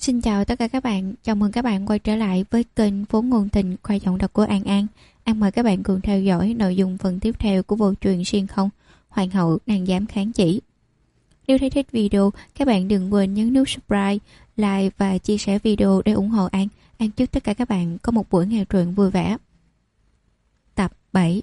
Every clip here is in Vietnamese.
Xin chào tất cả các bạn, chào mừng các bạn quay trở lại với kênh Vốn Ngôn Tình qua giọng đọc của An An. An mời các bạn cùng theo dõi nội dung phần tiếp theo của bộ truyện xuyên không Hoàng hậu nàng dám kháng chỉ. Nếu thấy thích video, các bạn đừng quên nhấn nút subscribe, like và chia sẻ video để ủng hộ An. An chúc tất cả các bạn có một buổi nghe truyện vui vẻ. Tập 7.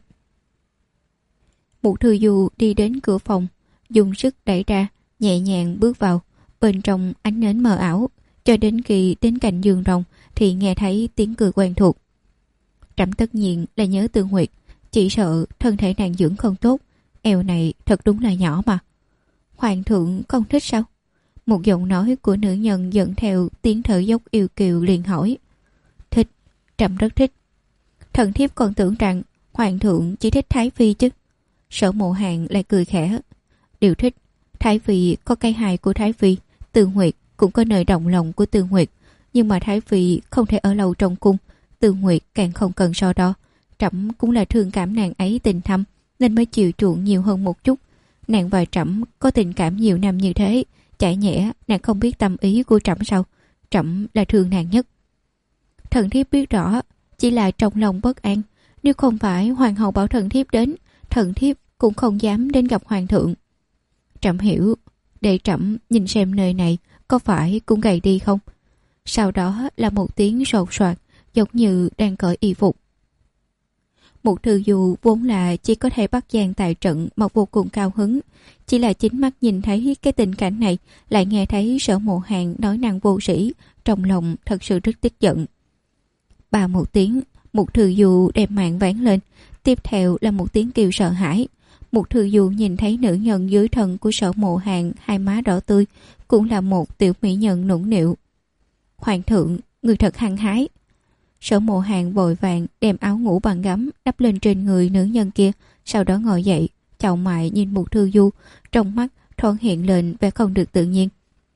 Mục Thư Du đi đến cửa phòng, dùng sức đẩy ra, nhẹ nhàng bước vào. Bên trong ánh nến mờ ảo, cho đến khi đến cạnh giường rồng thì nghe thấy tiếng cười quen thuộc. Trẫm tất nhiên là nhớ Tương Nguyệt, chỉ sợ thân thể nàng dưỡng không tốt, eo này thật đúng là nhỏ mà. Hoàng thượng không thích sao? Một giọng nói của nữ nhân dẫn theo tiếng thở dốc yêu kiều liền hỏi. Thích, trẫm rất thích. Thần thiếp còn tưởng rằng hoàng thượng chỉ thích Thái Phi chứ. Sở Mộ Hàn lại cười khẽ. Điều thích, Thái Phi có cái hài của Thái Phi, Tương Nguyệt cũng có nơi động lòng của Tương Nguyệt, nhưng mà Thái Phi không thể ở lâu trong cung, Tương Nguyệt càng không cần so đo. Trẫm cũng là thương cảm nàng ấy tình thâm nên mới chiều chuộng nhiều hơn một chút. Nàng và trẫm có tình cảm nhiều năm như thế, chả nhẽ nàng không biết tâm ý của trẫm sao? Trẫm là thương nàng nhất. Thần thiếp biết rõ, chỉ là trong lòng bất an. Nếu không phải hoàng hậu bảo thần thiếp đến, thần thiếp cũng không dám đến gặp hoàng thượng. Trẫm hiểu, để trẫm nhìn xem nơi này có phải cũng gầy đi không. Sau đó là một tiếng sột soạt, giống như đang cởi y phục. Mục Thư Du vốn là chỉ có thể bắt gian tại trận mà vô cùng cao hứng, chỉ là chính mắt nhìn thấy cái tình cảnh này, lại nghe thấy Sở Mộ Hàn nói năng vô sĩ, trong lòng thật sự rất tức giận. Ba một tiếng, Mục Thư Du đem mạng vén lên, tiếp theo là một tiếng kêu sợ hãi. Mục Thư Du nhìn thấy nữ nhân dưới thân của Sở Mộ Hàn, hai má đỏ tươi, cũng là một tiểu mỹ nhân nũng nịu. Hoàng thượng, người thật hăng hái. Sở Mộ Hàn vội vàng đem áo ngủ bằng gấm đắp lên trên người nữ nhân kia, sau đó ngồi dậy, chau mày nhìn Mục Thư Du, trong mắt thoáng hiện lên vẻ không được tự nhiên.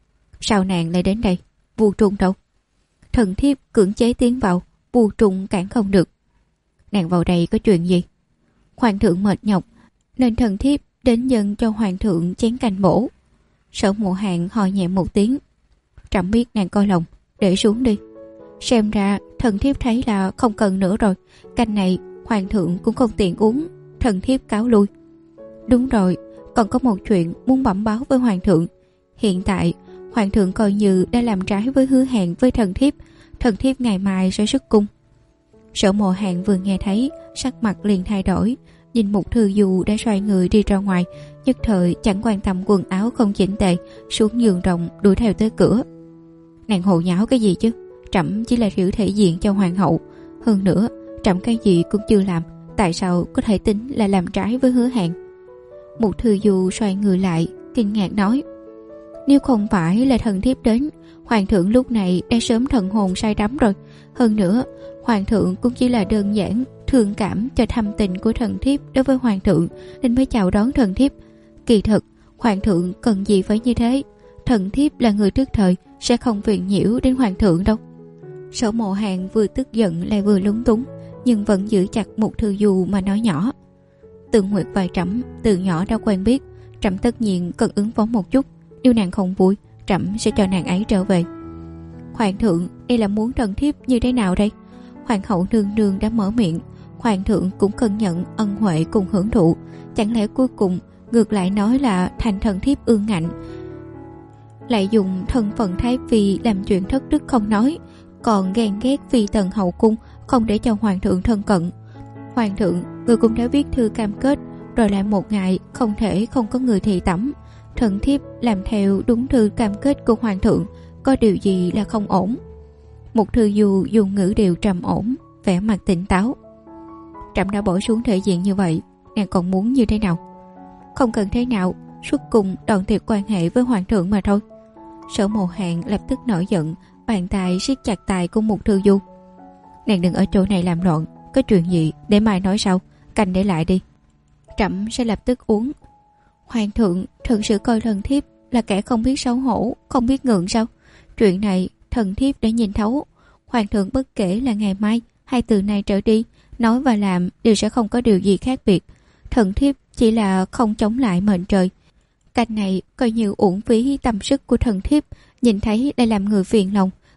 Sao nàng lại đến đây? Vu Trùng đâu? Thần thiếp cưỡng chế tiến vào, Vu Trùng cản không được. Nàng vào đây có chuyện gì? Hoàng thượng mệt nhọc nên thần thiếp đến dâng cho hoàng thượng chén canh bổ. Sở Mộ Hàn ho nhẹ một tiếng. Trẫm biết nàng coi lòng, để xuống đi. Xem ra thần thiếp thấy là không cần nữa rồi, canh này hoàng thượng cũng không tiện uống. Thần thiếp cáo lui. Đúng rồi, còn có một chuyện muốn bẩm báo với hoàng thượng. Hiện tại hoàng thượng coi như đã làm trái với hứa hẹn với thần thiếp ngày mai sẽ xuất cung. Sở Mộ Hàn vừa nghe thấy, sắc mặt liền thay đổi, nhìn Mục Thư Du đã xoay người đi ra ngoài, nhất thời chẳng quan tâm quần áo không chỉnh tề, xuống giường rồng đuổi theo tới cửa. Nàng hồ nháo cái gì chứ? Trẫm chỉ là giữ thể diện cho hoàng hậu. Hơn nữa, trẫm cái gì cũng chưa làm, tại sao có thể tính là làm trái với hứa hẹn? Mục Thư Du xoay người lại, kinh ngạc nói. Nếu không phải là thần thiếp đến, hoàng thượng lúc này đã sớm thần hồn say đắm rồi. Hơn nữa, hoàng thượng cũng chỉ là đơn giản thương cảm cho thâm tình của thần thiếp đối với hoàng thượng nên mới chào đón thần thiếp. Kỳ thực, hoàng thượng cần gì phải như thế? Thần thiếp là người trước thời, sẽ không phiền nhiễu đến hoàng thượng đâu. Sở Mộ Hàn vừa tức giận lại vừa lúng túng, nhưng vẫn giữ chặt Mục Thư Du mà nói nhỏ. Tương Nguyệt và trẫm từ nhỏ đã quen biết, trẫm tất nhiên cần ứng phó một chút. Nếu nàng không vui, trẫm sẽ cho nàng ấy trở về. Hoàng thượng, đây là muốn thần thiếp như thế nào đây? Hoàng hậu nương nương đã mở miệng, hoàng thượng cũng cần nhận ân huệ cùng hưởng thụ. Chẳng lẽ cuối cùng ngược lại nói là thành thần thiếp ương ngạnh, lại dùng thân phận Thái Phi làm chuyện thất đức không nói, còn ghen ghét phi tần hậu cung, không để cho hoàng thượng thân cận. Hoàng thượng, người cũng đã viết thư cam kết, rồi lại một ngày không thể không có người thị tẩm. Thần thiếp làm theo đúng thư cam kết của hoàng thượng, có điều gì là không ổn? Mục Thư Du dùng ngữ điệu trầm ổn, vẻ mặt tỉnh táo. Trẫm đã bỏ xuống thể diện như vậy, nàng còn muốn như thế nào? Không cần thế nào, xuất cung đòn tiệc quan hệ với hoàng thượng mà thôi. Sở Mộ Hàn lập tức nổi giận, bàn tay siết chặt tay của Mục Thư Du. Nàng đừng ở chỗ này làm loạn, có chuyện gì để mai nói sau, canh để lại đi. Trẫm sẽ lập tức uống. Hoàng thượng thực sự coi thần thiếp là kẻ không biết xấu hổ, không biết ngượng sao? Chuyện này thần thiếp đã nhìn thấu. Hoàng thượng bất kể là ngày mai hay từ nay trở đi, nói và làm đều sẽ không có điều gì khác biệt. Thần thiếp chỉ là không chống lại mệnh trời. Cách này coi như uổng phí tâm sức của thần thiếp, nhìn thấy lại làm người phiền lòng.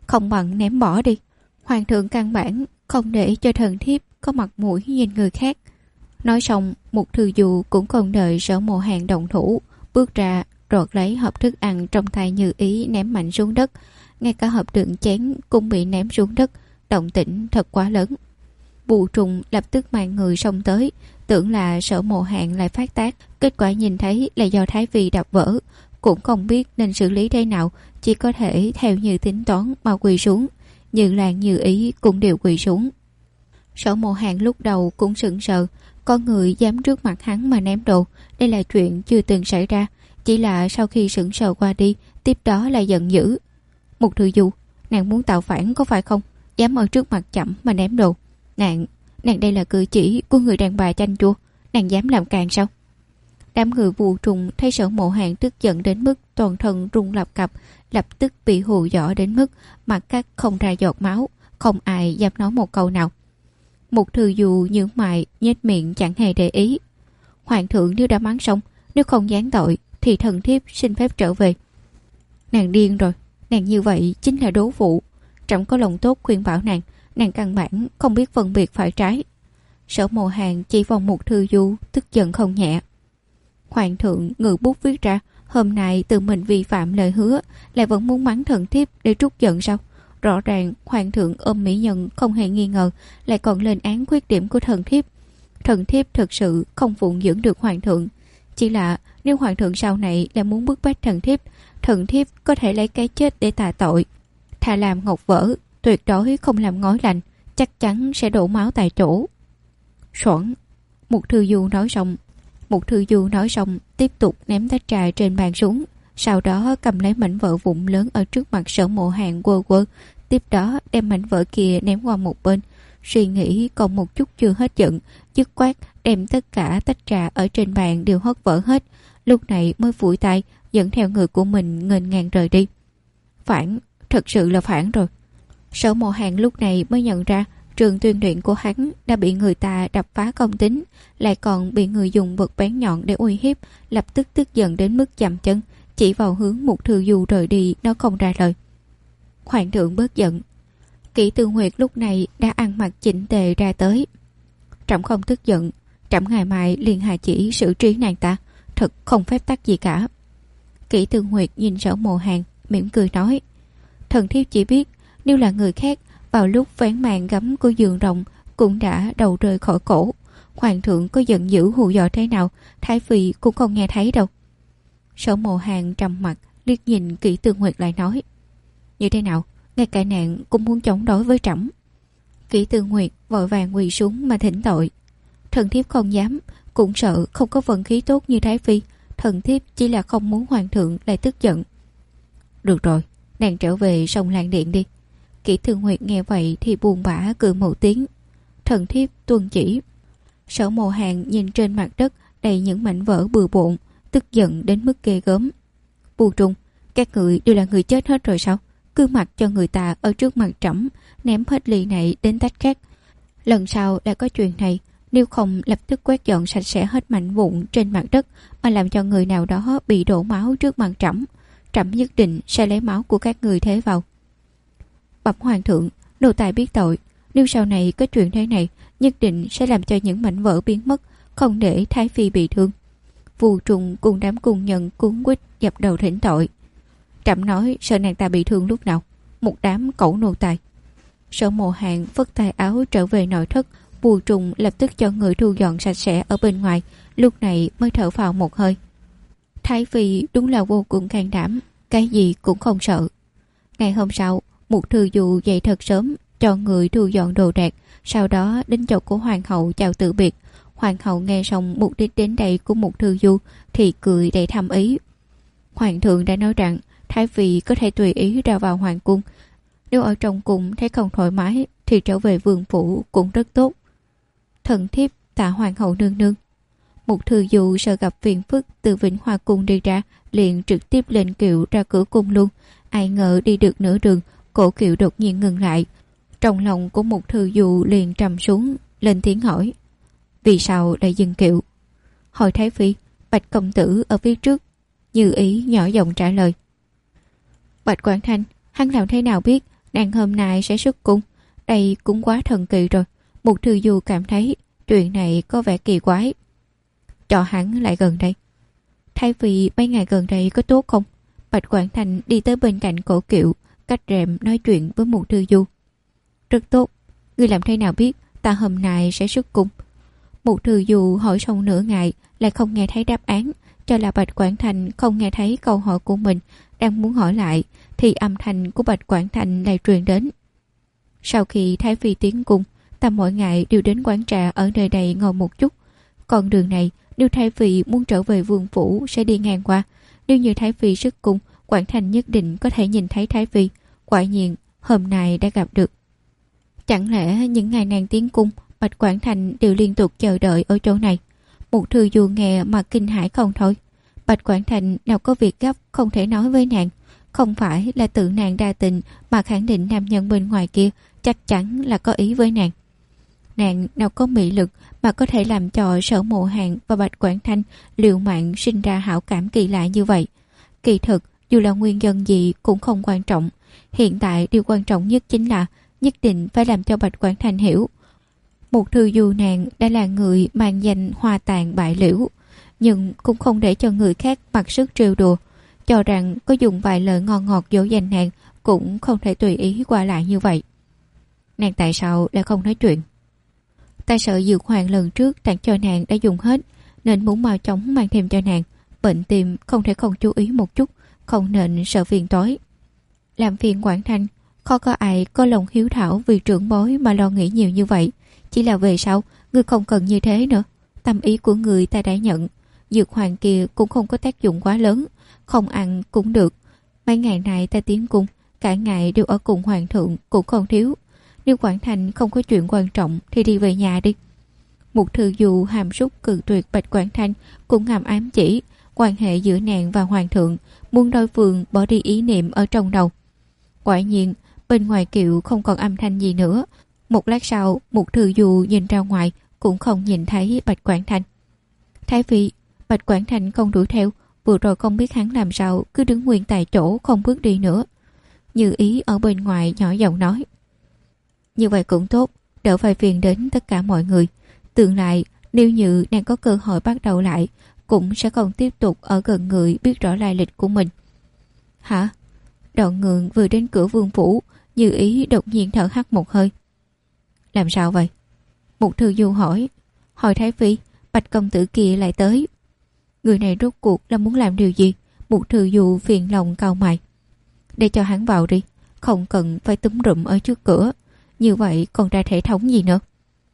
không bằng ném bỏ đi. Hoàng thượng căn bản không để cho thần thiếp có mặt mũi nhìn người khác. Nói xong, Mục Thư Du cũng không đợi Sở Mộ Hàn động thủ, bước ra đoạt lấy hộp thức ăn trong tay Như Ý ném mạnh xuống đất. Ngay cả hộp đựng chén cũng bị ném xuống đất, động tĩnh thật quá lớn. Bù Trùng lập tức mang người xông tới, tưởng là Sở Mộ Hàn lại phát tác, kết quả nhìn thấy là do Thái Phi đập vỡ, cũng không biết nên xử lý thế nào, chỉ có thể theo như tính toán mà quỳ xuống. Như Lan Như Ý cũng đều quỳ xuống. Sở Mộ Hàn lúc đầu cũng sững sờ, có người dám trước mặt hắn mà ném đồ, đây là chuyện chưa từng xảy ra. Chỉ là sau khi sững sờ qua đi, tiếp đó là giận dữ. Mục Thư Du, nàng muốn tạo phản có phải không? Dám ở trước mặt chậm mà ném đồ. Nàng đây là cử chỉ của người đàn bà chanh chua, nàng dám làm càn sao? Đám người Bù Trùng thấy Sở Mộ Hàn tức giận đến mức toàn thân run lập cập, lập tức bị hù dọa đến mức mặt cắt không ra giọt máu, không ai dám nói một câu nào. Mục Thư Du nhướng mày nhếch miệng chẳng hề để ý. Hoàng thượng nếu đã mắng xong, nếu không giáng tội thì thần thiếp xin phép trở về. Nàng điên rồi, nàng như vậy chính là đố phụ. Trẫm có lòng tốt khuyên bảo nàng căn bản không biết phân biệt phải trái. Sở Mộ Hàn chỉ vào Mục Thư Du tức giận không nhẹ. Hoàng thượng ngự bút viết ra, hôm nay tự mình vi phạm lời hứa, lại vẫn muốn mắng thần thiếp để trút giận sao? Rõ ràng hoàng thượng ôm mỹ nhân không hề nghi ngờ, lại còn lên án khuyết điểm của thần thiếp. Thần thiếp thực sự không phụng dưỡng được hoàng thượng. Chỉ là nếu hoàng thượng sau này là muốn bức bách thần thiếp có thể lấy cái chết để tạ tội. Thà làm ngọc vỡ, tuyệt đối không làm ngói lành, chắc chắn sẽ đổ máu tại chỗ. Xoảng. Mục Thư Du nói xong tiếp tục ném tách trà trên bàn xuống, sau đó cầm lấy mảnh vỡ vụn lớn ở trước mặt Sở Mộ Hàn quơ quơ, tiếp đó đem mảnh vỡ kia ném qua một bên. Suy nghĩ còn một chút chưa hết giận, dứt khoát đem tất cả tách trà ở trên bàn đều hất vỡ hết, lúc này mới phủi tay dẫn theo người của mình nghênh ngang rời đi. Phản, thật sự là phản rồi. Sở Mộ Hàn lúc này mới nhận ra trường tuyên luyện của hắn đã bị người ta đập phá công tính, lại còn bị người dùng vật bén nhọn để uy hiếp, lập tức tức giận đến mức chậm chân, chỉ vào hướng Mục Thư Du rời đi, nó không ra lời. Hoàng thượng bớt giận. Kỷ Tư Nguyệt lúc này đã ăn mặc chỉnh tề ra tới. Trẫm không tức giận, trẫm ngày mai liền hạ chỉ xử trí nàng ta, thật không phép tắc gì cả. Kỷ Tư Nguyệt nhìn Sở Mộ Hàn mỉm cười nói, thần thiếp chỉ biết nếu là người khác vào lúc vén màn gấm của giường rồng cũng đã đầu rơi khỏi cổ. Hoàng thượng có giận dữ hù dọa thế nào, Thái Phi cũng không nghe thấy đâu. Sở Mộ Hàn trầm mặt liếc nhìn Kỷ Tư Nguyệt lại nói, như thế nào, ngay cả nàng cũng muốn chống đối với trẫm. Kỷ Tư Nguyệt vội vàng quỳ xuống mà thỉnh tội. Thần thiếp không dám, cũng sợ không có vận khí tốt như Thái Phi, thần thiếp chỉ là không muốn hoàng thượng lại tức giận. Được rồi, nàng trở về sông Lan Điện đi. Kỷ Tư Nguyệt nghe vậy thì buồn bã cười một tiếng. Thần thiếp tuân chỉ. Sở Mộ Hàn nhìn trên mặt đất đầy những mảnh vỡ bừa bộn, tức giận đến mức ghê gớm. Bù Trùng, các người đều là người chết hết rồi sao? Cứ mặc cho người ta ở trước mặt trẫm ném hết ly này đến tách khác. Lần sau đã có chuyện này, nếu không lập tức quét dọn sạch sẽ hết mảnh vụn trên mặt đất mà làm cho người nào đó bị đổ máu trước mặt trẫm, trẫm nhất định sẽ lấy máu của các người thế vào. Bẩm hoàng thượng, nô tài biết tội, nếu sau này có chuyện thế này, nhất định sẽ làm cho những mảnh vỡ biến mất, không để Thái Phi bị thương. Vù Trùng cùng đám cung nhân cuống quýt dập đầu thỉnh tội. Trẫm nói sợ nàng ta bị thương lúc nào, một đám cẩu nô tài. Sở Mộ Hàn phất tay áo trở về nội thất. Vù Trùng lập tức cho người thu dọn sạch sẽ ở bên ngoài, lúc này mới thở phào một hơi. Thái Phi đúng là vô cùng can đảm, cái gì cũng không sợ. Ngày hôm sau, Mục Thư Du dậy thật sớm, cho người thu dọn đồ đạc, sau đó đến chỗ của hoàng hậu chào từ biệt. Hoàng hậu nghe xong mục đích đến đây của Mục Thư Du thì cười đầy thâm ý. Hoàng thượng đã nói rằng Thái Phi có thể tùy ý ra vào hoàng cung, nếu ở trong cung thấy không thoải mái thì trở về vương phủ cũng rất tốt. Thần thiếp tạ hoàng hậu nương nương. Mục Thư Du sợ gặp phiền phức từ Vĩnh Hoa cung đi ra, liền trực tiếp lên kiệu ra cửa cung luôn. Ai ngờ đi được nửa đường, cổ kiệu đột nhiên ngừng lại. Trong lòng của Mục Thư Du liền trầm xuống, lên tiếng hỏi, vì sao lại dừng kiệu? Hồi Thái Phi, Bạch công tử ở phía trước. Như Ý nhỏ giọng trả lời. Bạch Quảng Thanh, hắn làm thế nào biết Nàng hôm nay sẽ xuất cung. Đây cũng quá thần kỳ rồi. Mục Thư Du cảm thấy chuyện này có vẻ kỳ quái. Cho hắn lại gần đây. Thay vì mấy ngày gần đây có tốt không? Bạch Quảng Thành đi tới bên cạnh Cổ Kiệu, cách rèm nói chuyện với Mục Thư Du. Rất tốt. Ngươi làm thế nào biết ta hôm nay sẽ xuất cung? Mục Thư Du hỏi xong nửa ngày lại không nghe thấy đáp án, cho là Bạch Quảng Thành không nghe thấy câu hỏi của mình. Đang muốn hỏi lại thì âm thanh của Bạch Quảng Thành lại truyền đến. Sau khi Thái Phi tiến cung, ta mỗi ngày đều đến quán trà ở nơi đây ngồi một chút. Còn đường này, nếu Thái Phi muốn trở về vương phủ sẽ đi ngang qua. Nếu như Thái Phi xuất cung, Quảng Thành nhất định có thể nhìn thấy Thái Phi. Quả nhiên, hôm nay đã gặp được. Chẳng lẽ những ngày nàng tiến cung, Bạch Quảng Thành đều liên tục chờ đợi ở chỗ này? Mục Thư Du nghe mà kinh hãi không thôi. Bạch Quảng Thành nào có việc gấp không thể nói với nàng. Không phải là tự nàng đa tình mà khẳng định nam nhân bên ngoài kia chắc chắn là có ý với nàng. Nàng nào có mị lực mà có thể làm cho Sở Mộ Hàn và Bạch Quảng Thanh liều mạng sinh ra hảo cảm kỳ lạ như vậy. Kỳ thực, dù là nguyên nhân gì cũng không quan trọng. Hiện tại điều quan trọng nhất chính là nhất định phải làm cho Bạch Quảng Thanh hiểu. Mục Thư Du nàng đã là người mang danh hoa tàn bại liễu, nhưng cũng không để cho người khác mặc sức trêu đùa, cho rằng có dùng vài lời ngon ngọt dỗ dành nàng cũng không thể tùy ý qua lại như vậy. Nàng tại sao lại không nói chuyện? Ta sợ dược hoàng lần trước tặng cho nàng đã dùng hết, nên muốn mau chóng mang thêm cho nàng. Bệnh tim không thể không chú ý một chút, không nên sợ phiền toái. Làm phiền Quảng Thanh, khó có ai có lòng hiếu thảo vì trưởng bối mà lo nghĩ nhiều như vậy. Chỉ là về sau, ngươi không cần như thế nữa. Tâm ý của người ta đã nhận. Dược hoàng kia cũng không có tác dụng quá lớn, không ăn cũng được. Mấy ngày này ta tiến cung, cả ngày đều ở cùng hoàng thượng cũng không thiếu. Nếu Quảng Thành không có chuyện quan trọng thì đi về nhà đi. Mục Thư Du hàm súc cự tuyệt Bạch Quảng Thanh, cũng ngầm ám chỉ quan hệ giữa nàng và hoàng thượng, muốn đối phương bỏ đi ý niệm ở trong đầu. Quả nhiên bên ngoài kiệu không còn âm thanh gì nữa. Một lát sau, Mục Thư Du nhìn ra ngoài cũng không nhìn thấy Bạch Quảng Thanh. Thái Phi, Bạch Quảng Thanh không đuổi theo, vừa rồi không biết hắn làm sao cứ đứng nguyên tại chỗ không bước đi nữa. Như Ý ở bên ngoài nhỏ giọng nói. Như vậy cũng tốt, đỡ phải phiền đến tất cả mọi người. Tương lai, nếu như nàng có cơ hội bắt đầu lại, cũng sẽ không tiếp tục ở gần người biết rõ lai lịch của mình. Hả? Đoạn Ngượng vừa đến cửa vương phủ, Như Ý đột nhiên thở hắt một hơi. Làm sao vậy? Mục Thư Du hỏi. Hỏi Thái Phi, Bạch công tử kia lại tới. Người này rốt cuộc là muốn làm điều gì? Mục Thư Du phiền lòng cau mày. Để cho hắn vào đi, không cần phải túm rụm ở trước cửa. Như vậy còn ra thể thống gì nữa?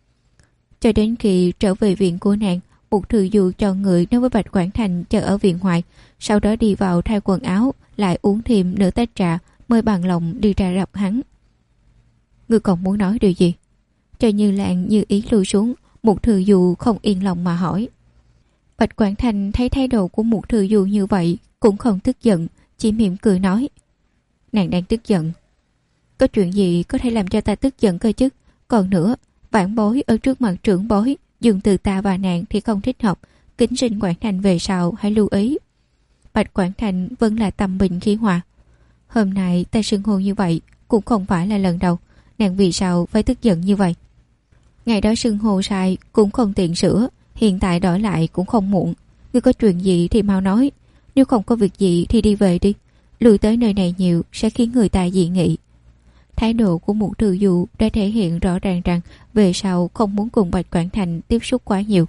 Cho đến khi trở về viện của nàng, Mục Thư Du cho người nói với Bạch Quảng Thành chờ ở viện ngoài, sau đó đi vào thay quần áo, lại uống thêm nửa tách trà, mới bằng lòng đi ra gặp hắn. Ngươi còn muốn nói điều gì? Cho Như Lan Như Ý lui xuống, Mục Thư Du không yên lòng mà hỏi. Bạch Quảng Thành thấy thái độ của Mục Thư Du như vậy cũng không tức giận, chỉ mỉm cười nói. Nàng đang tức giận. Có chuyện gì có thể làm cho ta tức giận cơ chứ? Còn nữa, vãn bối ở trước mặt trưởng bối, dùng từ ta và nàng thì không thích hợp. Kính xin Quảng Thành về sau hãy lưu ý. Bạch Quảng Thành vẫn là tâm bình khí hòa. Hôm nay ta xưng hô như vậy cũng không phải là lần đầu. Nàng vì sao phải tức giận như vậy? Ngày đó xưng hô sai cũng không tiện sửa, hiện tại đổi lại cũng không muộn. Ngươi có chuyện gì thì mau nói, nếu không có việc gì thì đi về đi. Lùi tới nơi này nhiều sẽ khiến người ta dị nghị. Thái độ của Mục Thư Du đã thể hiện rõ ràng rằng về sau không muốn cùng Bạch Quảng Thành tiếp xúc quá nhiều.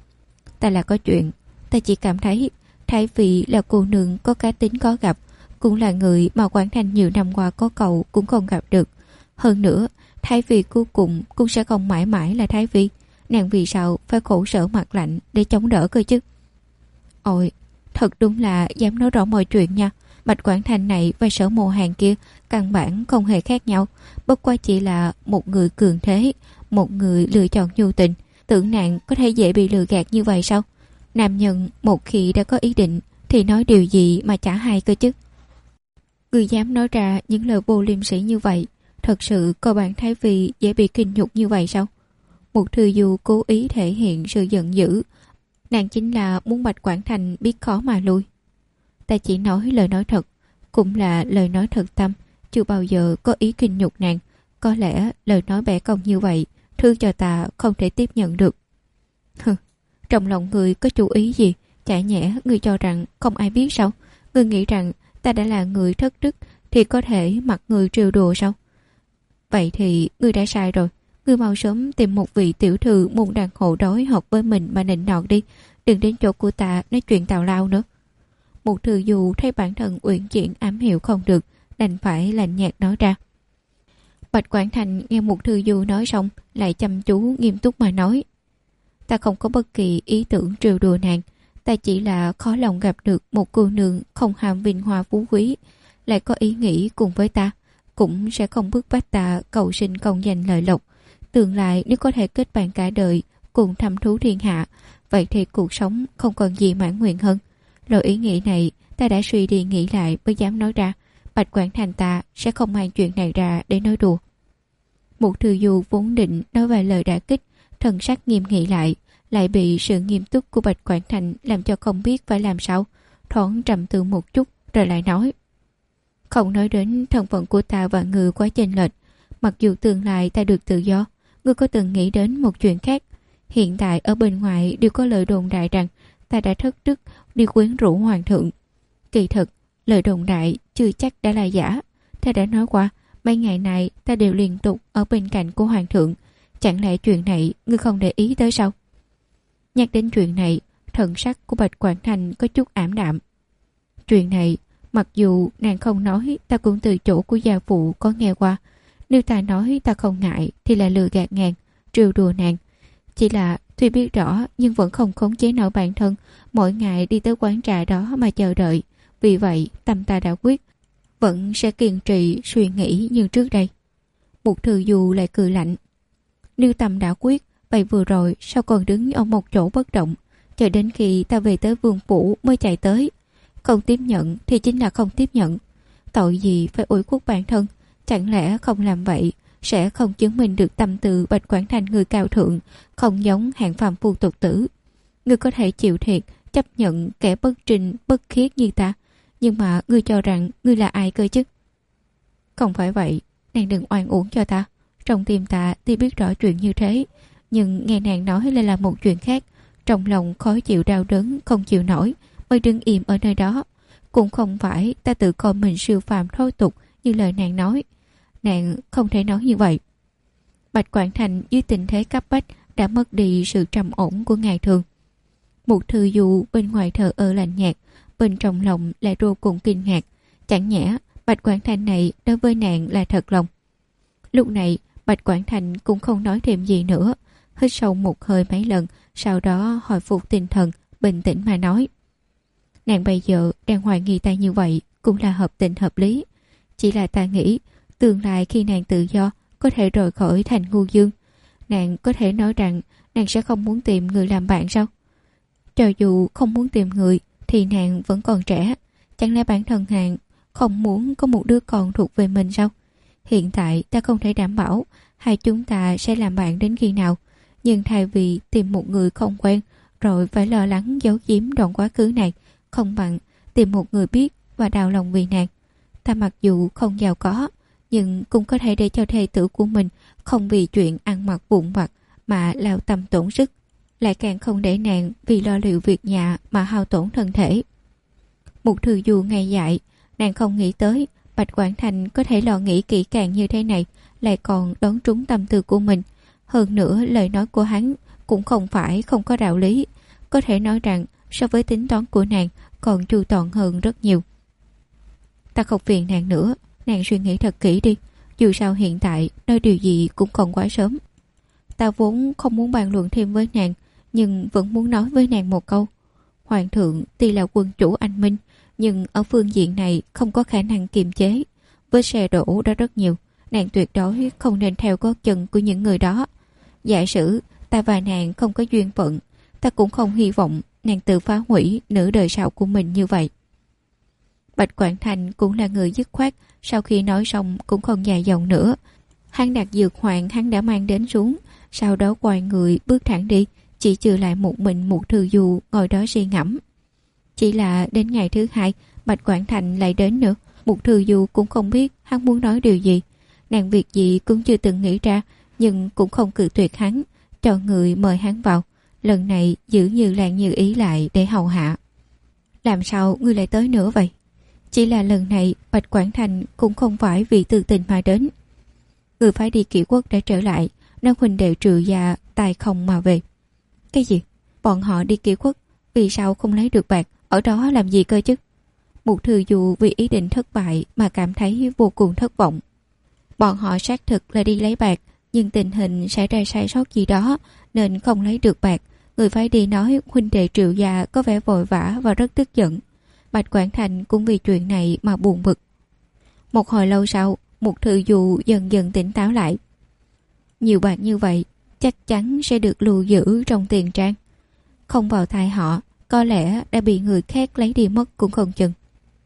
Ta là có chuyện, ta chỉ cảm thấy Thái Phi là cô nương có cá tính có gặp, cũng là người mà Quảng Thành nhiều năm qua có cầu cũng không gặp được. Hơn nữa, Thái Phi cuối cùng cũng sẽ không mãi mãi là Thái Phi. Nàng vì sao phải khổ sở mặt lạnh để chống đỡ cơ chứ? Ôi, thật đúng là dám nói rõ mọi chuyện nha. Bạch Quảng Thành này và Sở Mộ Hàn kia căn bản không hề khác nhau, bất quá chỉ là một người cường thế, một người lựa chọn nhu tình. Tưởng nàng có thể dễ bị lừa gạt như vậy sao? Nam nhân một khi đã có ý định thì nói điều gì mà chả hay cơ chứ? Người dám nói ra những lời vô liêm sỉ như vậy, thật sự coi bạn Thái Phi dễ bị kinh nhục như vậy sao? Mục Thư Du cố ý thể hiện sự giận dữ. Nàng chính là muốn Bạch Quảng Thành biết khó mà lui. Ta chỉ nói lời nói thật, cũng là lời nói thật tâm, chưa bao giờ có ý khinh nhục nàng. Có lẽ lời nói bẻ cong như vậy, thứ cho ta không thể tiếp nhận được. Trong lòng người có chủ ý gì? Chả nhẽ người cho rằng không ai biết sao? Người nghĩ rằng ta đã là người thất đức thì có thể mặc người trêu đùa sao? Vậy thì người đã sai rồi. Người mau sớm tìm một vị tiểu thư môn đàn hộ đối hợp với mình mà nịnh nọt đi. Đừng đến chỗ của ta nói chuyện tào lao nữa. Một thư dù thấy bản thân uyển chuyển ám hiệu không được, đành phải lạnh nhạt nói ra. Bạch Quảng Thành nghe một thư du nói xong, lại chăm chú nghiêm túc mà nói. Ta không có bất kỳ ý tưởng trêu đùa nàng. Ta chỉ là khó lòng gặp được một cô nương không ham vinh hoa phú quý, lại có ý nghĩ cùng với ta, cũng sẽ không bức bách ta cầu sinh công danh lợi lộc. Tương lai nếu có thể kết bạn cả đời, cùng thăm thú thiên hạ, vậy thì cuộc sống không còn gì mãn nguyện hơn. Loại ý nghĩ này ta đã suy đi nghĩ lại mới dám nói ra. Bạch Quảng Thành ta sẽ không mang chuyện này ra để nói đùa. Một thư du vốn định nói vài lời đả kích, thần sắc nghiêm nghị lại bị sự nghiêm túc của Bạch Quảng Thành làm cho không biết phải làm sao. Thoáng trầm tư một chút rồi lại nói. Không nói đến thân phận của ta và người quá chênh lệch, mặc dù tương lai ta được tự do, ngươi có từng nghĩ đến một chuyện khác? Hiện tại ở bên ngoài đều có lời đồn đại rằng ta đã thất đức đi quyến rũ hoàng thượng. Kỳ thực, lời đồn đại chưa chắc đã là giả. Ta đã nói qua, mấy ngày này ta đều liên tục ở bên cạnh của hoàng thượng. Chẳng lẽ chuyện này ngươi không để ý tới sao? Nhắc đến chuyện này, thần sắc của Bạch Quảng Thành có chút ảm đạm. Chuyện này, mặc dù nàng không nói, ta cũng từ chỗ của gia phụ có nghe qua. Nếu ta nói ta không ngại thì là lừa gạt nàng, trêu đùa nàng. Chỉ là tuy biết rõ nhưng vẫn không khống chế nổi bản thân, mỗi ngày đi tới quán trà đó mà chờ đợi. Vì vậy tâm ta đã quyết, vẫn sẽ kiên trì suy nghĩ như trước đây. Một thư du lại cười lạnh. Nếu tâm đã quyết, vậy vừa rồi sao còn đứng ở một chỗ bất động, chờ đến khi ta về tới vương phủ mới chạy tới. Không tiếp nhận thì chính là không tiếp nhận. Tội gì phải ủy khuất bản thân? Chẳng lẽ không làm vậy sẽ không chứng minh được tâm tư Bạch Quảng Thành người cao thượng, không giống hạng phàm phu tục tử. Ngươi có thể chịu thiệt, chấp nhận kẻ bất trinh bất khiết như ta, nhưng mà ngươi cho rằng ngươi là ai cơ chứ? Không phải vậy, nàng đừng oan uổng cho ta. Trong tim ta tuy biết rõ chuyện như thế, nhưng nghe nàng nói lại là một chuyện khác. Trong lòng khó chịu đau đớn không chịu nổi, mới đứng im ở nơi đó. Cũng không phải ta tự coi mình siêu phàm thô tục như lời nàng nói. Nàng không thể nói như vậy. Bạch Quảng Thành dưới tình thế cấp bách đã mất đi sự trầm ổn của ngày thường. Một thư du bên ngoài thờ ơ lạnh nhạt, bên trong lòng lại vô cùng kinh ngạc. Chẳng nhẽ Bạch Quảng Thành này đối với nàng là thật lòng. Lúc này Bạch Quảng Thành cũng không nói thêm gì nữa, hít sâu một hơi mấy lần, sau đó hồi phục tinh thần, bình tĩnh mà nói. Nàng bây giờ đang hoài nghi ta như vậy cũng là hợp tình hợp lý. Chỉ là ta nghĩ tương lai khi nàng tự do có thể rời khỏi thành Ngưu Dương, nàng có thể nói rằng nàng sẽ không muốn tìm người làm bạn sao? Cho dù không muốn tìm người thì nàng vẫn còn trẻ. Chẳng lẽ bản thân nàng không muốn có một đứa con thuộc về mình sao? Hiện tại ta không thể đảm bảo hai chúng ta sẽ làm bạn đến khi nào, nhưng thay vì tìm một người không quen rồi phải lo lắng giấu giếm đoạn quá khứ này, không bằng tìm một người biết và đau lòng vì nàng. Ta mặc dù không giàu có, nhưng cũng có thể để cho thê tử của mình không vì chuyện ăn mặc vụn vặt mà lao tâm tổn sức, lại càng không để nàng vì lo liệu việc nhà mà hao tổn thân thể. Một thư du ngây dại, nàng không nghĩ tới Bạch Quảng Thành có thể lo nghĩ kỹ càng như thế này, lại còn đón trúng tâm tư của mình. Hơn nữa lời nói của hắn cũng không phải không có đạo lý, có thể nói rằng so với tính toán của nàng còn chu toàn hơn rất nhiều. Ta không phiền nàng nữa, nàng suy nghĩ thật kỹ đi, dù sao hiện tại nói điều gì cũng còn quá sớm. Ta vốn không muốn bàn luận thêm với nàng, nhưng vẫn muốn nói với nàng một câu. Hoàng thượng tuy là quân chủ anh minh, nhưng ở phương diện này không có khả năng kiềm chế. Với xe đổ đó rất nhiều, nàng tuyệt đối không nên theo gót chân của những người đó. Giả sử ta và nàng không có duyên phận, ta cũng không hy vọng nàng tự phá hủy nửa đời sau của mình như vậy. Bạch Quảng Thành cũng là người dứt khoát, sau khi nói xong cũng không dài dòng nữa. Hắn đặt dược hoàng hắn đã mang đến xuống, sau đó quay người bước thẳng đi, chỉ trừ lại một mình một thư du ngồi đó suy ngẫm. Chỉ là đến ngày thứ hai, Bạch Quảng Thành lại đến nữa. Mục Thư Du cũng không biết hắn muốn nói điều gì. Nàng việc gì cũng chưa từng nghĩ ra, nhưng cũng không cự tuyệt hắn, cho người mời hắn vào. Lần này giữ Như Lan Như Ý lại để hầu hạ. Làm sao ngươi lại tới nữa vậy? Chỉ là lần này Bạch Quảng Thành cũng không phải vì tư tình mà đến. Người phải đi Kỷ Quốc đã trở lại, nói huynh đệ Trừ gia tài không mà về. Cái gì? Bọn họ đi Kỷ Quốc, vì sao không lấy được bạc, ở đó làm gì cơ chứ? Mục Thư Du vì ý định thất bại mà cảm thấy vô cùng thất vọng. Bọn họ xác thực là đi lấy bạc, nhưng tình hình xảy ra sai sót gì đó nên không lấy được bạc. Người phải đi nói huynh đệ Triệu gia có vẻ vội vã và rất tức giận. Bạch Quảng Thành cũng vì chuyện này mà buồn bực. Một hồi lâu sau, Mục Thư Du dần dần tỉnh táo lại. Nhiều bạc như vậy chắc chắn sẽ được lưu giữ trong tiền trang. Không vào tay họ, có lẽ đã bị người khác lấy đi mất cũng không chừng.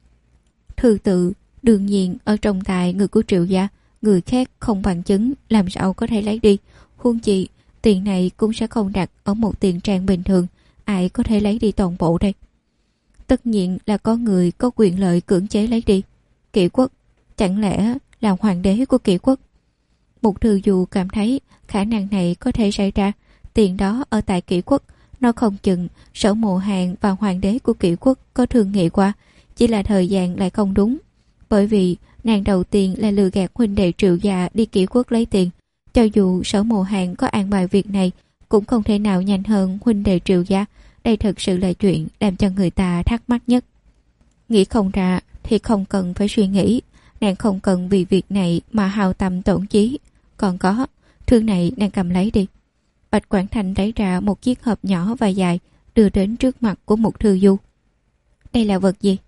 Thư tự đương nhiên ở trong tài người của Triệu gia, người khác không bằng chứng làm sao có thể lấy đi. Huống chi tiền này cũng sẽ không đặt ở một tiền trang bình thường, ai có thể lấy đi toàn bộ đây? Tất nhiên là có người có quyền lợi cưỡng chế lấy đi. Kỷ Quốc, chẳng lẽ là hoàng đế của Kỷ Quốc? Mục Thư Du cảm thấy khả năng này có thể xảy ra. Tiền đó ở tại Kỷ Quốc, nó không chừng Sở Mộ Hàn và hoàng đế của Kỷ Quốc có thương nghị qua, chỉ là thời gian lại không đúng. Bởi vì nàng đầu tiên là lừa gạt huynh đệ Triệu gia đi Kỷ Quốc lấy tiền. Cho dù Sở Mộ Hàn có an bài việc này, cũng không thể nào nhanh hơn huynh đệ Triệu gia. Đây thật sự là chuyện làm cho người ta thắc mắc nhất. Nghĩ không ra thì không cần phải suy nghĩ. Nàng không cần vì việc này mà hao tâm tổn chí. Còn có, thương này nàng cầm lấy đi. Bạch Quảng Thành lấy ra một chiếc hộp nhỏ và dài, đưa đến trước mặt của Mục Thư Du. Đây là vật gì?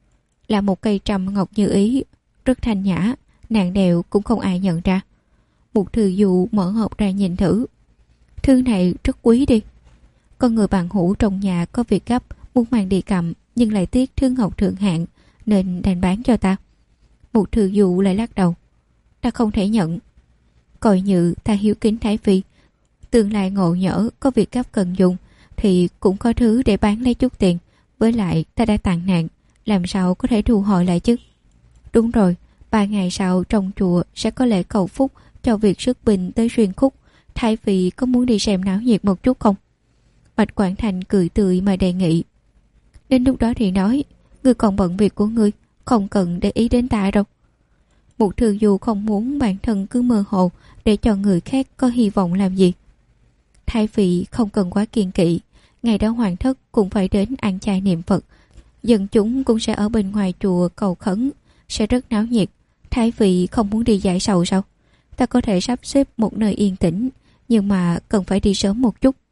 Là một cây trầm ngọc như ý, rất thanh nhã, nàng đeo cũng không ai nhận ra. Mục Thư Du mở hộp ra nhìn thử. Thứ này rất quý đi. Con người bạn hữu trong nhà có việc gấp, muốn mang đi cầm, nhưng lại tiếc thương ngọc thượng hạng, nên đành bán cho ta. Mục Thư Du lại lắc đầu. Ta không thể nhận. Coi như ta hiếu kính Thái Phi, tương lai ngộ nhỡ có việc gấp cần dùng thì cũng có thứ để bán lấy chút tiền. Với lại ta đã tàn nạn, làm sao có thể thu hồi lại chứ? Đúng rồi, 3 ngày sau trong chùa sẽ có lễ cầu phúc cho việc xuất binh tới Xuyên Khúc. Thái Phi có muốn đi xem náo nhiệt một chút không? Bạch Quảng Thành cười tươi mà đề nghị. Đến lúc đó thì nói, ngươi còn bận việc của ngươi, không cần để ý đến ta đâu. Mục Thư Du không muốn bản thân cứ mơ hồ để cho người khác có hy vọng làm gì. Thái Phi không cần quá kiên kỵ, ngày đó hoàng thất cũng phải đến ăn chay niệm Phật. Dân chúng cũng sẽ ở bên ngoài chùa cầu khấn, sẽ rất náo nhiệt. Thái Phi không muốn đi giải sầu sao? Ta có thể sắp xếp một nơi yên tĩnh, nhưng mà cần phải đi sớm một chút.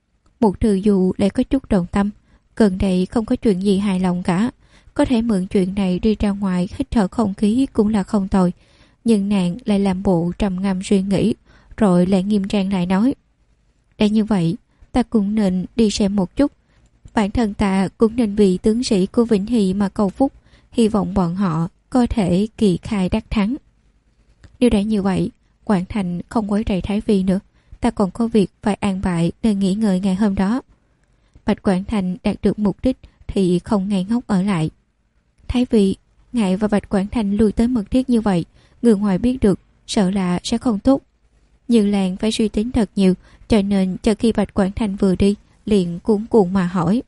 Mục Thư Du lại có chút đồng tâm. Gần đây không có chuyện gì hài lòng cả, có thể mượn chuyện này đi ra ngoài hít thở không khí cũng là không tồi. Nhưng nàng lại làm bộ trầm ngâm suy nghĩ, rồi lại nghiêm trang lại nói. Đã như vậy, ta cũng nên đi xem một chút. Bản thân ta cũng nên vì tướng sĩ của Vĩnh Hy mà cầu phúc, hy vọng bọn họ có thể kỳ khai đắc thắng. Nếu đã như vậy, Quảng Thành không quấy rầy Thái Phi nữa, ta còn có việc phải an bài nơi nghỉ ngơi ngày hôm đó. Bạch Quảng Thành đạt được mục đích thì không ngây ngốc ở lại. Thái Phi, ngại và Bạch Quảng Thành lui tới mật thiết như vậy, người ngoài biết được sợ là sẽ không tốt. Như Lan phải suy tính thật nhiều, cho nên cho khi Bạch Quảng Thành vừa đi, liền cuống cuồng mà hỏi.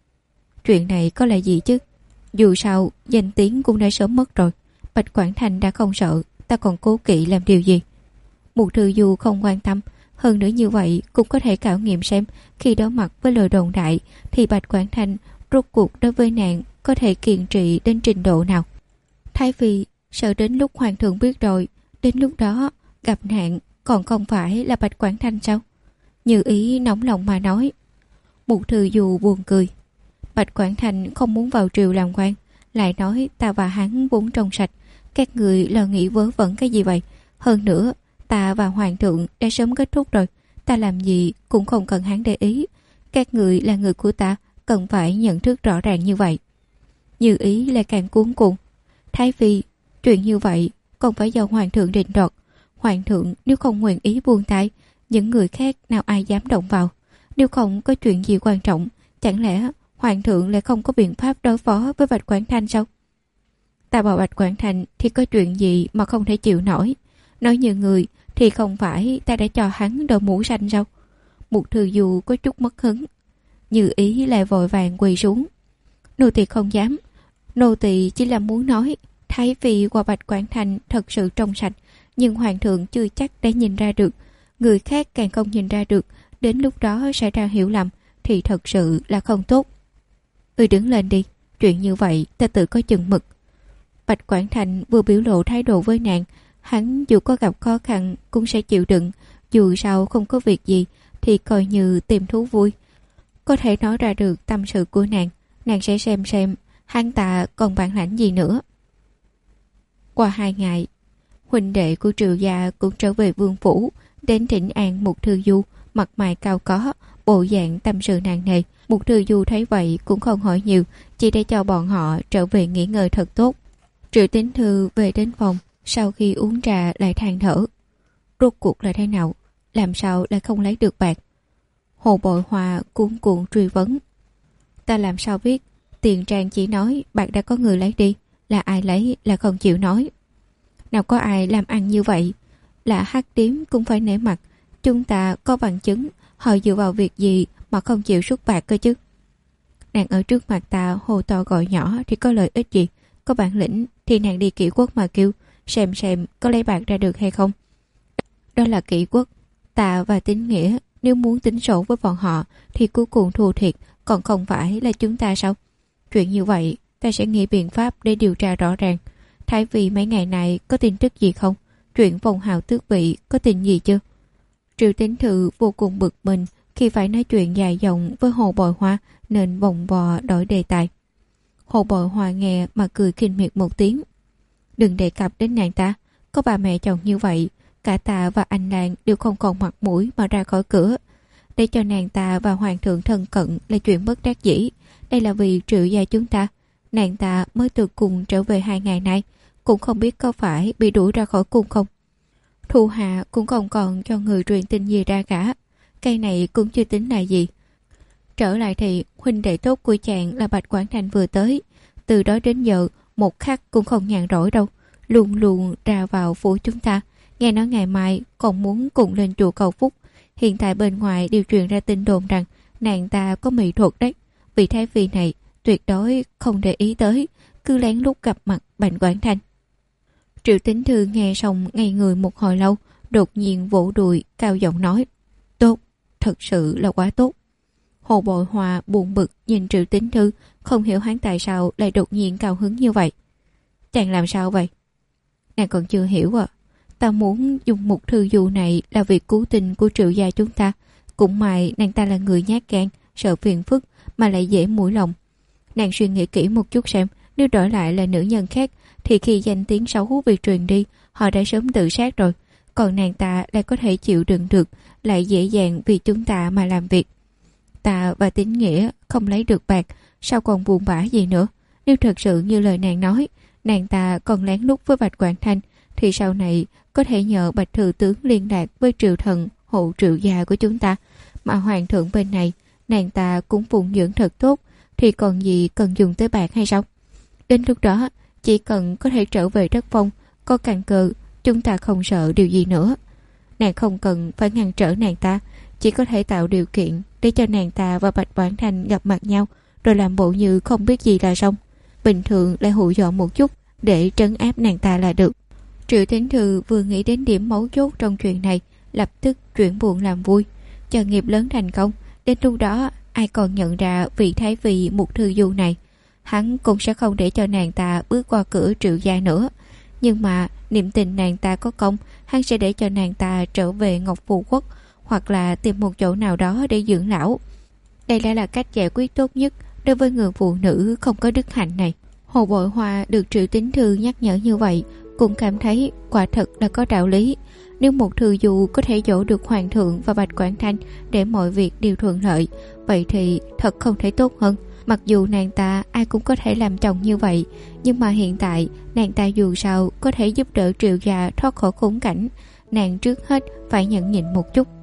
Chuyện này có là gì chứ? Dù sao, danh tiếng cũng đã sớm mất rồi. Bạch Quảng Thành đã không sợ, ta còn cố kỵ làm điều gì? Mục Thư Du không quan tâm, hơn nữa như vậy cũng có thể khảo nghiệm xem khi đối mặt với lời đồn đại thì Bạch Quảng Thành rốt cuộc đối với nàng có thể kiên trì đến trình độ nào. Thái Phi sợ đến lúc hoàng thượng biết rồi, đến lúc đó gặp nạn còn không phải là Bạch Quảng Thành sao? Như ý nóng lòng mà nói. Mục Thư Du buồn cười. Bạch Quảng Thành không muốn vào triều làm quan, lại nói ta và hắn vốn trong sạch, các người lo nghĩ vớ vẩn cái gì vậy? Hơn nữa, ta và hoàng thượng đã sớm kết thúc rồi, ta làm gì cũng không cần hắn để ý. Các người là người của ta, cần phải nhận thức rõ ràng như vậy. Như ý lại càng cuống cuồng. Thái Phi, chuyện như vậy còn phải do hoàng thượng định đoạt. Hoàng thượng nếu không nguyện ý buông tay, những người khác nào ai dám động vào. Nếu không có chuyện gì quan trọng, chẳng lẽ hoàng thượng lại không có biện pháp đối phó với Bạch Quảng Thành sao? Ta bảo Bạch Quảng Thành thì có chuyện gì mà không thể chịu nổi. Nói như người thì không phải ta đã cho hắn đội mũ xanh sao? Mục Thư Du có chút mất hứng. Như ý lại vội vàng quỳ xuống. Nô tỳ không dám. Nô tỳ chỉ là muốn nói thái phi qua Bạch Quảng Thành thật sự trong sạch, nhưng hoàng thượng chưa chắc đã nhìn ra được, người khác càng không nhìn ra được, đến lúc đó xảy ra hiểu lầm thì thật sự là không tốt. Ngươi đứng lên đi, chuyện như vậy ta tự có chừng mực. Bạch Quảng Thành vừa biểu lộ thái độ với nàng, hắn dù có gặp khó khăn cũng sẽ chịu đựng, dù sao không có việc gì thì coi như tìm thú vui. Có thể nói ra được tâm sự của nàng sẽ xem hắn ta còn bản lãnh gì nữa. Qua 2 ngày, huynh đệ của Triệu gia cũng trở về vương phủ, đến thỉnh an Mục Thư Du, mặt mày cao có, bộ dạng tâm sự nặng nề. Mục Thư Du thấy vậy cũng không hỏi nhiều, chỉ để cho bọn họ trở về nghỉ ngơi thật tốt. Triệu Tín Thư về đến phòng, sau khi uống trà lại than thở. Rốt cuộc là thế nào? Làm sao lại không lấy được bạc? Hồ Bội Hòa cuống cuộn truy vấn. Ta làm sao biết? Tiền Trang chỉ nói bạc đã có người lấy đi, là ai lấy là không chịu nói. Nào có ai làm ăn như vậy? Là hắc điếm cũng phải nể mặt. Chúng ta có bằng chứng, họ dựa vào việc gì mà không chịu rút bạc cơ chứ? Nàng ở trước mặt ta hồ to gọi nhỏ thì có lợi ích gì? Có bản lĩnh thì nàng đi Kỷ Quốc mà kêu, xem có lấy bạc ra được hay không. Đó là Kỷ Quốc. Ta và Tín Nghĩa nếu muốn tính sổ với bọn họ thì cuối cùng thua thiệt, còn không phải là chúng ta sao? Chuyện như vậy ta sẽ nghĩ biện pháp để điều tra rõ ràng. Thái vì mấy ngày này có tin tức gì không? Chuyện Phong Hào tước vị có tin gì chưa? Triệu Tín Thư vô cùng bực mình khi phải nói chuyện dài dòng với Hồ Bội Hoa nên vòng vò đổi đề tài. Hồ Bội Hoa nghe mà cười khinh miệt một tiếng. Đừng đề cập đến nàng ta, có bà mẹ chồng như vậy, cả ta và anh Lan đều không còn mặt mũi mà ra khỏi cửa. Để cho nàng ta và hoàng thượng thân cận là chuyện bất đắc dĩ. Đây là vì Triệu gia chúng ta. Nàng ta mới từ cung trở về 2 ngày nay, cũng không biết có phải bị đuổi ra khỏi cung không. Thu hạ cũng không còn cho người truyền tin gì ra cả. Cây này cũng chưa tính là gì. Trở lại thì huynh đệ tốt của chàng là Bạch Quảng Thành vừa tới. Từ đó đến giờ một khắc cũng không nhàn rỗi đâu, luôn luôn ra vào phủ chúng ta. Nghe nói ngày mai còn muốn cùng lên chùa cầu phúc. Hiện tại bên ngoài đều truyền ra tin đồn rằng nàng ta có mỹ thuật đấy. Vị thái phi này tuyệt đối không để ý tới, cứ lén lút gặp mặt Bạch Quảng Thành. Triệu Tín Thư nghe xong ngây người một hồi lâu, đột nhiên vỗ đùi cao giọng nói: Tốt, thật sự là quá tốt. Hồ Bội Hòa buồn bực nhìn Triệu Tín Thư, không hiểu hắn tại sao lại đột nhiên cao hứng như vậy. Chàng làm sao vậy? Nàng còn chưa hiểu à? Ta muốn dùng Mục Thư Du này là việc cứu tình của Triệu gia chúng ta. Cũng may nàng ta là người nhát gan, sợ phiền phức mà lại dễ mũi lòng. Nàng suy nghĩ kỹ một chút xem, nếu đổi lại là nữ nhân khác thì khi danh tiếng xấu bị truyền đi, họ đã sớm tự sát rồi. Còn nàng ta lại có thể chịu đựng được, lại dễ dàng vì chúng ta mà làm việc. Ta và Tín Nghĩa không lấy được bạc, sao còn buồn bã gì nữa? Nếu thật sự như lời nàng nói, nàng ta còn lén lút với Bạch Quảng Thanh, thì sau này có thể nhờ Bạch Thừa Tướng liên lạc với Triệu Thần hộ Triệu gia của chúng ta. Mà hoàng thượng bên này, nàng ta cũng phụng dưỡng thật tốt, thì còn gì cần dùng tới bạc hay sao? Đến lúc đó, chỉ cần có thể trở về đất phong, có căn cơ, chúng ta không sợ điều gì nữa. Nàng không cần phải ngăn trở nàng ta, chỉ có thể tạo điều kiện để cho nàng ta và Bạch Quảng Thành gặp mặt nhau, rồi làm bộ như không biết gì là xong. Bình thường lại hù dọa một chút để trấn áp nàng ta là được. Triệu Tín Thư vừa nghĩ đến điểm mấu chốt trong chuyện này, lập tức chuyển buồn làm vui. Chờ nghiệp lớn thành công, đến lúc đó ai còn nhận ra vị thái phi Mục Thư Du này, hắn cũng sẽ không để cho nàng ta bước qua cửa Triệu gia nữa. Nhưng mà niệm tình nàng ta có công, hắn sẽ để cho nàng ta trở về Ngọc Phù Quốc, hoặc là tìm một chỗ nào đó để dưỡng lão. Đây là cách giải quyết tốt nhất đối với người phụ nữ không có đức hạnh này. Hồ Bội Hoa được Triệu Tín Thư nhắc nhở như vậy, cũng cảm thấy quả thật là có đạo lý. Nếu Mục Thư Du có thể dỗ được hoàng thượng và Bạch Quảng Thanh để mọi việc đều thuận lợi, vậy thì thật không thể tốt hơn. Mặc dù nàng ta ai cũng có thể làm chồng như vậy, nhưng mà hiện tại nàng ta dù sao có thể giúp đỡ Triệu gia thoát khỏi khốn cảnh. Nàng trước hết phải nhẫn nhịn một chút.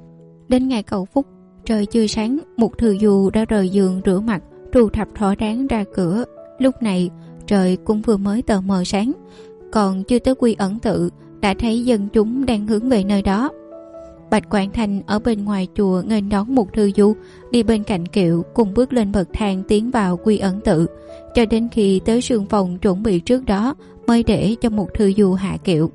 Đến ngày cầu phúc, trời chưa sáng, Mục Thư Du đã rời giường rửa mặt, thu thập thỏa đáng ra cửa. Lúc này trời cũng vừa mới tờ mờ sáng, còn chưa tới Quy Ẩn Tự đã thấy dân chúng đang hướng về nơi đó. Bạch Quảng Thành ở bên ngoài chùa nghênh đón Mục Thư Du, đi bên cạnh kiệu cùng bước lên bậc thang tiến vào Quy Ẩn Tự, cho đến khi tới sương phòng chuẩn bị trước đó mới để cho Mục Thư Du hạ kiệu.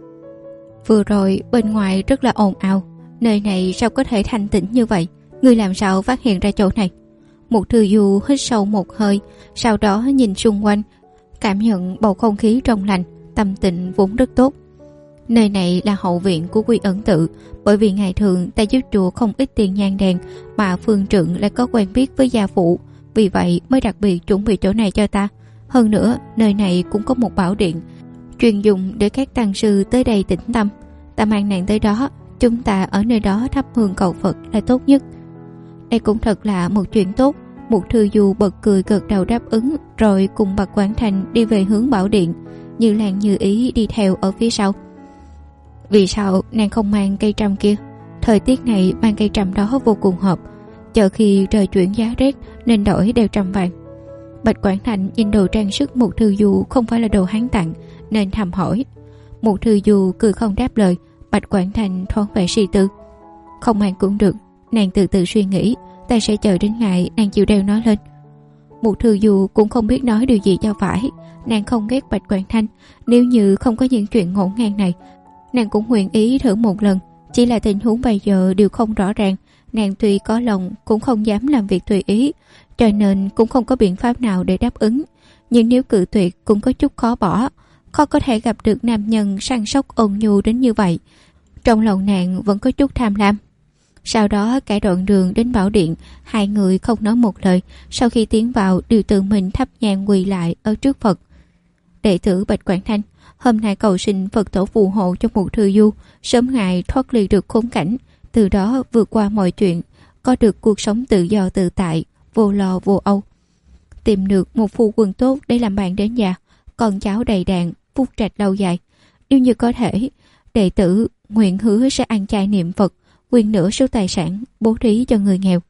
Vừa rồi bên ngoài rất là ồn ào, nơi này sao có thể thanh tĩnh như vậy? Ngươi làm sao phát hiện ra chỗ này? Mục Thư Du hít sâu một hơi, sau đó nhìn xung quanh, cảm nhận bầu không khí trong lành, tâm tình vốn rất tốt. Nơi này là hậu viện của Quy Ẩn Tự, bởi vì ngày thường ta giúp chùa không ít tiền nhang đèn, mà phương trượng lại có quen biết với gia phụ, vì vậy mới đặc biệt chuẩn bị chỗ này cho ta. Hơn nữa, nơi này cũng có một bảo điện, chuyên dùng để các tăng sư tới đây tĩnh tâm. Ta mang nàng tới đó, chúng ta ở nơi đó thắp hương cầu Phật là tốt nhất. Đây cũng thật là một chuyện tốt. Mục Thư Du bật cười gật đầu đáp ứng, rồi cùng Bạch Quảng Thành đi về hướng bảo điện, Như Lan Như Ý đi theo ở phía sau. Vì sao nàng không mang cây trầm kia? Thời tiết này mang cây trầm đó vô cùng hợp, chờ khi trời chuyển giá rét nên đổi đeo trầm vàng. Bạch Quảng Thành nhìn đồ trang sức Mục Thư Du không phải là đồ hắn tặng, nên thầm hỏi. Mục Thư Du cười không đáp lời. Bạch Quảng Thành thoáng vẻ suy tư. Không mang cũng được, nàng từ từ suy nghĩ, ta sẽ chờ đến ngày nàng chịu đeo nó lên. Mục Thư Du cũng không biết nói điều gì cho phải. Nàng không ghét Bạch Quảng Thành, nếu như không có những chuyện ngổn ngang này, nàng cũng nguyện ý thử một lần. Chỉ là tình huống bây giờ đều không rõ ràng, nàng tuy có lòng cũng không dám làm việc tùy ý, cho nên cũng không có biện pháp nào để đáp ứng. Nhưng nếu cự tuyệt cũng có chút khó bỏ, khó có thể gặp được nam nhân săn sóc ôn nhu đến như vậy. Trong lòng nàng vẫn có chút tham lam. Sau đó cả đoạn đường đến bảo điện, hai người không nói một lời. Sau khi tiến vào đều tự mình thắp nhang quỳ lại ở trước Phật. Đệ tử Bạch Quảng Thành hôm nay cầu xin Phật tổ phù hộ cho Mục Thư Du sớm ngày thoát ly được khốn cảnh, từ đó vượt qua mọi chuyện, có được cuộc sống tự do tự tại, vô lo vô âu, tìm được một phu quân tốt để làm bạn đến già, con cháu đầy đàn, phúc trạch lâu dài. Nếu như có thể, đệ tử nguyện hứa sẽ ăn chay niệm Phật, quyên nửa số tài sản bố thí cho người nghèo.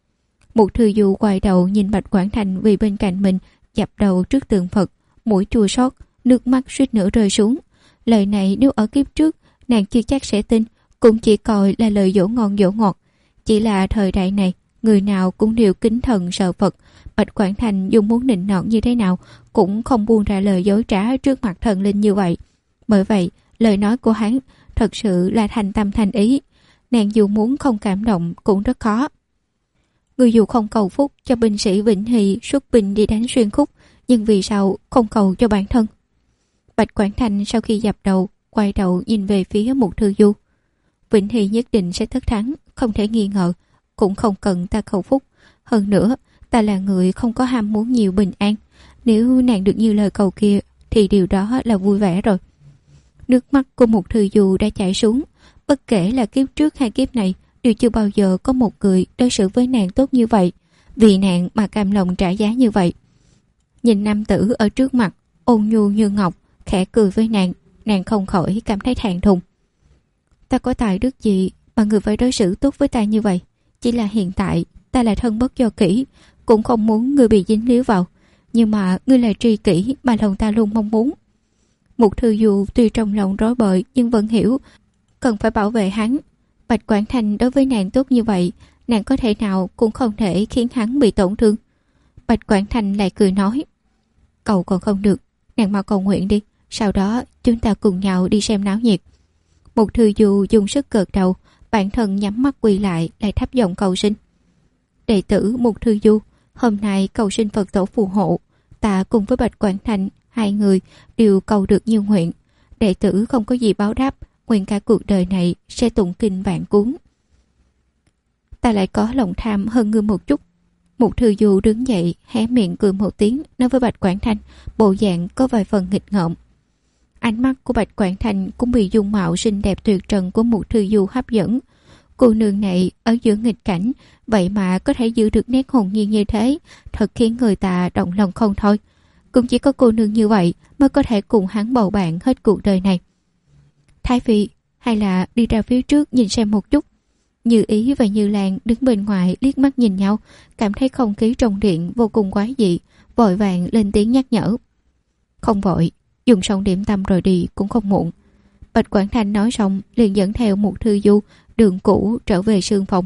Mục Thư Du quay đầu nhìn Bạch Quảng Thành vì bên cạnh mình dập đầu trước tượng Phật, mũi chua xót, nước mắt suýt nữa rơi xuống. Lời này nếu ở kiếp trước nàng chưa chắc sẽ tin, cũng chỉ coi là lời dỗ ngon dỗ ngọt. Chỉ là thời đại này người nào cũng đều kính thần sợ Phật. Bạch Quảng Thành dù muốn nịnh nọt như thế nào cũng không buông ra lời dối trá trước mặt thần linh như vậy. Bởi vậy lời nói của hắn thật sự là thành tâm thành ý. Nàng dù muốn không cảm động cũng rất khó. Người dù không cầu phúc cho binh sĩ Vĩnh Hy xuất binh đi đánh xuyên khúc, nhưng vì sao không cầu cho bản thân? Bạch Quảng Thành sau khi dập đầu quay đầu nhìn về phía Mục Thư Du. Vĩnh Hy nhất định sẽ thất thắng, không thể nghi ngờ, cũng không cần ta cầu phúc. Hơn nữa ta là người không có ham muốn nhiều bình an, nếu nàng được như lời cầu kia thì điều đó là vui vẻ rồi. Nước mắt của Mục Thư Du đã chảy xuống. Bất kể là kiếp trước hay kiếp này, đều chưa bao giờ có một người đối xử với nàng tốt như vậy, vì nàng mà cam lòng trả giá như vậy. Nhìn nam tử ở trước mặt ôn nhu như ngọc, khẽ cười với nàng, nàng không khỏi cảm thấy thẹn thùng. Ta có tài đức gì mà người phải đối xử tốt với ta như vậy? Chỉ là hiện tại ta là thân bất do kỷ, cũng không muốn người bị dính líu vào, nhưng mà ngươi là tri kỷ mà lòng ta luôn mong muốn. Mục Thư Du tuy trong lòng rối bời nhưng vẫn hiểu cần phải bảo vệ hắn. Bạch Quảng Thành đối với nàng tốt như vậy, nàng có thể nào cũng không thể khiến hắn bị tổn thương. Bạch Quảng Thành lại cười nói, cầu còn không được, nàng mau cầu nguyện đi, sau đó chúng ta cùng nhau đi xem náo nhiệt. Mục Thư Du dùng sức gật đầu, bản thân nhắm mắt quỳ lại thấp giọng cầu xin. Đệ tử Mục Thư Du hôm nay cầu xin Phật tổ phù hộ, ta cùng với Bạch Quảng Thành hai người đều cầu được như nguyện. Đệ tử không có gì báo đáp, nguyện cả cuộc đời này sẽ tụng kinh vạn cuốn. Ta lại có lòng tham hơn ngươi một chút. Mục Thư Du đứng dậy hé miệng cười một tiếng, nói với Bạch Quảng Thành, bộ dạng có vài phần nghịch ngợm. Ánh mắt của Bạch Quảng Thành cũng bị dung mạo xinh đẹp tuyệt trần của Mục Thư Du hấp dẫn. Cô nương này ở giữa nghịch cảnh, vậy mà có thể giữ được nét hồn nhiên như thế, thật khiến người ta động lòng không thôi. Cũng chỉ có cô nương như vậy mới có thể cùng hắn bầu bạn hết cuộc đời này. Thái Phi, hay là đi ra phía trước nhìn xem một chút. Như Ý và Như Lan đứng bên ngoài liếc mắt nhìn nhau, cảm thấy không khí trong điện vô cùng quái dị, vội vàng lên tiếng nhắc nhở. Không vội, dùng xong điểm tâm rồi đi cũng không muộn. Bạch Quảng Thành nói xong liền dẫn theo một thư du đường cũ trở về sương phòng.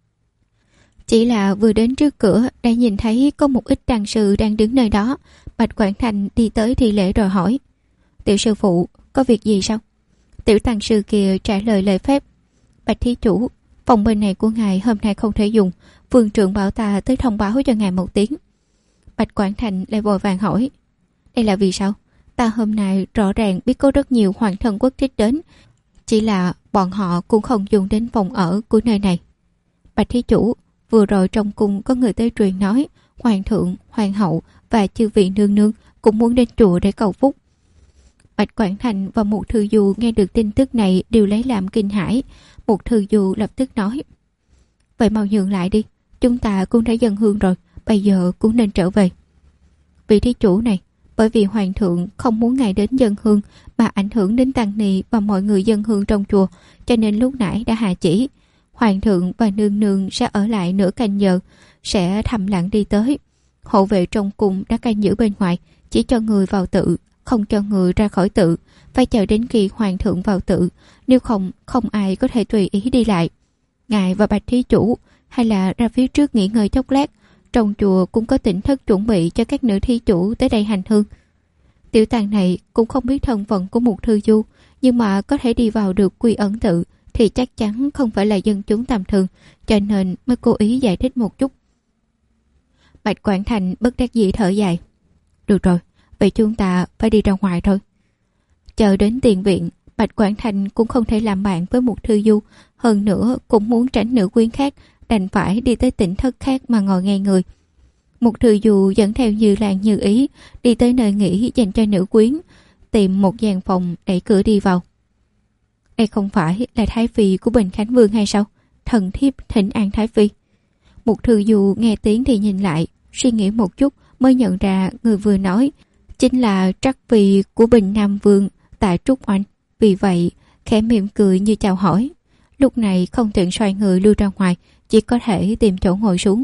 Chỉ là vừa đến trước cửa đã nhìn thấy có một ít tăng sư đang đứng nơi đó. Bạch Quảng Thành đi tới thi lễ rồi hỏi: Tiểu sư phụ, có việc gì sao? Tiểu tăng sư kia trả lời lễ phép: Bạch thí chủ, phòng bên này của ngài hôm nay không thể dùng, vương trưởng bảo ta tới thông báo cho ngài một tiếng. Bạch Quảng Thành lại vội vàng hỏi: Đây là vì sao? Ta hôm nay rõ ràng biết có rất nhiều hoàng thân quốc thích đến, chỉ là bọn họ cũng không dùng đến phòng ở của nơi này. Bạch thí chủ, vừa rồi trong cung có người tới truyền nói hoàng thượng, hoàng hậu và chư vị nương nương cũng muốn đến chùa để cầu phúc. Bạch Quảng Thành và Mục Thư Du nghe được tin tức này đều lấy làm kinh hãi. Mục Thư Du lập tức nói: Vậy mau nhường lại đi, chúng ta cũng đã dâng hương rồi, bây giờ cũng nên trở về. Vị thí chủ này, bởi vì hoàng thượng không muốn ngài đến dâng hương mà ảnh hưởng đến tăng ni và mọi người dâng hương trong chùa, cho nên lúc nãy đã hạ chỉ hoàng thượng và nương nương sẽ ở lại nửa canh giờ, sẽ thầm lặng đi tới. Hộ vệ trong cung đã canh giữ bên ngoài, chỉ cho người vào tự, không cho người ra khỏi tự, phải chờ đến khi hoàng thượng vào tự, nếu không ai có thể tùy ý đi lại. Ngài và Bạch thí chủ hay là ra phía trước nghỉ ngơi chốc lát, trong chùa cũng có tỉnh thất chuẩn bị cho các nữ thí chủ tới đây hành hương. Tiểu tàng này cũng không biết thân phận của Mục Thư Du, nhưng mà có thể đi vào được Quy Ẩn tự thì chắc chắn không phải là dân chúng tầm thường, cho nên mới cố ý giải thích một chút. Bạch Quảng Thành bất đắc dĩ thở dài: Được rồi, vậy chúng ta phải đi ra ngoài thôi. Chờ đến tiền viện, Bạch Quảng Thành cũng không thể làm bạn với Mục Thư Du, hơn nữa cũng muốn tránh nữ quyến khác, đành phải đi tới tỉnh thất khác mà ngồi ngay người. Mục Thư Du dẫn theo Như Lan Như Ý đi tới nơi nghỉ dành cho nữ quyến, tìm một gian phòng đẩy cửa đi vào. Đây không phải là Thái Phi của Bình Khánh Vương hay sao? Thần thiếp thỉnh an Thái Phi. Mục Thư Du nghe tiếng thì nhìn lại, suy nghĩ một chút mới nhận ra người vừa nói chính là Trắc Phi của Bình Nam Vương Tạ Trúc Oanh. Vì vậy khẽ mỉm cười như chào hỏi. Lúc này không tiện xoay người lui ra ngoài, chỉ có thể tìm chỗ ngồi xuống.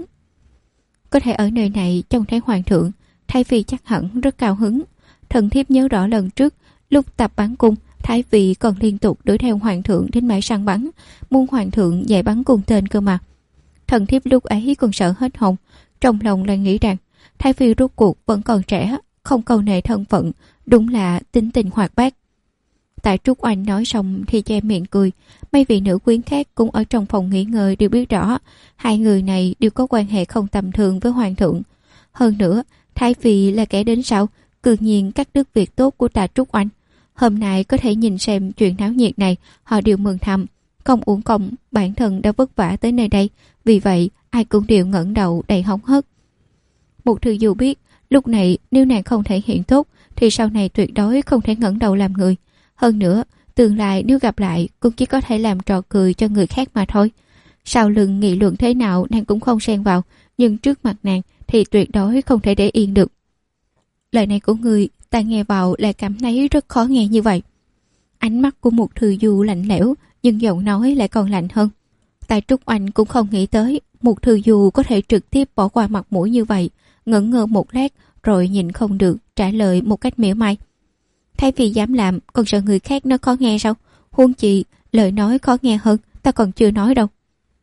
Có thể ở nơi này trông thấy hoàng thượng, Thái Phi chắc hẳn rất cao hứng. Thần thiếp nhớ rõ lần trước lúc tập bắn cung, Thái Phi còn liên tục đuổi theo hoàng thượng đến bãi săn bắn, muốn hoàng thượng dạy bắn cung tên cơ mà. Thần thiếp lúc ấy còn sợ hết hồn, trong lòng lại nghĩ rằng Thái Phi rốt cuộc vẫn còn trẻ, không câu nệ thân phận, đúng là tính tình hoạt bát. Tại Trúc Oanh nói xong thì che miệng cười. Mấy vị nữ quyến khác cũng ở trong phòng nghỉ ngơi đều biết rõ hai người này đều có quan hệ không tầm thường với hoàng thượng. Hơn nữa, Thái Phi là kẻ đến sau, cư nhiên cắt đứt việc tốt của Tạ Trúc Oanh. Hôm nay có thể nhìn xem chuyện náo nhiệt này, họ đều mừng thầm. Không uổng công, bản thân đã vất vả tới nơi đây, vì vậy ai cũng đều ngẩng đầu đầy hóng hớt. Mục Thư Du biết, lúc này nếu nàng không thể hiện tốt thì sau này tuyệt đối không thể ngẩng đầu làm người. Hơn nữa, tương lai nếu gặp lại cũng chỉ có thể làm trò cười cho người khác mà thôi. Sau lưng nghị luận thế nào nàng cũng không xen vào, nhưng trước mặt nàng thì tuyệt đối không thể để yên được. Lời này của người ta nghe vào lại cảm thấy rất khó nghe như vậy. Ánh mắt của Mục Thư Du lạnh lẽo, nhưng giọng nói lại còn lạnh hơn. Tại Trúc Oanh cũng không nghĩ tới Mục Thư Du có thể trực tiếp bỏ qua mặt mũi như vậy, ngẩn ngơ một lát rồi nhìn không được trả lời một cách mỉa mai. Thái Phi dám làm, còn sợ người khác nó khó nghe sao? Huống chi lời nói khó nghe hơn ta còn chưa nói đâu.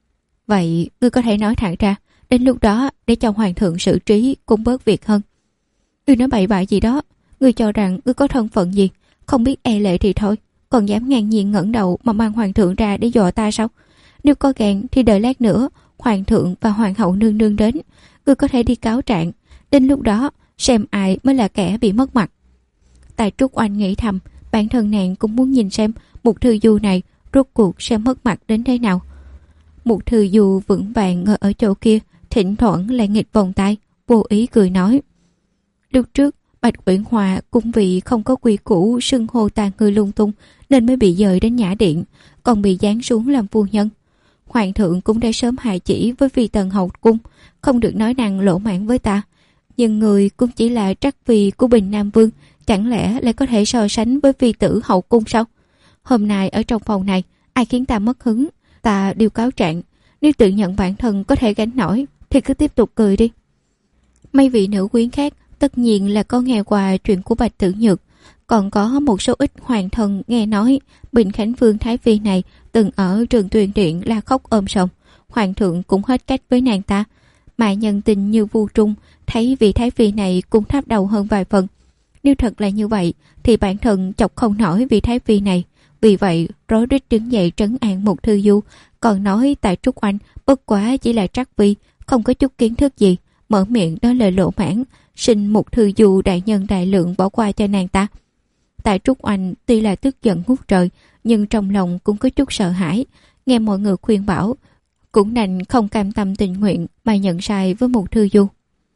Vậy ngươi có thể nói thẳng ra, đến lúc đó để cho hoàng thượng xử trí cũng bớt việc hơn. Ngươi nói bậy bạ gì đó, ngươi cho rằng ngươi có thân phận gì, không biết e lệ thì thôi, còn dám ngang nhiên ngẩng đầu mà mang hoàng thượng ra để dọa ta sao? Nếu có gan thì đợi lát nữa hoàng thượng và hoàng hậu nương nương đến, ngươi có thể đi cáo trạng, đến lúc đó xem ai mới là kẻ bị mất mặt. Tại Trúc Oanh nghĩ thầm, bản thân nàng cũng muốn nhìn xem Mục Thư Du này rốt cuộc sẽ mất mặt đến thế nào. Mục Thư Du vững vàng ngồi ở chỗ kia, thỉnh thoảng lại nghịch vòng tay, vô ý cười nói: Lúc trước Bạch Uyển Hòa cũng vì không có quy củ xưng hô ta người lung tung nên mới bị dời đến Nhã Điện, còn bị giáng xuống làm phu nhân. Hoàng thượng cũng đã sớm hài chỉ với phi tần hậu cung, không được nói năng lỗ mãng với ta. Nhưng người cũng chỉ là Trắc Phi của Bình Nam Vương, chẳng lẽ lại có thể so sánh với phi tử hậu cung sao? Hôm nay ở trong phòng này, ai khiến ta mất hứng, ta đều cáo trạng. Nếu tự nhận bản thân có thể gánh nổi thì cứ tiếp tục cười đi. Mấy vị nữ quyến khác tất nhiên là có nghe qua chuyện của Bạch Tử Nhược, còn có một số ít hoàng thân nghe nói Bình Khánh Vương Thái Phi này từng ở Trường Tuyền Điện la khóc ôm sầu. Hoàng thượng cũng hết cách với nàng ta, mà nhân tình như Vu Trung thấy vị Thái Phi này cũng tháp đầu hơn vài phần. Nếu thật là như vậy thì bản thân chọc không nổi vị Thái Phi này, vì vậy rối rít đứng dậy trấn an Mục Thư Du, còn nói tại Trúc Oanh bất quá chỉ là trắc vi, không có chút kiến thức gì, mở miệng đó lời lỗ mãn, xin Mục Thư Du đại nhân đại lượng bỏ qua cho nàng ta. Tại Trúc Oanh tuy là tức giận ngút trời, nhưng trong lòng cũng có chút sợ hãi, nghe mọi người khuyên bảo, cũng đành không cam tâm tình nguyện mà nhận sai với Mục Thư Du.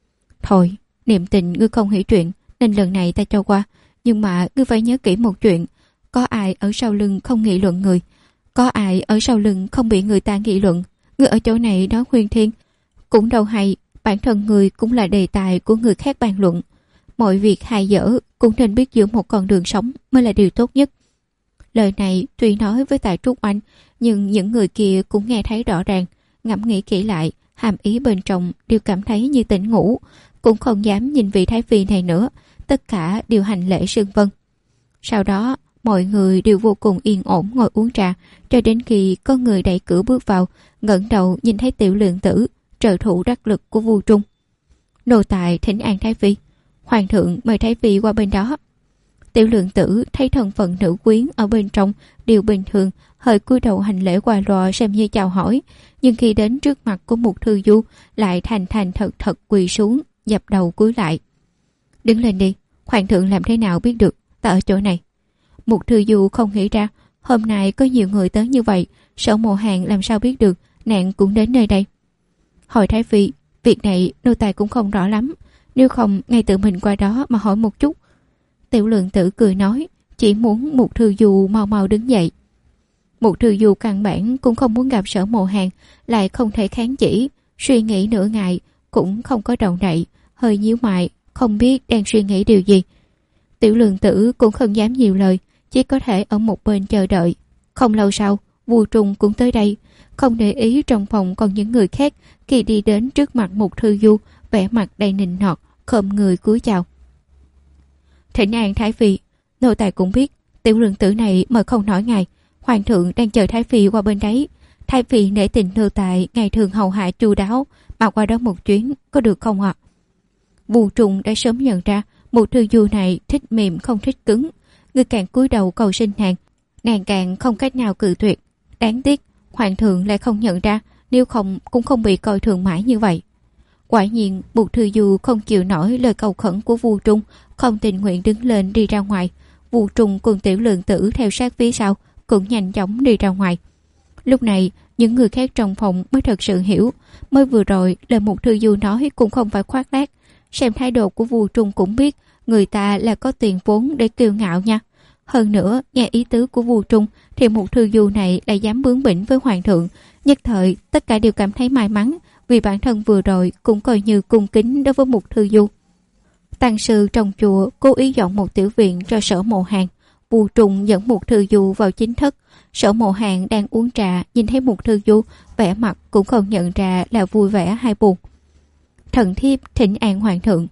Thôi, niệm tình ngươi không hiểu chuyện, nên lần này ta cho qua, nhưng mà ngươi phải nhớ kỹ một chuyện, có ai ở sau lưng không nghị luận người, có ai ở sau lưng không bị người ta nghị luận. Ngươi ở chỗ này đó khuyên thiên cũng đâu hay, bản thân người cũng là đề tài của người khác bàn luận. Mọi việc hay dở cũng nên biết giữ một con đường sống mới là điều tốt nhất. Lời này tuy nói với Tại Trúc Oanh, nhưng những người kia cũng nghe thấy rõ ràng, ngẫm nghĩ kỹ lại, hàm ý bên trong đều cảm thấy như tỉnh ngủ, cũng không dám nhìn vị Thái Phi này nữa, tất cả đều hành lễ sương vân. Sau đó mọi người đều vô cùng yên ổn ngồi uống trà, cho đến khi có người đẩy cửa bước vào, ngẩng đầu nhìn thấy Tiểu Lượng Tử, trợ thủ đắc lực của Vu Trung. Nô tài thỉnh an Thái Phi, hoàng thượng mời Thái Phi qua bên đó. Tiểu Lượng Tử thấy thân phận nữ quyến ở bên trong đều bình thường, hơi cúi đầu hành lễ qua loa xem như chào hỏi, nhưng khi đến trước mặt của Mục Thư Du lại thành thành thật thật quỳ xuống, dập đầu cúi lại. Đứng lên đi, hoàng thượng làm thế nào biết được ta ở chỗ này? Mục Thư Du không nghĩ ra hôm nay có nhiều người tới như vậy, Sở Mộ Hàn làm sao biết được nàng cũng đến nơi đây. Hỏi Thái Phi, việc này nô tài cũng không rõ lắm, nếu không ngay tự mình qua đó mà hỏi một chút. Tiểu Lượng Tử cười nói, chỉ muốn Mục Thư Du mau mau đứng dậy. Mục Thư Du căn bản cũng không muốn gặp Sở Mộ Hàn, lại không thể kháng chỉ, suy nghĩ nửa ngày cũng không có đầu đậy, hơi nhíu mày, không biết đang suy nghĩ điều gì. Tiểu Lượng Tử cũng không dám nhiều lời, chỉ có thể ở một bên chờ đợi. Không lâu sau, Vu Trung cũng tới đây, không để ý trong phòng còn những người khác, khi đi đến trước mặt Mục Thư Du, vẻ mặt đầy nịnh nọt, khom người cúi chào. Thỉnh an Thái Phi, nô tài cũng biết Tiểu Lượng Tử này mời không nổi ngài, hoàng thượng đang chờ Thái Phi qua bên đấy. Thái Phi nể tình nô tài ngày thường hầu hạ chu đáo, mà qua đó một chuyến có được không ạ? Vu Trung đã sớm nhận ra Mục Thư Du này thích mềm không thích cứng, người càng cúi đầu cầu xin nàng càng không cách nào cự tuyệt. Đáng tiếc hoàng thượng lại không nhận ra, nếu không cũng không bị coi thường mãi như vậy. Quả nhiên Mục Thư Du không chịu nổi lời cầu khẩn của Vu Trung, không tình nguyện đứng lên đi ra ngoài. Vu Trung cùng Tiểu Lượng Tử theo sát phía sau cũng nhanh chóng đi ra ngoài. Lúc này những người khác trong phòng mới thật sự hiểu, mới vừa rồi lời Mục Thư Du nói cũng không phải khoác lác, xem thái độ của Vu Trung cũng biết người ta là có tiền vốn để kiêu ngạo nha. Hơn nữa nghe ý tứ của Vu Trung thì Mục Thư Du này lại dám bướng bỉnh với hoàng thượng, nhất thời tất cả đều cảm thấy may mắn, vì bản thân vừa rồi cũng coi như cung kính đối với Mục Thư Du. Tăng sư trong chùa cố ý dọn một tiểu viện cho Sở Mộ Hàn. Vu Trung dẫn Mục Thư Du vào chính thất. Sở Mộ Hàn đang uống trà, nhìn thấy Mục Thư Du, vẻ mặt cũng không nhận ra là vui vẻ hay buồn. Thần thiếp thỉnh an hoàng thượng.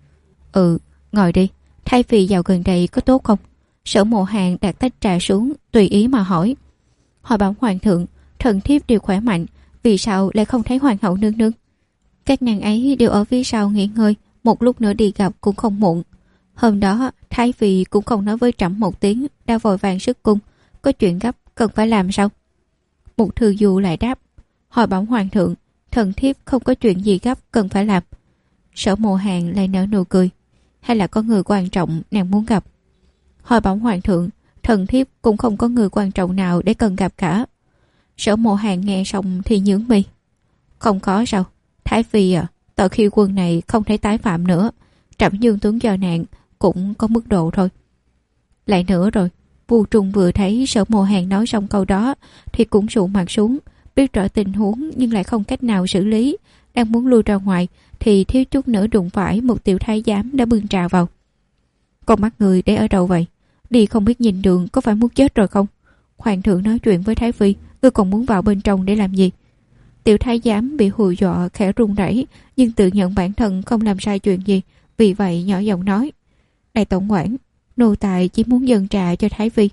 Ngồi đi, Thái Phi dạo gần đây có tốt không? Sở Mộ Hàn đặt tách trà xuống, tùy ý mà hỏi. Hỏi bảo hoàng thượng, thần thiếp đều khỏe mạnh, vì sao lại không thấy hoàng hậu nương nương? Các nàng ấy đều ở phía sau nghỉ ngơi, một lúc nữa đi gặp cũng không muộn. Hôm đó Thái Phi cũng không nói với trẫm một tiếng, đã vội vàng xuất cung, có chuyện gấp cần phải làm sao? Mục Thư Du lại đáp, hỏi bảo hoàng thượng, thần thiếp không có chuyện gì gấp cần phải làm. Sở Mộ Hàn lại nở nụ cười, hay là có người quan trọng nàng muốn gặp? Hỏi bảo hoàng thượng, thần thiếp cũng không có người quan trọng nào để cần gặp cả. Sở Mộ Hàn nghe xong thì nhướng mi. Không có sao? Thái Phi à, tờ khiêu quân này không thể tái phạm nữa, trẫm dương tướng do nạn cũng có mức độ thôi. Lại nữa rồi, Vu Trung vừa thấy Sở Mộ Hàn nói xong câu đó thì cũng sụ mặt xuống, biết rõ tình huống nhưng lại không cách nào xử lý, đang muốn lui ra ngoài thì thiếu chút nữa đụng phải một tiểu thái giám đã bưng trà vào. Con mắt người để ở đâu vậy? Đi không biết nhìn đường, có phải muốn chết rồi không? Hoàng thượng nói chuyện với Thái Phi, ngươi còn muốn vào bên trong để làm gì? Tiểu thái giám bị hù dọa khẽ run rẩy, nhưng tự nhận bản thân không làm sai chuyện gì, vì vậy nhỏ giọng nói: Đại tổng quản, nô tài chỉ muốn dâng trà cho Thái Phi.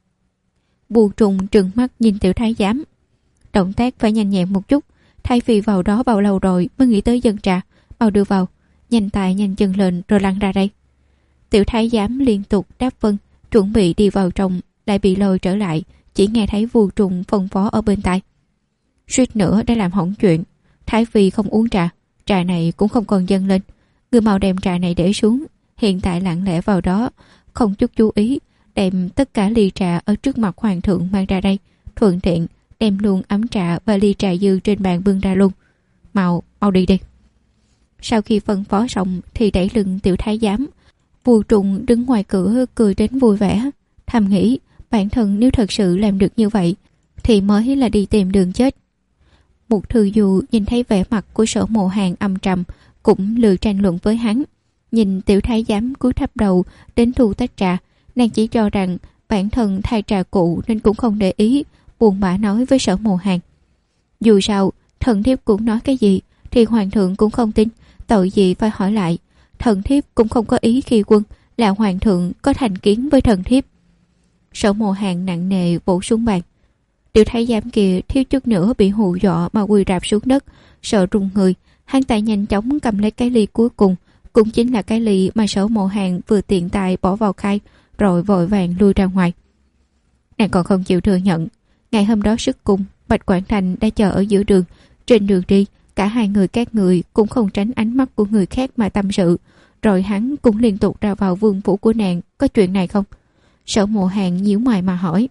Vu Trùng trừng mắt nhìn tiểu thái giám: Động tác phải nhanh nhẹn một chút, Thái Phi vào đó bao lâu rồi mới nghĩ tới dâng trà, mau đưa vào, nhanh tay nhanh chân lên rồi lăn ra đây. Tiểu thái giám liên tục đáp vâng, chuẩn bị đi vào trong, lại bị lôi trở lại, chỉ nghe thấy Vu Trùng phân phó ở bên tai: Suýt nữa đã làm hỏng chuyện, Thái Phi không uống trà, trà này cũng không còn dâng lên, người mau đem trà này để xuống, hiện tại lặng lẽ vào đó, không chút chú ý, đem tất cả ly trà ở trước mặt hoàng thượng mang ra đây, thuận tiện đem luôn ấm trà và ly trà dư trên bàn bưng ra luôn. Mau đi đi. Sau khi phân phó xong thì đẩy lưng tiểu thái giám. Vu Trùng đứng ngoài cửa cười đến vui vẻ, thầm nghĩ bản thân nếu thật sự làm được như vậy thì mới là đi tìm đường chết. Một Thư Du nhìn thấy vẻ mặt của Sở Mộ Hàn âm trầm, cũng lười tranh luận với hắn. Nhìn tiểu thái giám cúi thấp đầu đến thu tách trà, nàng chỉ cho rằng bản thân thay trà cụ nên cũng không để ý, buồn bã nói với Sở Mộ Hàn: Dù sao thần thiếp cũng nói cái gì thì hoàng thượng cũng không tin, tội gì phải hỏi lại. Thần thiếp cũng không có ý khi quân, là hoàng thượng có thành kiến với thần thiếp. Sở Mộ Hàn nặng nề vỗ xuống bàn. Tiểu thái giám kia thiếu chút nữa bị hù dọa mà quỳ rạp xuống đất, sợ run người. Hắn ta nhanh chóng cầm lấy cái ly cuối cùng, cũng chính là cái ly mà Sở Mộ Hàn vừa tiện tay bỏ vào khay, rồi vội vàng lui ra ngoài. Nàng còn không chịu thừa nhận, ngày hôm đó sức cung, Bạch Quảng Thành đã chờ ở giữa đường. Trên đường đi, cả hai người các người cũng không tránh ánh mắt của người khác mà tâm sự. Rồi hắn cũng liên tục ra vào vương phủ của nàng, có chuyện này không? Sở Mộ Hàn nhíu mày mà hỏi.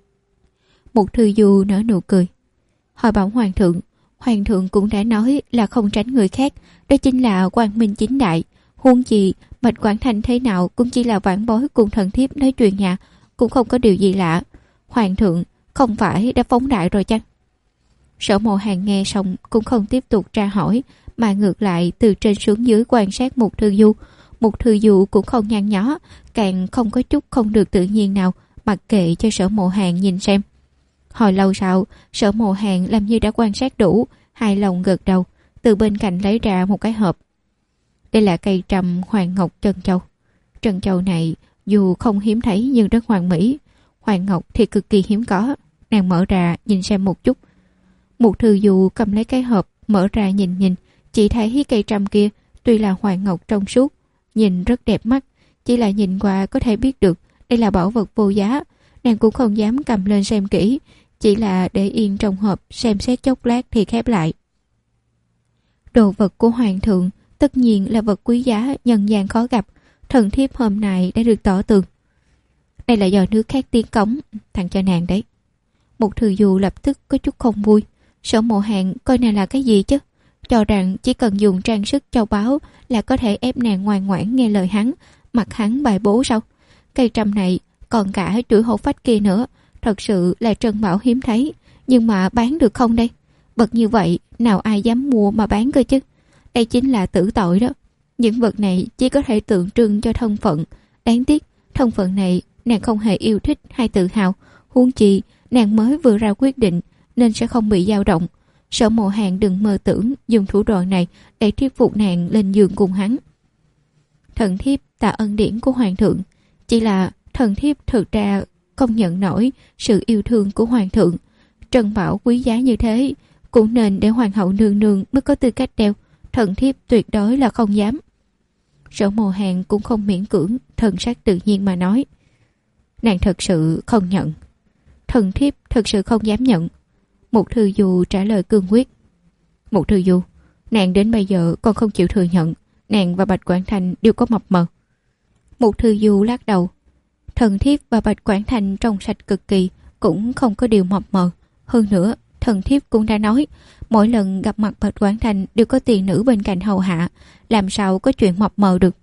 Một Thư Du nở nụ cười. Hỏi bảo hoàng thượng cũng đã nói là không tránh người khác, đó chính là quang minh chính đại. Huống chi Bạch Quảng Thành thế nào cũng chỉ là vãn bối cùng thần thiếp nói chuyện nhà, cũng không có điều gì lạ. Hoàng thượng không phải đã phóng đại rồi chăng? Sở Mộ Hàn nghe xong cũng không tiếp tục tra hỏi, mà ngược lại từ trên xuống dưới quan sát Một Thư Du. Một Thư Du cũng không nhăn nhó, càng không có chút không được tự nhiên nào, mặc kệ cho Sở Mộ Hàn nhìn xem. Hồi lâu sau, Sở Mộ Hàn làm như đã quan sát đủ, hài lòng gật đầu, từ bên cạnh lấy ra một cái hộp. Đây là cây trầm hoàng ngọc trân châu. Trân châu này dù không hiếm thấy nhưng rất hoàn mỹ, hoàng ngọc thì cực kỳ hiếm có. Nàng mở ra nhìn xem một chút. Một Thư Du cầm lấy cái hộp, mở ra nhìn, chỉ thấy cây trầm kia tuy là hoàng ngọc trong suốt, nhìn rất đẹp mắt, chỉ là nhìn qua có thể biết được đây là bảo vật vô giá. Nàng cũng không dám cầm lên xem kỹ, chỉ là để yên trong hộp xem xét chốc lát thì khép lại. Đồ vật của hoàng thượng tất nhiên là vật quý giá nhân gian khó gặp, thần thiếp hôm nay đã được tỏ tường. Đây là do nước khác tiến cống, tặng cho nàng đấy. Một Thư Du lập tức có chút không vui. Sở Mộ Hàn coi nàng là cái gì chứ? Cho rằng chỉ cần dùng trang sức châu báu là có thể ép nàng ngoan ngoãn nghe lời hắn, mặc hắn bài bố sao? Cây trầm này còn cả chuỗi hổ phách kia nữa, thật sự là trân bảo hiếm thấy, nhưng mà bán được không đây? Vật như vậy nào ai dám mua mà bán cơ chứ? Đây chính là tử tội đó. Những vật này chỉ có thể tượng trưng cho thân phận, đáng tiếc thân phận này nàng không hề yêu thích hay tự hào, huống chi nàng mới vừa ra quyết định nên sẽ không bị dao động. Sở Mộ Hàn đừng mơ tưởng dùng thủ đoạn này để thuyết phục nàng lên giường cùng hắn. Thần thiếp tạ ân điển của hoàng thượng, chỉ là thần thiếp thực ra không nhận nổi sự yêu thương của hoàng thượng. Trân bảo quý giá như thế cũng nên để hoàng hậu nương nương mới có tư cách đeo, thần thiếp tuyệt đối là không dám. Sở Mộ Hàn cũng không miễn cưỡng, thần sắc tự nhiên mà nói. Nàng thật sự không nhận. Thần thiếp thật sự không dám nhận. Một Thư Du trả lời cương quyết. Một Thư Du, nàng đến bây giờ còn không chịu thừa nhận nàng và Bạch Quảng Thành đều có mập mờ. Một Thư Du lắc đầu. Thần thiếp và Bạch Quảng Thành trong sạch cực kỳ, cũng không có điều mập mờ. Hơn nữa, thần thiếp cũng đã nói, mỗi lần gặp mặt Bạch Quảng Thành đều có tiền nữ bên cạnh hầu hạ, làm sao có chuyện mập mờ được.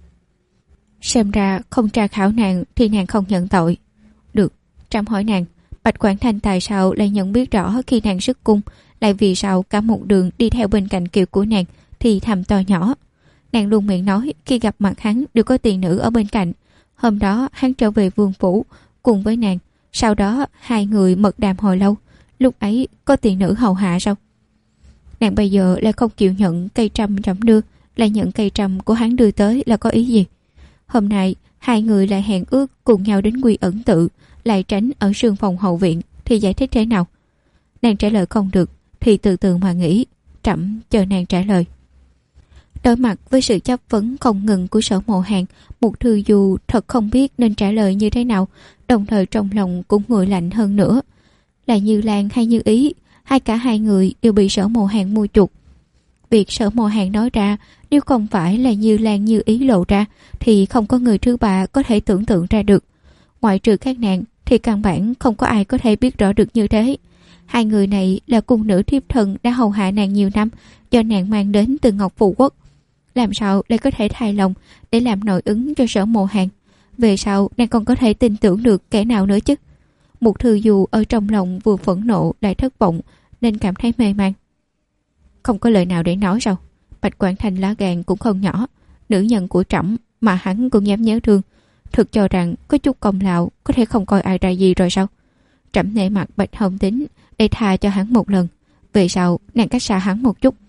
Xem ra không tra khảo nàng thì nàng không nhận tội. Được, trẫm hỏi nàng, Bạch Quảng Thành tại sao lại nhận biết rõ khi nàng xuất cung, lại vì sao cả một đường đi theo bên cạnh kiệu của nàng thì thầm to nhỏ. Nàng luôn miệng nói khi gặp mặt hắn đều có tiền nữ ở bên cạnh. Hôm đó hắn trở về vương phủ cùng với nàng, sau đó hai người mật đàm hồi lâu. Lúc ấy có tiền nữ hầu hạ sao? Nàng bây giờ lại không chịu nhận cây trầm trẫm đưa, lại nhận cây trầm của hắn đưa tới là có ý gì? Hôm nay hai người lại hẹn ước cùng nhau đến Quy Ẩn Tự, lại tránh ở sương phòng hậu viện, thì giải thích thế nào? Nàng trả lời không được thì từ từ mà nghĩ, trẫm chờ nàng trả lời. Đối mặt với sự chất vấn không ngừng của Sở Mộ Hàn, Mục Thư Du thật không biết nên trả lời như thế nào, đồng thời trong lòng cũng nguội lạnh hơn nữa. Là Như Lan hay Như Ý, cả hai người đều bị Sở Mộ Hàn mua chuộc. Việc Sở Mộ Hàn nói ra, nếu không phải là Như Lan Như Ý lộ ra, thì không có người thứ ba có thể tưởng tượng ra được. Ngoại trừ các nàng thì căn bản không có ai có thể biết rõ được như thế. Hai người này là cung nữ thiếp thân đã hầu hạ nàng nhiều năm, do nàng mang đến từ Ngọc Phù Quốc. Làm sao lại có thể thay lòng để làm nội ứng cho Sở Mộ Hàn? Về sau nàng còn có thể tin tưởng được kẻ nào nữa chứ? Mục Thư Du ở trong lòng vừa phẫn nộ lại thất vọng, nên cảm thấy mê man. Không có lời nào để nói sao? Bạch Quảng Thành lá gan cũng không nhỏ, nữ nhân của trẫm mà hắn cũng dám nhớ thương, thực cho rằng có chút công lao có thể không coi ai ra gì rồi sao? Trẫm nể mặt Bạch Hồng Tín để tha cho hắn một lần, về sau nàng cách xa hắn một chút.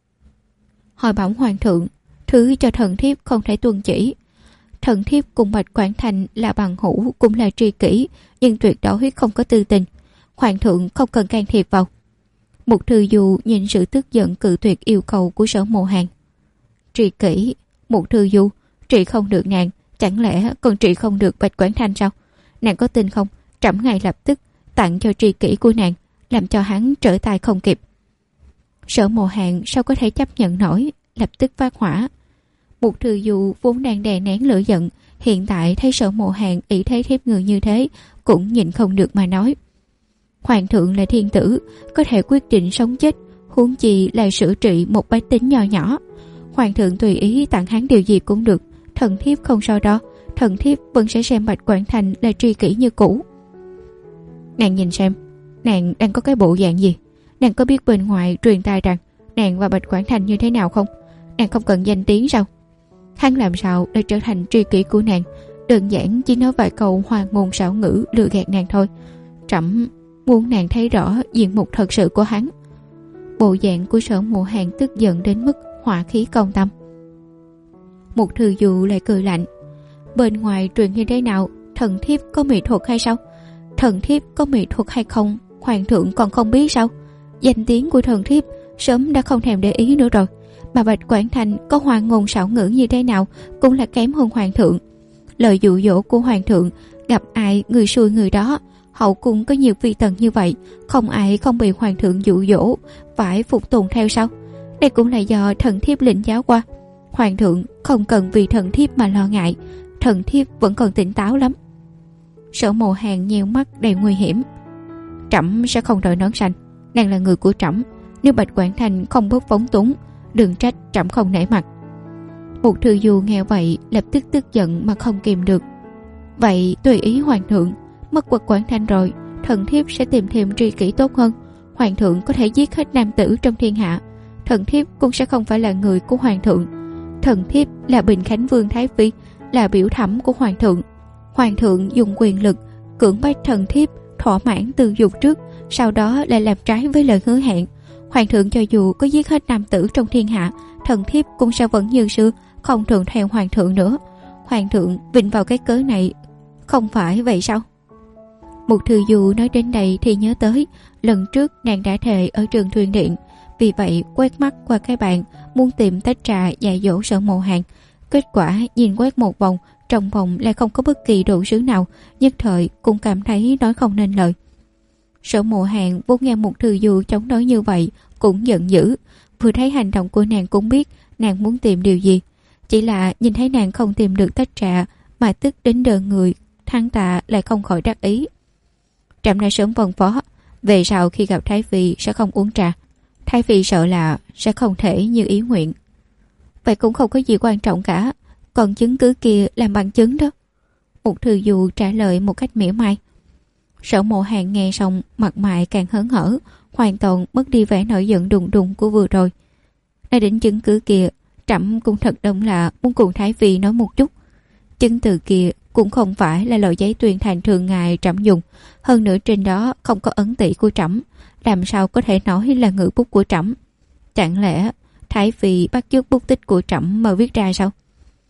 Hỏi bẩm hoàng thượng, thứ cho thần thiếp không thể tuân chỉ. Thần thiếp cùng Bạch Quảng Thành là bằng hữu, cũng là tri kỷ, nhưng tuyệt đối không có tư tình. Hoàng thượng không cần can thiệp vào. Mục Thư Du nhìn sự tức giận cự tuyệt yêu cầu của Sở Mộ Hàn. Tri kỷ? Mục Thư Du, trị không được nàng, chẳng lẽ còn trị không được Bạch Quảng Thành sao? Nàng có tin không? Trẫm ngay lập tức tặng cho tri kỷ của nàng, làm cho hắn trở tay không kịp. Sở Mộ Hàn sao có thể chấp nhận nổi, lập tức phát hỏa. Mục Thư Du vốn đang đè nén lửa giận, hiện tại thấy Sở Mộ Hàn ý thế thiếp người như thế, cũng nhịn không được mà nói. Hoàng thượng là thiên tử, có thể quyết định sống chết, huống chi là xử trị một bách tính nho nhỏ. Hoàng thượng tùy ý tặng hắn điều gì cũng được, thần thiếp không sao đó, thần thiếp vẫn sẽ xem Bạch Quảng Thành là tri kỷ như cũ. Nàng nhìn xem, nàng đang có cái bộ dạng gì? Nàng có biết bên ngoài truyền tai rằng nàng và Bạch Quảng Thành như thế nào không? Nàng không cần danh tiếng sao? Hắn làm sao để trở thành tri kỷ của nàng? Đơn giản chỉ nói vài câu hoa ngôn xảo ngữ lừa gạt nàng thôi. Trẫm muốn nàng thấy rõ diện mục thật sự của hắn. Bộ dạng của Sở Mộ Hàn tức giận đến mức hỏa khí công tâm. Mục Thư Du lại cười lạnh. Bên ngoài truyền như thế nào? Thần thiếp có mỹ thuật hay sao? Thần thiếp có mỹ thuật hay không, hoàng thượng còn không biết sao? Danh tiếng của thần thiếp sớm đã không thèm để ý nữa rồi. Mà Bạch Quảng Thành có hoa ngôn xảo ngữ như thế nào cũng là kém hơn hoàng thượng. Lời dụ dỗ của hoàng thượng, gặp ai người xui người đó. Hậu cung có nhiều phi tần như vậy, không ai không bị hoàng thượng dụ dỗ phải phục tùng theo sao? Đây cũng là do thần thiếp lĩnh giáo qua. Hoàng thượng không cần vì thần thiếp mà lo ngại, thần thiếp vẫn còn tỉnh táo lắm. Sở Mộ Hàn nheo mắt đầy nguy hiểm. Trẫm sẽ không đợi nón xanh, nàng là người của trẫm, nếu Bạch Quảng Thành không bớt phóng túng, đừng trách trẫm không nể mặt. Mục Thư Du nghe vậy lập tức tức giận mà không kìm được. Vậy tùy ý hoàng thượng, mất Bạch Quảng Thành rồi, thần thiếp sẽ tìm thêm tri kỷ tốt hơn. Hoàng thượng có thể giết hết nam tử trong thiên hạ, thần thiếp cũng sẽ không phải là người của hoàng thượng. Thần thiếp là Bình Khánh Vương Thái Phi, là biểu thẩm của hoàng thượng. Hoàng thượng dùng quyền lực cưỡng bách thần thiếp thỏa mãn từ dục trước, sau đó lại làm trái với lời hứa hẹn. Hoàng thượng cho dù có giết hết nam tử trong thiên hạ, thần thiếp cũng sẽ vẫn như xưa, không thuận theo hoàng thượng nữa. Hoàng thượng vịnh vào cái cớ này, không phải vậy sao? Mục Thư Du nói đến đây thì nhớ tới lần trước nàng đã thề ở Trường Thuyền Điện, vì vậy quét mắt qua cái bàn muốn tìm tách trà dạy dỗ Sở Mộ Hàn. Kết quả nhìn quét một vòng, trong vòng lại không có bất kỳ đồ sứ nào, nhất thời cũng cảm thấy nói không nên lời. Sở Mộ Hàn vốn nghe Mục Thư Du chống đối như vậy cũng giận dữ, vừa thấy hành động của nàng cũng biết nàng muốn tìm điều gì, chỉ là nhìn thấy nàng không tìm được tách trà mà tức đến đờ người, than tạ lại không khỏi đắc ý. Trẫm đã sớm phân phó, về sau khi gặp Thái Phi sẽ không uống trà. Thái Phi sợ là sẽ không thể như ý nguyện. Vậy cũng không có gì quan trọng cả, còn chứng cứ kia làm bằng chứng đó. Mục Thư Du trả lời một cách mỉa mai. Sở Mộ Hàn nghe xong mặt mày càng hớn hở, hoàn toàn mất đi vẻ nổi giận đùng đùng của vừa rồi. Nói đến chứng cứ kia, trẫm cũng thật đông là muốn cùng Thái Phi nói một chút. Chứng từ kia cũng không phải là loại giấy tuyên thành thường ngày trẫm dùng, hơn nữa trên đó không có ấn tỷ của trẫm, làm sao có thể nói là ngữ bút của trẫm? Chẳng lẽ Thái Phi bắt chước bút tích của trẫm mà viết ra sao?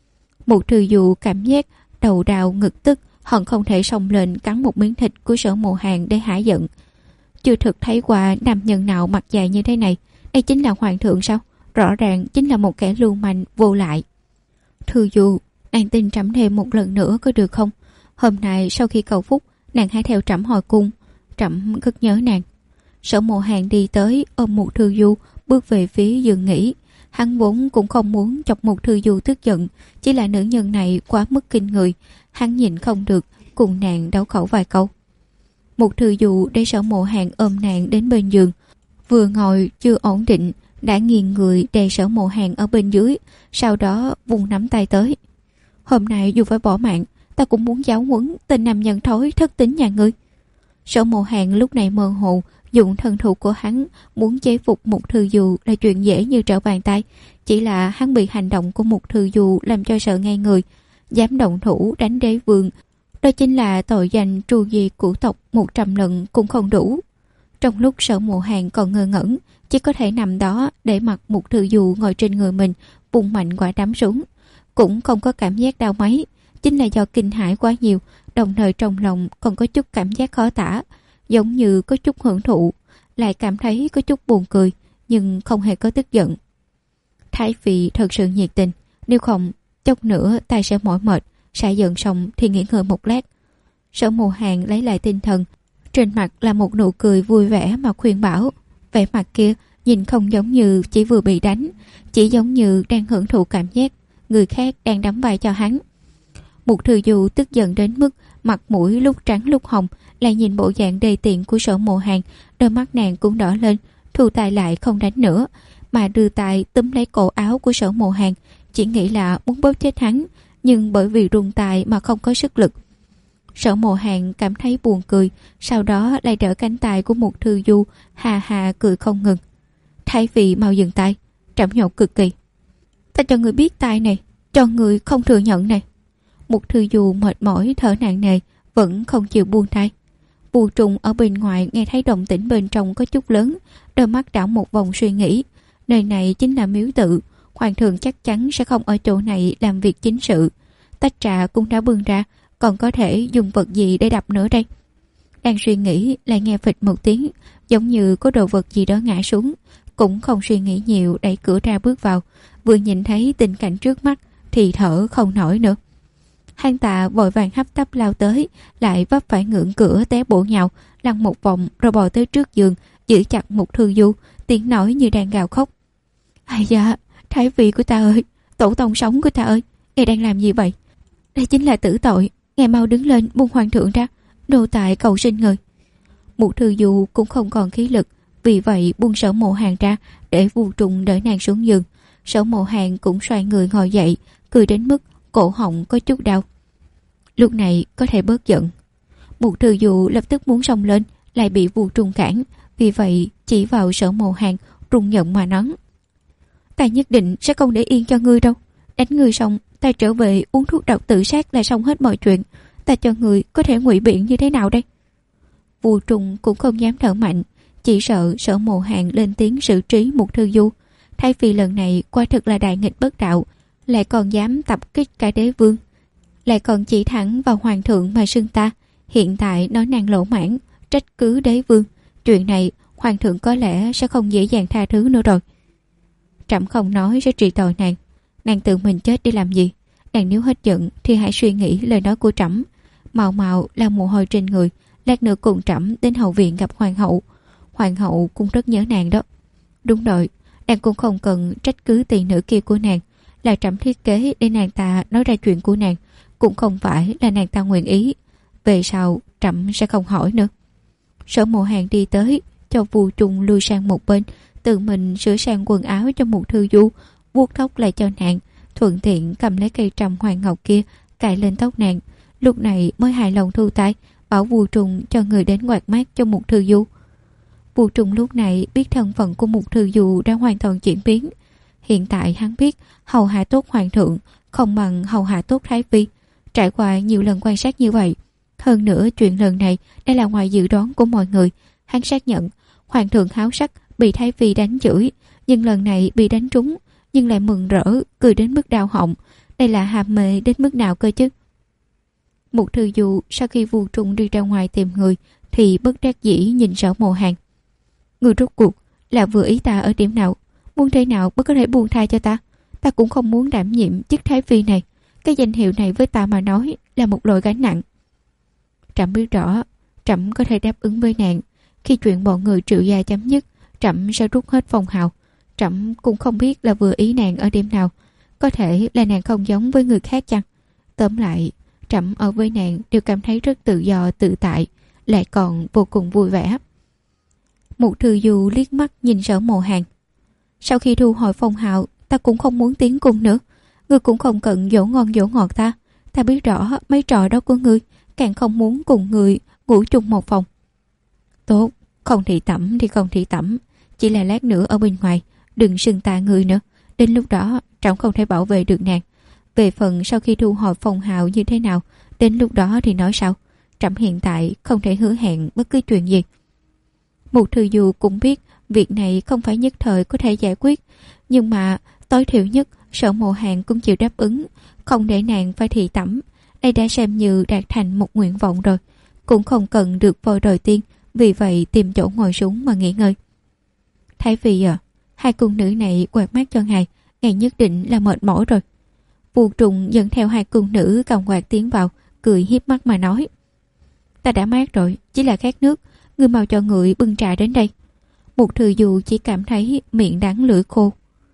Một Thư Du cảm giác đầu đau ngực tức, hận không thể xông lên cắn một miếng thịt của Sở Mộ Hàn để hả giận. Chưa thực thấy qua nam nhân nào mặt dài như thế này. Đây chính là hoàng thượng sao? Rõ ràng chính là một kẻ lưu manh vô lại. Thư Du, nàng tin trẫm thêm một lần nữa có được không? Hôm nay sau khi cầu phúc, nàng hãy theo trẫm hồi cung. Trẫm rất nhớ nàng. Sở Mộ Hàn đi tới ôm một Thư Du, bước về phía giường nghỉ. Hắn vốn cũng không muốn chọc một Thư Du tức giận, chỉ là nữ nhân này quá mức kinh người, hắn nhìn không được, cùng nàng đấu khẩu vài câu. Một Thư Du để Sở Mộ Hàn ôm nàng đến bên giường, vừa ngồi chưa ổn định đã nghiêng người đè Sở Mộ Hàn ở bên dưới, sau đó vùng nắm tay tới. Hôm nay dù phải bỏ mạng, ta cũng muốn giáo huấn tên nam nhân thối thất tính nhà ngươi. Sở Mộ Hàn lúc này mơ hồ, dùng thân thủ của hắn muốn chế phục một Thư Du là chuyện dễ như trở bàn tay, chỉ là hắn bị hành động của một Thư Du làm cho sợ ngay người, dám động thủ đánh đế vương, đó chính là tội danh tru diệt của tộc 100 lần cũng không đủ. Trong lúc Sở Mộ Hàn còn ngơ ngẩn, chỉ có thể nằm đó để mặc một Thư Du ngồi trên người mình bung mạnh quả đấm xuống, cũng không có cảm giác đau mấy, chính là do kinh hãi quá nhiều, đồng thời trong lòng còn có chút cảm giác khó tả, giống như có chút hưởng thụ, lại cảm thấy có chút buồn cười, nhưng không hề có tức giận. Thái Phi thật sự nhiệt tình, nếu không chốc nữa ta sẽ mỏi mệt, xả giận xong thì nghỉ ngơi một lát. Sở Mộ Hàn lấy lại tinh thần, trên mặt là một nụ cười vui vẻ mà khuyên bảo, vẻ mặt kia nhìn không giống như chỉ vừa bị đánh, chỉ giống như đang hưởng thụ cảm giác người khác đang đắm vai cho hắn. Một Thư Du tức giận đến mức mặt mũi lúc trắng lúc hồng, lại nhìn bộ dạng đề tiện của Sở Mộ Hàn, đôi mắt nàng cũng đỏ lên, thu tay lại không đánh nữa, mà đưa tay túm lấy cổ áo của Sở Mộ Hàn, chỉ nghĩ là muốn bóp chết hắn, nhưng bởi vì run tay mà không có sức lực. Sở Mộ Hàn cảm thấy buồn cười, sau đó lại đỡ cánh tay của một Thư Du, hà hà cười không ngừng. Thái Phi mau dừng tay, trẫm nhột cực kỳ. Ta cho người biết tay này, cho người không thừa nhận này. Một Thư Du mệt mỏi thở nặng nề, vẫn không chịu buông tay. Bù Trùng ở bên ngoài nghe thấy động tĩnh bên trong có chút lớn, đôi mắt đảo một vòng suy nghĩ. Nơi này chính là miếu tự, hoàng thượng chắc chắn sẽ không ở chỗ này làm việc chính sự. Tách trà cũng đã bưng ra, còn có thể dùng vật gì để đập nữa đây? Đang suy nghĩ lại nghe phịch một tiếng, giống như có đồ vật gì đó ngã xuống. Cũng không suy nghĩ nhiều, đẩy cửa ra bước vào, vừa nhìn thấy tình cảnh trước mắt thì thở không nổi nữa. Hàn Tạ vội vàng hấp tấp lao tới, lại vấp phải ngưỡng cửa té bổ nhào, lăn một vòng rồi bò tới trước giường, giữ chặt một Thư Du, tiếng nói như đang gào khóc. Ai da, Thái Phi của ta ơi, tổ tông sống của ta ơi, ngài đang làm gì vậy? Đây chính là tử tội, ngài mau đứng lên buông hoàng thượng ra, nô tài cầu xin người. Một Thư Du cũng không còn khí lực, vì vậy buông Sở Mộ Hàn ra để Vu Trùng đỡ nàng xuống giường. Sở Mộ Hàn cũng xoay người ngồi dậy, cười đến mức cổ họng có chút đau. Lúc này có thể bớt giận. Một Thư Du lập tức muốn xông lên, lại bị Vu Trùng cản, vì vậy chỉ vào Sở Mộ Hàn rung giận mà nói: Ta nhất định sẽ không để yên cho ngươi đâu. Đánh ngươi xong, ta trở về uống thuốc độc tự sát là xong hết mọi chuyện. Ta cho ngươi có thể ngụy biện như thế nào đây? Vu Trùng cũng không dám thở mạnh, chỉ sợ Sở Mộ Hàn lên tiếng xử trí một Thư Du. Thái Phi lần này quả thực là đại nghịch bất đạo, lại còn dám tập kích cả đế vương, lại còn chỉ thẳng vào hoàng thượng mà xưng ta. Hiện tại nói nàng lỗ mãn, trách cứ đế vương, chuyện này hoàng thượng có lẽ sẽ không dễ dàng tha thứ nữa rồi. Trẫm không nói sẽ trị tội nàng, nàng tự mình chết đi làm gì? Nàng nếu hết giận thì hãy suy nghĩ lời nói của trẫm. Màu màu là mồ hôi trên người, lát nữa cùng trẫm đến hậu viện gặp hoàng hậu. Hoàng hậu cũng rất nhớ nàng đó. Đúng rồi, nàng cũng không cần trách cứ tỷ nữ kia của nàng, là trẫm thiết kế để nàng ta nói ra chuyện của nàng, cũng không phải là nàng ta nguyện ý. Về sau trẫm sẽ không hỏi nữa. Sở Mộ Hàn đi tới, cho Vu Trùng lui sang một bên, tự mình sửa sang quần áo cho một Thư Du, vuốt tóc lại cho nàng, thuận tiện cầm lấy cây trầm hoàng ngọc kia cài lên tóc nàng. Lúc này mới hài lòng thu tay, bảo Vu Trùng cho người đến quạt mát cho một Thư Du. Vu Trùng lúc này biết thân phận của một Thư Du đã hoàn toàn chuyển biến. Hiện tại hắn biết hầu hạ tốt hoàng thượng không bằng hầu hạ tốt Thái Phi. Trải qua nhiều lần quan sát như vậy, hơn nữa chuyện lần này đã là ngoài dự đoán của mọi người, hắn xác nhận hoàng thượng háo sắc bị Thái Phi đánh chửi, nhưng lần này bị đánh trúng, nhưng lại mừng rỡ, cười đến mức đau họng. Đây là ham mê đến mức nào cơ chứ? Mục Thư Du sau khi Vu Trung đi ra ngoài tìm người thì bất đắc dĩ nhìn Sở Mộ Hàn. Người rốt cuộc là vừa ý ta ở điểm nào? Muốn thế nào mới có thể buông tha cho ta? Ta cũng không muốn đảm nhiệm chức thái phi này. Cái danh hiệu này với ta mà nói là một loại gánh nặng. Trẫm biết rõ, trẫm có thể đáp ứng với nàng. Khi chuyện bọn người Triệu gia chấm dứt, trẫm sẽ rút hết phong hào. Trẫm cũng không biết là vừa ý nàng ở điểm nào. Có thể là nàng không giống với người khác chăng? Tóm lại, trẫm ở với nàng đều cảm thấy rất tự do tự tại, lại còn vô cùng vui vẻ. Mục Thư Du liếc mắt nhìn Sở Mộ Hàn. Sau khi thu hồi phong hào, ta cũng không muốn tiến cung nữa. Ngươi cũng không cần dỗ ngon dỗ ngọt ta. Ta biết rõ mấy trò đó của ngươi, càng không muốn cùng người ngủ chung một phòng. Tốt, không thị tẩm thì không thị tẩm, chỉ là lát nữa ở bên ngoài, đừng sưng ta người nữa. Đến lúc đó trẫm không thể bảo vệ được nàng. Về phần sau khi thu hồi phong hào như thế nào, đến lúc đó thì nói sao? Trẫm hiện tại không thể hứa hẹn bất cứ chuyện gì. Mục Thư Du cũng biết việc này không phải nhất thời có thể giải quyết, nhưng mà tối thiểu nhất Sở Mộ Hàn cũng chịu đáp ứng, không để nàng phải thị tẩm. Đây đã xem như đạt thành một nguyện vọng rồi, cũng không cần được voi đòi tiên, vì vậy tìm chỗ ngồi xuống mà nghỉ ngơi. Thái phi à, hai cung nữ này quạt mát cho ngài nhất định là mệt mỏi rồi. Vu Trùng dẫn theo hai cung nữ cầm quạt tiến vào, cười hiếp mắt mà nói. Ta đã mát rồi, chỉ là khát nước, ngươi mau cho người bưng trà đến đây. Mục Thư Du chỉ cảm thấy miệng đắng lưỡi khô.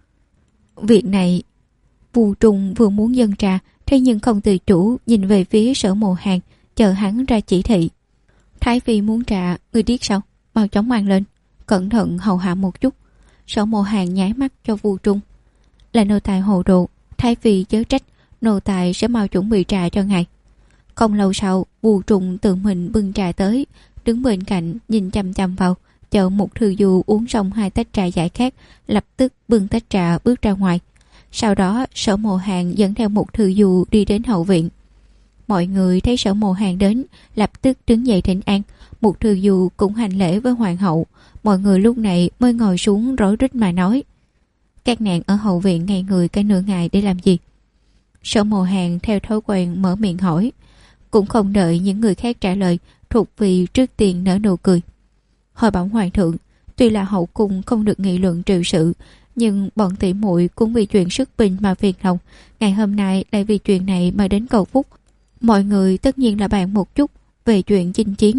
Việc này, Vu Trùng vừa muốn dâng trà, thế nhưng không tự chủ nhìn về phía Sở Mộ Hàn, chờ hắn ra chỉ thị. Thái phi muốn trà, ngươi điếc sao? Mau chóng mang lên, cẩn thận hầu hạ một chút. Sở Mộ Hàn nháy mắt cho Vu Trung. Là nô tài hồ đồ, Thái phi chớ trách, nô tài sẽ mau chuẩn bị trà cho ngài. Không lâu sau, Vu Trung tự mình bưng trà tới, đứng bên cạnh nhìn chăm chăm vào, chờ Mục Thư Du uống xong hai tách trà giải khát, lập tức bưng tách trà bước ra ngoài. Sau đó Sở Mộ Hàn dẫn theo Mục Thư Du đi đến hậu viện. Mọi người thấy Sở Mộ Hàn đến, lập tức đứng dậy thỉnh an. Mục Thư Du cũng hành lễ với hoàng hậu. Mọi người lúc này mới ngồi xuống rối rít mà nói. Các nàng ở hậu viện ngày người cả nửa ngày để làm gì? Sở Mộ Hàn theo thói quen mở miệng hỏi. Cũng không đợi những người khác trả lời, Thục Phi trước tiên nở nụ cười. Hồi bẩm hoàng thượng, tuy là hậu cung không được nghị luận triệu sự, nhưng bọn tỷ muội cũng vì chuyện sức binh mà phiền lòng. Ngày hôm nay lại vì chuyện này mà đến cầu phúc. Mọi người tất nhiên là bàn một chút về chuyện chinh chiến.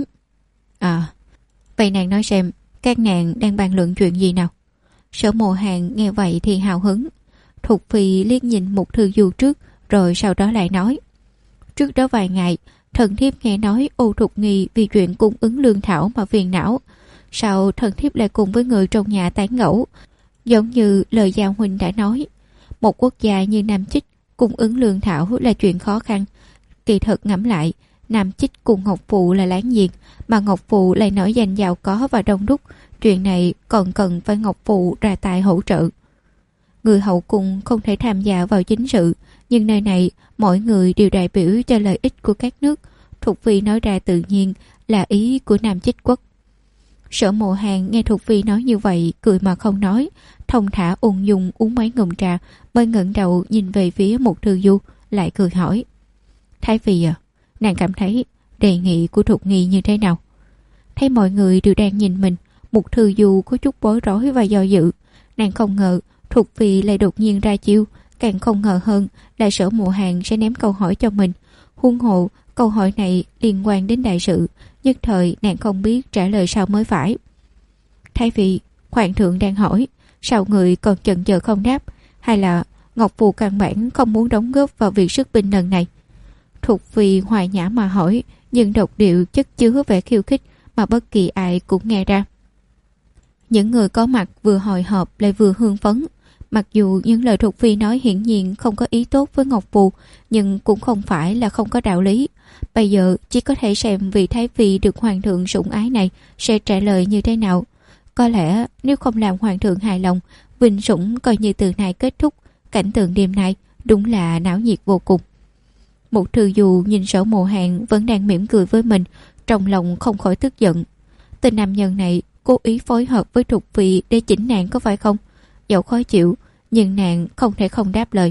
À, vậy nàng nói xem, các nàng đang bàn luận chuyện gì nào? Sở Mộ Hàn nghe vậy thì hào hứng. Thục Phi liếc nhìn Mục Thư Du trước, rồi sau đó lại nói. Trước đó vài ngày, thần thiếp nghe nói Ô Thục Nghi vì chuyện cung ứng lương thảo mà phiền não. Sau thần thiếp lại cùng với người trong nhà tán gẫu, giống như lời Giao huynh đã nói. Một quốc gia như Nam Chích cung ứng lương thảo là chuyện khó khăn. Kỳ thật ngẫm lại, Nam Chích cùng Ngọc Phụ là láng giềng, mà Ngọc Phụ lại nổi danh giàu có và đông đúc. Chuyện này còn cần phải Ngọc Phụ ra tay hỗ trợ. Người hậu cung không thể tham gia vào chính sự, nhưng nơi này mọi người đều đại biểu cho lợi ích của các nước. Thục Phi nói ra tự nhiên là ý của Nam Chích quốc. Sở Mộ Hàn nghe Thục Phi nói như vậy, cười mà không nói, thông thả ung dung uống mấy ngụm trà, mới ngẩng đầu nhìn về phía Mục Thư Du, lại cười hỏi. Thái phi à, nàng cảm thấy đề nghị của Thục Nghi như thế nào? Thấy mọi người đều đang nhìn mình, Mục Thư Du có chút bối rối và do dự. Nàng không ngờ Thục Phi lại đột nhiên ra chiêu, càng không ngờ hơn là Sở Mộ Hàn sẽ ném câu hỏi cho mình. Huống hồ câu hỏi này liên quan đến đại sự, nhất thời nàng không biết trả lời sao mới phải. Thái phi, hoàng thượng đang hỏi, sao người còn chần chờ không đáp, hay là Ngọc Phù căn bản không muốn đóng góp vào việc xuất binh lần này? Thục Phi hoài nhã mà hỏi, nhưng độc điệu chất chứa vẻ khiêu khích mà bất kỳ ai cũng nghe ra. Những người có mặt vừa hồi hộp lại vừa hưng phấn. Mặc dù những lời Thục Phi nói hiển nhiên không có ý tốt với Ngọc Phù, nhưng cũng không phải là không có đạo lý. Bây giờ chỉ có thể xem vị Thái Phi được hoàng thượng sủng ái này sẽ trả lời như thế nào. Có lẽ nếu không làm hoàng thượng hài lòng, vinh sủng coi như từ này kết thúc. Cảnh tượng đêm nay đúng là náo nhiệt vô cùng. Mục Thư Du nhìn Sở Mộ Hàn vẫn đang mỉm cười với mình, trong lòng không khỏi tức giận. Tên nam nhân này cố ý phối hợp với Thục Phi để chỉnh nàng có phải không? dẫu khó chịu, nhưng nàng không thể không đáp lời.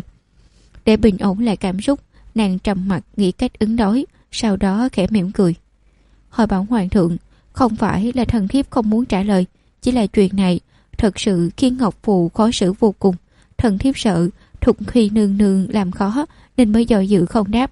Để bình ổn lại cảm xúc, nàng trầm mặc nghĩ cách ứng đối, sau đó khẽ mỉm cười. Hồi bảo hoàng thượng, không phải là thần thiếp không muốn trả lời, chỉ là chuyện này thật sự khiến Ngọc Phù khó xử vô cùng. Thần thiếp sợ Thục Phi nương nương làm khó nên mới do dự không đáp.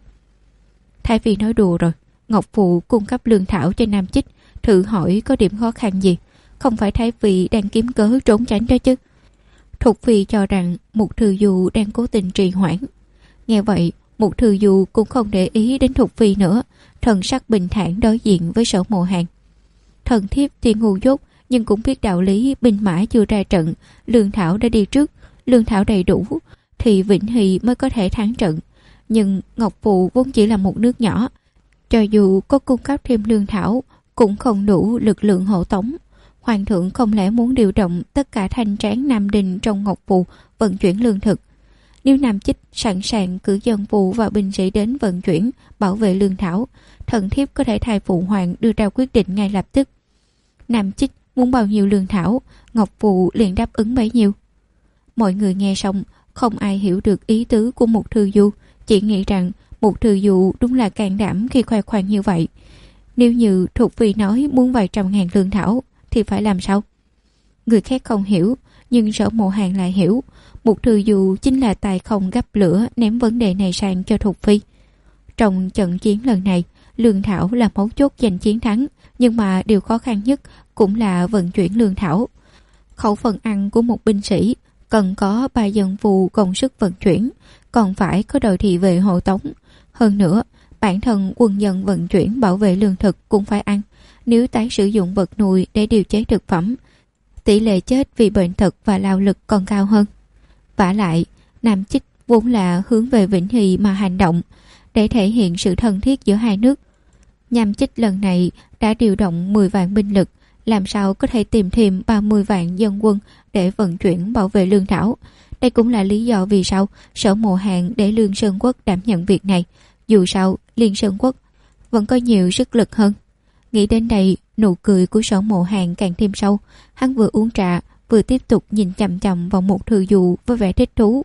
Thái phi nói đùa rồi, Ngọc Phù cung cấp lương thảo cho Nam Chích, thử hỏi có điểm khó khăn gì? Không phải Thái phi đang kiếm cớ trốn tránh đó chứ? Thục Phi cho rằng Mục Thư Du đang cố tình trì hoãn. Nghe vậy, Mục Thư Du cũng không để ý đến Thục Phi nữa, thần sắc bình thản đối diện với Sở Mộ Hàn. Thần thiếp thì ngu dốt, nhưng cũng biết đạo lý binh mã chưa ra trận, lương thảo đã đi trước, lương thảo đầy đủ thì Vĩnh Hy mới có thể thắng trận. Nhưng Ngọc Phụ vốn chỉ là một nước nhỏ, cho dù có cung cấp thêm lương thảo cũng không đủ lực lượng hộ tống. Hoàng thượng không lẽ muốn điều động tất cả thanh tráng Nam Đình trong Ngọc Phù vận chuyển lương thực? Nếu Nam Chích sẵn sàng cử dân phụ và binh sĩ đến vận chuyển bảo vệ lương thảo, thần thiếp có thể thay phụ hoàng đưa ra quyết định ngay lập tức. Nam Chích muốn bao nhiêu lương thảo, Ngọc Phù liền đáp ứng bấy nhiêu. Mọi người nghe xong không ai hiểu được ý tứ của Mục Thư Du, chỉ nghĩ rằng Mục Thư Du đúng là can đảm khi khoe khoang như vậy. Nếu như Thục Phi nói muốn vài trăm ngàn lương thảo thì phải làm sao? Người khác không hiểu, nhưng Sở Mộ Hàn lại hiểu. Mục Thư Du chính là tài không gấp lửa ném vấn đề này sang cho Thục Phi. Trong trận chiến lần này, lương thảo là mấu chốt giành chiến thắng, nhưng mà điều khó khăn nhất cũng là vận chuyển lương thảo. Khẩu phần ăn của một binh sĩ cần có 3 dân phù công sức vận chuyển, còn phải có đội thị vệ hộ tống. Hơn nữa, bản thân quân dân vận chuyển bảo vệ lương thực cũng phải ăn. Nếu tái sử dụng vật nuôi để điều chế thực phẩm, tỷ lệ chết vì bệnh tật và lao lực còn cao hơn. Vả lại, Nam Chích vốn là hướng về Vĩnh Hy mà hành động, để thể hiện sự thân thiết giữa hai nước. Nam Chích lần này đã điều động 10 vạn binh lực, làm sao có thể tìm thêm 30 vạn dân quân để vận chuyển bảo vệ lương thảo. Đây cũng là lý do vì sao Sở Mộ Hàn để Lương Sơn Quốc đảm nhận việc này. Dù sao, Liên Sơn Quốc vẫn có nhiều sức lực hơn. Nghĩ đến đây, nụ cười của Sở Mộ Hàn càng thêm sâu. Hắn vừa uống trà, vừa tiếp tục nhìn chằm chằm vào Mục Thư Du với vẻ thích thú.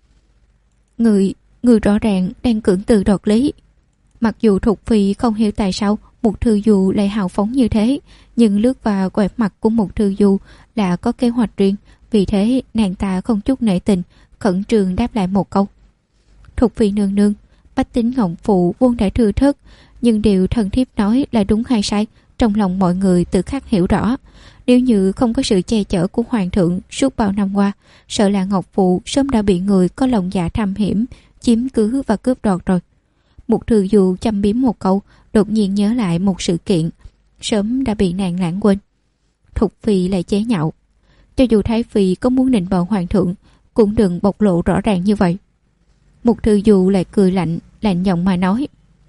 Người rõ ràng đang cưỡng từ đoạt lý. Mặc dù Thục Phi không hiểu tại sao Mục Thư Du lại hào phóng như thế, nhưng lướt vào quẹt mặt của Mục Thư Du là có kế hoạch riêng, vì thế nàng ta không chút nể tình, khẩn trương đáp lại một câu. Thục Phi nương nương, bách tính Ngọc Phụ vốn đã thưa thớt, nhưng điều thần thiếp nói là đúng hay sai, trong lòng mọi người tự khắc hiểu rõ. Nếu như không có sự che chở của hoàng thượng suốt bao năm qua, sợ là Ngọc Phụ sớm đã bị người có lòng dạ thâm hiểm chiếm cứ và cướp đoạt rồi. Mục Thư Du châm biếm một câu, đột nhiên nhớ lại một sự kiện sớm đã bị nàng lãng quên. Thục Phi lại chế nhạo, cho dù Thái Phi có muốn nịnh bợ hoàng thượng cũng đừng bộc lộ rõ ràng như vậy. Mục Thư Du lại cười lạnh giọng mà nói,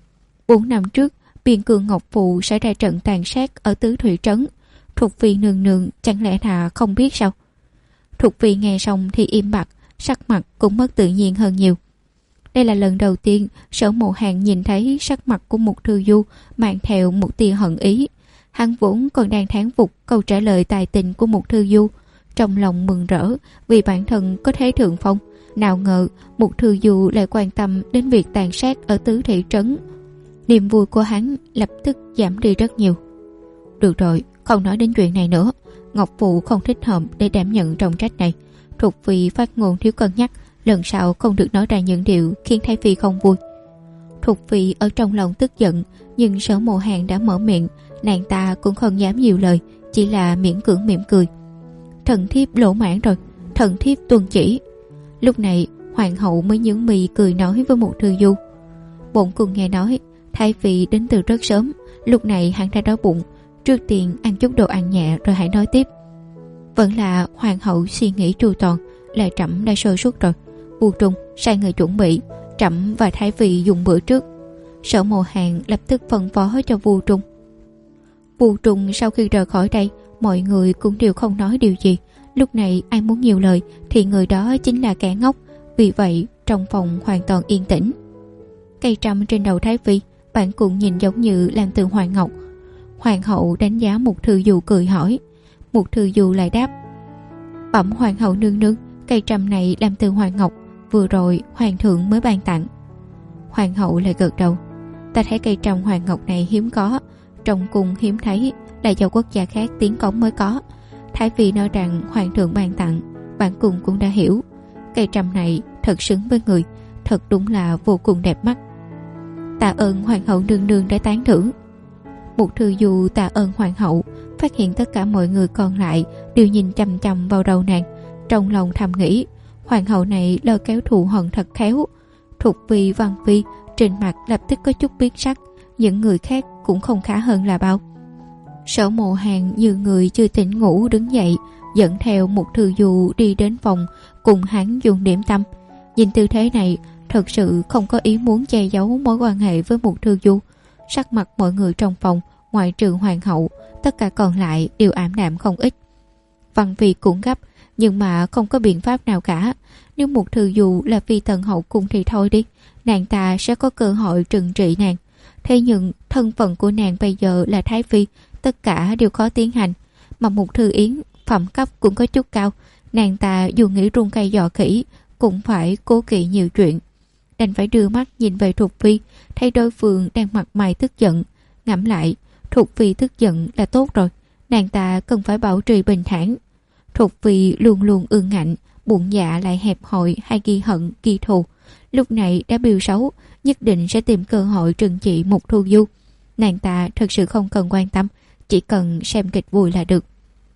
4 năm trước biên cương Ngọc Phụ xảy ra trận tàn sát ở Tứ Thủy Trấn, Thục Phi nương nương chẳng lẽ là không biết sao? Thục Phi nghe xong thì im bặt, sắc mặt cũng mất tự nhiên hơn nhiều. Đây là lần đầu tiên Sở Mộ Hàn nhìn thấy sắc mặt của Mục Thư Du mang theo một tia hận ý. Hắn vốn còn đang thán phục câu trả lời tài tình của Mục Thư Du, trong lòng mừng rỡ vì bản thân có thế thượng phong. Nào ngờ Mục Thư Du lại quan tâm đến việc tàn sát ở Tứ Thị Trấn. Niềm vui của hắn lập tức giảm đi rất nhiều. Được rồi, không nói đến chuyện này nữa. Ngọc Phụ không thích hợp để đảm nhận trọng trách này. Thục Phi phát ngôn thiếu cân nhắc, lần sau không được nói ra những điều khiến Thái Phi không vui. Thục Phi ở trong lòng tức giận, nhưng Sở Mộ Hàn đã mở miệng, nàng ta cũng không dám nhiều lời, chỉ là miễn cưỡng mỉm cười. Thần thiếp lỗ mãn rồi, thần thiếp tuân chỉ. Lúc này hoàng hậu mới nhướng mì cười nói với Mục Thư Du, bổn cung nghe nói Thái Phi đến từ rất sớm, lúc này hắn đã đói bụng, trước tiên ăn chút đồ ăn nhẹ rồi hãy nói tiếp. Vẫn là hoàng hậu suy nghĩ chu toàn, là trẫm đã sơ suất rồi. Vu Trung sai người chuẩn bị, trẫm và Thái Phi dùng bữa trước. Sở Mộ Hàn lập tức phân phó cho Vu Trung. Vu Trung sau khi rời khỏi đây, mọi người cũng đều không nói điều gì. Lúc này ai muốn nhiều lời thì người đó chính là kẻ ngốc. Vì vậy trong phòng hoàn toàn yên tĩnh. Cây trâm trên đầu Thái Phi, bản cung nhìn giống như làm từ hoàng ngọc. Hoàng hậu đánh giá Mục Thư Du cười hỏi. Mục Thư Du lại đáp, bẩm hoàng hậu nương nương, Cây trầm này làm từ hoàng ngọc, vừa rồi hoàng thượng mới ban tặng. Hoàng hậu lại gật đầu. Ta thấy cây trầm hoàng ngọc này hiếm có, trong cung hiếm thấy, là do quốc gia khác tiến cống mới có. Thái phi nói rằng hoàng thượng ban tặng, bản cung cũng đã hiểu. Cây trầm này thật xứng với người, thật đúng là vô cùng đẹp mắt. Tạ ơn hoàng hậu nương nương đã tán thưởng. Mục Thư Du tạ ơn hoàng hậu, phát hiện tất cả mọi người còn lại đều nhìn chằm chằm vào đầu nàng, trong lòng thầm nghĩ, hoàng hậu này lôi kéo thù hận thật khéo. Thục Phi, Văn Phi trên mặt lập tức có chút biến sắc, những người khác cũng không khá hơn là bao. Sở Mộ Hàn như người chưa tỉnh ngủ đứng dậy, dẫn theo Mục Thư Du đi đến phòng cùng hắn dùng điểm tâm. Nhìn tư thế này, thật sự không có ý muốn che giấu mối quan hệ với Mục Thư Du. Sắc mặt mọi người trong phòng, ngoại trừ hoàng hậu, tất cả còn lại đều ảm đạm không ít. Văn Phi cũng gấp, nhưng mà không có biện pháp nào cả. Nếu Mục Thư Du là phi tần hậu cung thì thôi đi, nàng ta sẽ có cơ hội trừng trị nàng. Thế nhưng thân phận của nàng bây giờ là thái phi, tất cả đều khó tiến hành. Mà Mục Thư Yến phẩm cấp cũng có chút cao, nàng ta dù nghĩ rung cây giò khỉ cũng phải cố kỵ nhiều chuyện. Đành phải đưa mắt nhìn về Thục Phi, thấy đối phương đang mặt mày tức giận. Ngẫm lại, Thục Phi tức giận là tốt rồi, nàng ta cần phải bảo trì bình thản. Thục Phi luôn luôn ương ngạnh, bụng dạ lại hẹp hòi hay ghi hận ghi thù. Lúc này đã biểu xấu, nhất định sẽ tìm cơ hội trừng trị Mục Thư Du. Nàng ta thật sự không cần quan tâm, chỉ cần xem kịch vui là được.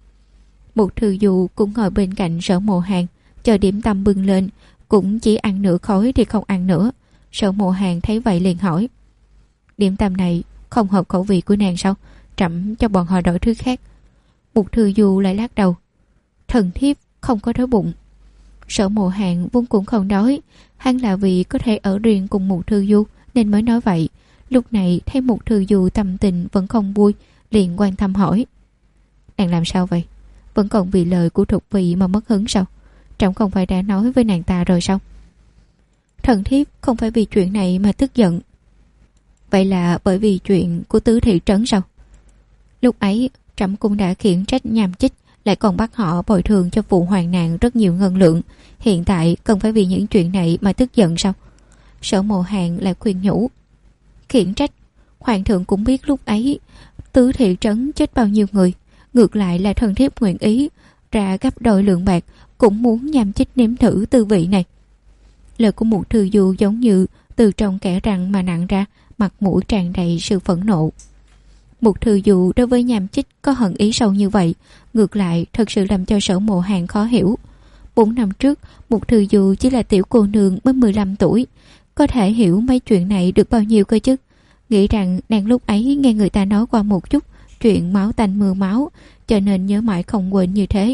Mục Thư Du cũng ngồi bên cạnh Sở Mộ Hàn, chờ điểm tâm bưng lên, cũng chỉ ăn nửa khối thì không ăn nữa. Sở Mộ Hàn thấy vậy liền hỏi, điểm tâm này không hợp khẩu vị của nàng sao? Trẫm cho bọn họ đổi thứ khác. Mục Thư Du lại lắc đầu, thần thiếp không có đói bụng. Sở Mộ Hàn vốn cũng không đói, hắn là vì có thể ở riêng cùng Mục Thư Du nên mới nói vậy. Lúc này thấy Mục Thư Du tâm tình vẫn không vui, liền quan tâm hỏi, nàng làm sao vậy? Vẫn còn vì lời của Thục Phi mà mất hứng sao? Trẫm không phải đã nói với nàng ta rồi sao? Thần thiếp không phải vì chuyện này mà tức giận. Vậy là bởi vì chuyện của tứ thị trấn sao? Lúc ấy trẫm cũng đã khiển trách Nham Chích, lại còn bắt họ bồi thường cho phụ hoàng nạn rất nhiều ngân lượng. Hiện tại cần phải vì những chuyện này mà tức giận sao? Sở Mộ Hàn lại khuyên nhủ, khiển trách, hoàng thượng cũng biết lúc ấy tứ thị trấn chết bao nhiêu người. Ngược lại là thần thiếp nguyện ý ra gấp đôi lượng bạc, cũng muốn Nham Chích nếm thử tư vị này. Lời của Mục Thư Du giống như từ trong kẽ răng mà nặng ra, mặt mũi tràn đầy sự phẫn nộ. Mục Thư Du đối với Nham Chích có hận ý sâu như vậy, ngược lại thật sự làm cho Sở Mộ Hàn khó hiểu. 4 năm trước, Mục Thư Du chỉ là tiểu cô nương mới 15 tuổi, có thể hiểu mấy chuyện này được bao nhiêu cơ chứ? Nghĩ rằng nàng lúc ấy nghe người ta nói qua một chút chuyện máu tanh mưa máu, cho nên nhớ mãi không quên như thế.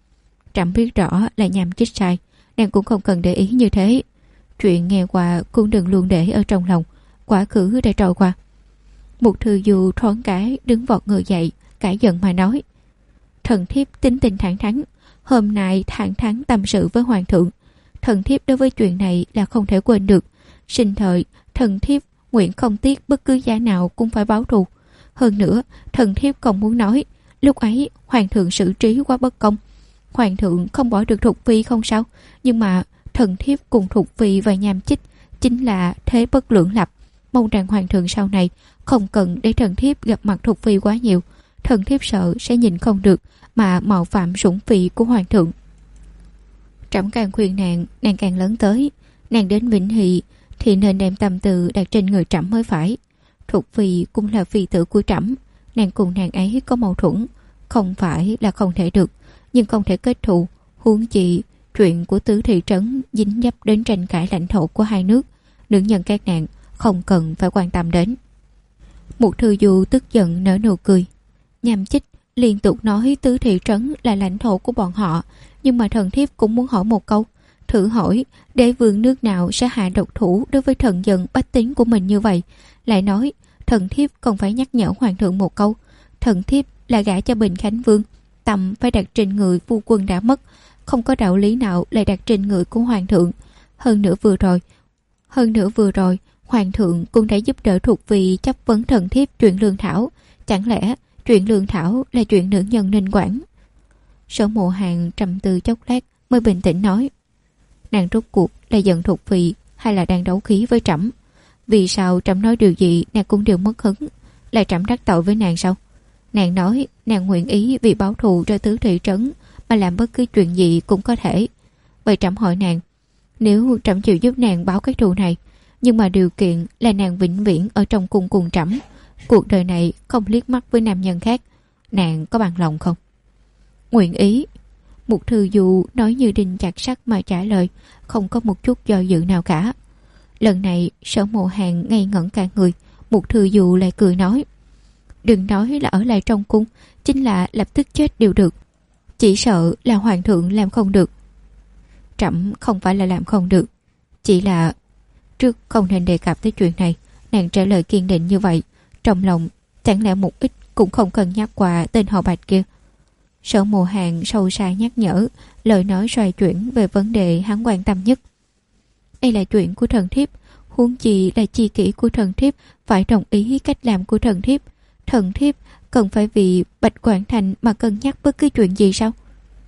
Trẫm biết rõ là Nham Chích sai, nàng cũng không cần để ý như thế. Chuyện nghe qua cũng đừng luôn để ở trong lòng, quá khứ đã trôi qua. Mục Thư Du thoáng cái đứng vọt người dậy, cãi giận mà nói, thần thiếp tính tình thẳng thắn, hôm nay thẳng thắn tâm sự với hoàng thượng. Thần thiếp đối với chuyện này là không thể quên được. Sinh thời thần thiếp nguyện không tiếc bất cứ giá nào cũng phải báo thù. Hơn nữa thần thiếp còn muốn nói, lúc ấy hoàng thượng xử trí quá bất công. Hoàng thượng không bỏ được Thục Phi không sao, nhưng mà thần thiếp cùng Thục Phi và Nham Chích chính là thế bất lưỡng lập. Mong rằng hoàng thượng sau này không cần để thần thiếp gặp mặt Thục Phi quá nhiều. Thần thiếp sợ sẽ nhìn không được mà mạo phạm sủng phi của hoàng thượng. Trẫm càng khuyên nàng càng lớn tới. Nàng đến Vĩnh Hy thì nên đem tâm tư đặt trên người trẫm mới phải. Thục Phi cũng là phi tử của trẫm, nàng cùng nàng ấy có mâu thuẫn, không phải là không thể được, nhưng không thể kết thù. Huống chi chuyện của tứ thị trấn dính dấp đến tranh cãi lãnh thổ của hai nước, nữ nhân các nàng không cần phải quan tâm đến. Mục Thư Du tức giận nở nụ cười. Nham Chích liên tục nói tứ thị trấn là lãnh thổ của bọn họ, nhưng mà thần thiếp cũng muốn hỏi một câu, thử hỏi đế vương nước nào sẽ hạ độc thủ đối với thần dân bách tính của mình như vậy? Lại nói thần thiếp còn phải nhắc nhở hoàng thượng một câu, thần thiếp là gả cho Bình Khánh Vương, tầm phải đặt trên người phu quân đã mất, không có đạo lý nào lại đặt trên người của hoàng thượng. Hơn nữa vừa rồi hoàng thượng cũng đã giúp đỡ Thục Phi chấp vấn thần thiếp chuyện lương thảo, chẳng lẽ chuyện lương thảo là chuyện nữ nhân nên quản? Sở Mộ Hàn trầm tư chốc lát, mới bình tĩnh nói: Nàng rốt cuộc là giận Thục Phi hay là đang đấu khí với trẫm? Vì sao trẫm nói điều gì nàng cũng đều mất hứng? Là trẫm đắc tội với nàng sao? Nàng nói nàng nguyện ý vì báo thù cho tứ thị trấn mà làm bất cứ chuyện gì cũng có thể. Vậy trẫm hỏi nàng, nếu trẫm chịu giúp nàng báo cái thù này, nhưng mà điều kiện là nàng vĩnh viễn ở trong cung cùng trẫm, cuộc đời này không liếc mắt với nam nhân khác, nàng có bằng lòng không? Nguyện ý. Mục Thư Du nói như đinh chặt sắt mà trả lời, không có một chút do dự nào cả. Lần này Sở Mộ Hàn ngây ngẩn cả người. Mục Thư Du lại cười nói: Đừng nói là ở lại trong cung, chính là lập tức chết đều được, chỉ sợ là hoàng thượng làm không được. Trẫm không phải là làm không được, chỉ là trước không nên đề cập tới chuyện này. Nàng trả lời kiên định như vậy, trong lòng chẳng lẽ một ít cũng không cần nhắc qua tên họ Bạch kia. Sở Mộ Hàn sâu xa nhắc nhở, lời nói xoay chuyển về vấn đề hắn quan tâm nhất. Đây là chuyện của thần thiếp, huống chi là chi kỷ của thần thiếp phải đồng ý cách làm của thần thiếp. Thần thiếp cần phải vì Bạch Quảng Thành mà cân nhắc bất cứ chuyện gì sao?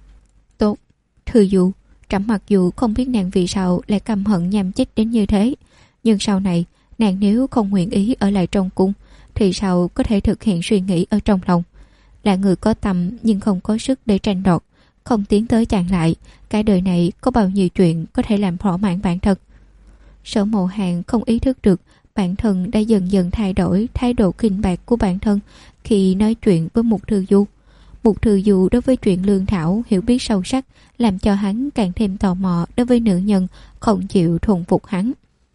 Tốt, Thư Du, trẫm mặc dù không biết nàng vì sao lại căm hận nham chích đến như thế, nhưng sau này nàng nếu không nguyện ý ở lại trong cung thì sao có thể thực hiện suy nghĩ ở trong lòng? Là người có tâm nhưng không có sức để tranh đoạt, không tiến tới chặn lại, cả đời này có bao nhiêu chuyện có thể làm thỏa mãn bản thân. Sở Mộ Hàn không ý thức được bản thân đã dần dần thay đổi thái độ khinh bạc của bản thân khi nói chuyện với Mục Thư Du. Mục Thư Du đối với chuyện lương thảo hiểu biết sâu sắc, làm cho hắn càng thêm tò mò đối với nữ nhân không chịu thuần phục hắn.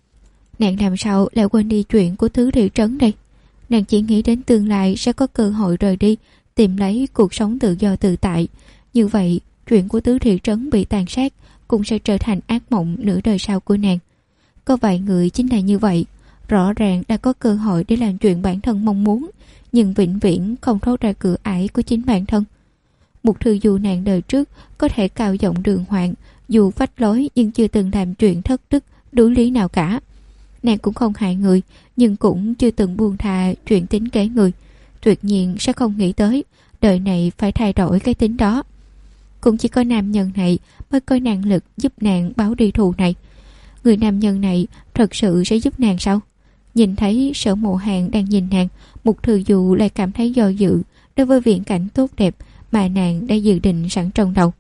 Nàng làm sao lại quên đi chuyện của tứ thị trấn đây? Nàng chỉ nghĩ đến tương lai sẽ có cơ hội rời đi, tìm lấy cuộc sống tự do tự tại. Như vậy, chuyện của tứ thị trấn bị tàn sát cũng sẽ trở thành ác mộng nửa đời sau của nàng. Có vài người chính là như vậy, rõ ràng đã có cơ hội để làm chuyện bản thân mong muốn, nhưng vĩnh viễn không thoát ra cửa ải của chính bản thân. Mục Thư Du nàng đời trước có thể cao giọng đường hoàng, dù phách lối nhưng chưa từng làm chuyện thất đức đối lý nào cả. Nàng cũng không hại người, nhưng cũng chưa từng buông tha chuyện tính kế người. Tuyệt nhiên sẽ không nghĩ tới đời này phải thay đổi cái tính đó. Cũng chỉ có nam nhân này mới có năng lực giúp nàng báo đi thù này. Người nam nhân này thật sự sẽ giúp nàng sao? Nhìn thấy Sở Mộ Hàn đang nhìn nàng, Mục Thư Du lại cảm thấy do dự đối với viễn cảnh tốt đẹp mà nàng đã dự định sẵn trong đầu.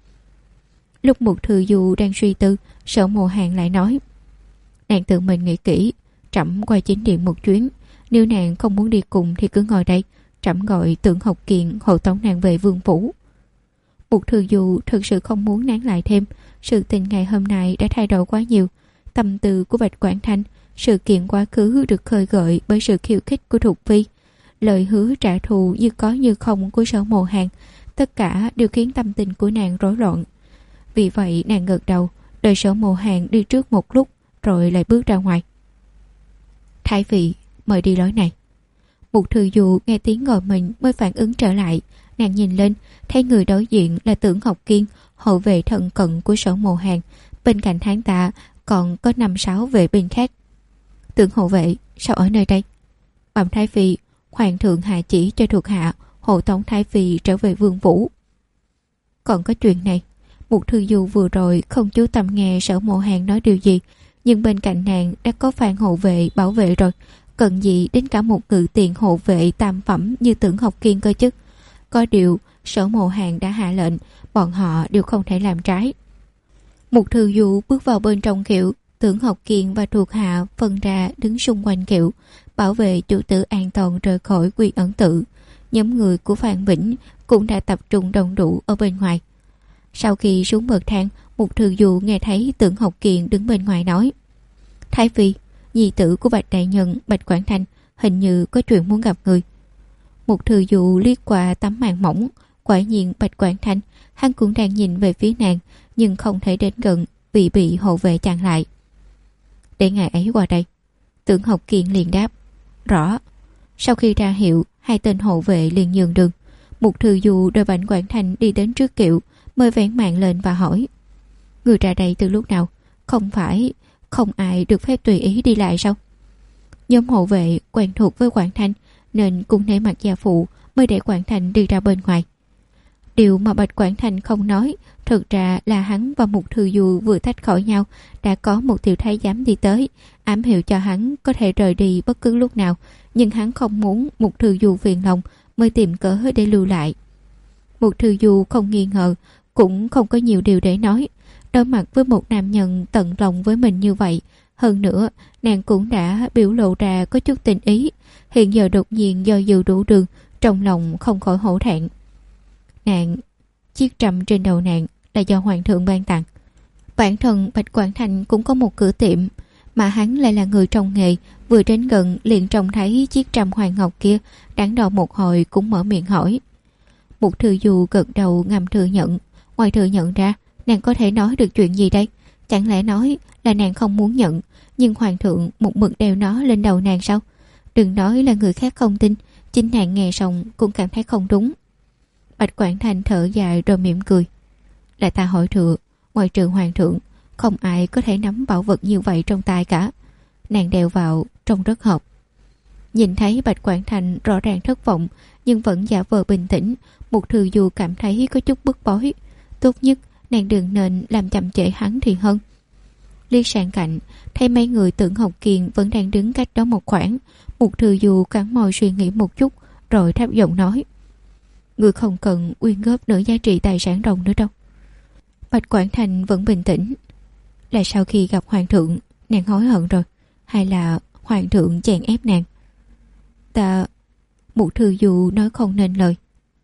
Lúc Mục Thư Du đang suy tư, Sở Mộ Hàn lại nói: Nàng tự mình nghĩ kỹ, trẫm qua chính điện một chuyến. Nếu nàng không muốn đi cùng thì cứ ngồi đây, trẫm gọi Tưởng Học Kiền hộ tống nàng về vương phủ. Mục Thư Du thực sự không muốn nán lại thêm. Sự tình ngày hôm nay đã thay đổi quá nhiều. Tâm tư của Bạch Quảng Thanh, sự kiện quá khứ được khơi gợi bởi sự khiêu khích của Thục Phi, lời hứa trả thù như có như không của Sở Mộ Hàn, tất cả đều khiến tâm tình của nàng rối loạn. Vì vậy nàng gật đầu, đợi Sở Mộ Hàn đi trước một lúc rồi lại bước ra ngoài. Thái Phi, mời đi lối này. Mục Thư Du nghe tiếng gọi mình mới phản ứng trở lại. Nàng nhìn lên, thấy người đối diện là Tưởng Học Kiên, hộ vệ thân cận của Sở Mộ Hàn. Bên cạnh hắn ta còn có 5-6 vệ binh khác. Tưởng hộ vệ, sao ở nơi đây? Bẩm Thái Phi, Hoàng thượng hạ chỉ cho thuộc hạ hộ tống Thái Phi trở về vương phủ. Còn có chuyện này. Mục Thư Du vừa rồi không chú tâm nghe Sở Mộ Hàn nói điều gì, nhưng bên cạnh nàng đã có Phan hộ vệ bảo vệ rồi, cần gì đến cả một ngự tiền hộ vệ tam phẩm như Tưởng Học Kiên cơ chứ. Có điều Sở Mộ Hàn đã hạ lệnh, bọn họ đều không thể làm trái. Mục Thư Du bước vào bên trong kiệu, Tưởng Học Kiên và thuộc hạ phân ra đứng xung quanh kiệu, bảo vệ chủ tử an toàn rời khỏi Quy Ẩn Tự. Nhóm người của Phan Vĩnh cũng đã tập trung đông đủ ở bên ngoài. Sau khi xuống bậc thang, Mục Thư Du nghe thấy Tưởng Học Kiên đứng bên ngoài nói: Thái Phi, nhi tử của Bạch đại nhân Bạch Quảng Thanh hình như có chuyện muốn gặp người. Mục Thư Du liếc qua tấm màn mỏng, quả nhiên Bạch Quảng Thanh, hắn cũng đang nhìn về phía nàng, nhưng không thể đến gần vì bị hộ vệ chặn lại. Để ngài ấy qua đây. Tưởng Học Kiên liền đáp: Rõ. Sau khi ra hiệu, hai tên hộ vệ liền nhường đường. Mục Thư Du đợi Bạch Quảng Thanh đi đến trước kiệu, mới vén màn lên và hỏi: Người ra đây từ lúc nào? Không phải không ai được phép tùy ý đi lại sao? Nhóm hộ vệ quen thuộc với Quảng Thanh nên cũng nể mặt gia phụ, mới để Quảng Thanh đi ra bên ngoài. Điều mà Bạch Quảng Thanh không nói, Thực ra là hắn và Mục Thư Du vừa tách khỏi nhau đã có một tiểu thái giám đi tới, ám hiệu cho hắn có thể rời đi bất cứ lúc nào, nhưng hắn không muốn Mục Thư Du phiền lòng mới tìm cớ để lưu lại. Mục Thư Du không nghi ngờ, cũng không có nhiều điều để nói. Đối mặt với một nam nhân tận lòng với mình như vậy, hơn nữa nàng cũng đã biểu lộ ra có chút tình ý, hiện giờ đột nhiên do dự đủ đường, trong lòng không khỏi hổ thẹn. Chiếc trầm trên đầu nàng là do hoàng thượng ban tặng. Bản thân Bạch Quảng Thành cũng có một cửa tiệm, mà hắn lại là người trong nghề, vừa đến gần liền trông thấy chiếc trầm hoàng ngọc kia, đắn đo một hồi cũng mở miệng hỏi. Mục Thư Du gật đầu ngầm thừa nhận. Ngoài thừa nhận ra, nàng có thể nói được chuyện gì đây? Chẳng lẽ nói là nàng không muốn nhận, nhưng hoàng thượng một mực đeo nó lên đầu nàng sao? Đừng nói là người khác không tin, chính nàng nghe xong cũng cảm thấy không đúng. Bạch Quảng Thành thở dài rồi mỉm cười. Là ta hỏi thừa, ngoài trừ hoàng thượng, không ai có thể nắm bảo vật như vậy trong tay cả. Nàng đeo vào trông rất hợp. Nhìn thấy Bạch Quảng Thành rõ ràng thất vọng, nhưng vẫn giả vờ bình tĩnh, Mục Thư Du cảm thấy có chút bức bối. Tốt nhất nàng đừng nên làm chậm trễ hắn thì hơn. Liếc sang cạnh, thấy mấy người Tưởng Học Kiền vẫn đang đứng cách đó một khoảng. Mục Thư Du cắn môi suy nghĩ một chút, rồi thấp giọng nói: người không cần quyên góp nửa giá trị tài sản rồng nữa đâu. Bạch Quảng Thành vẫn bình tĩnh. Là sau khi gặp hoàng thượng nàng hối hận rồi, hay là hoàng thượng chèn ép nàng? Mục Thư Du nói không nên lời.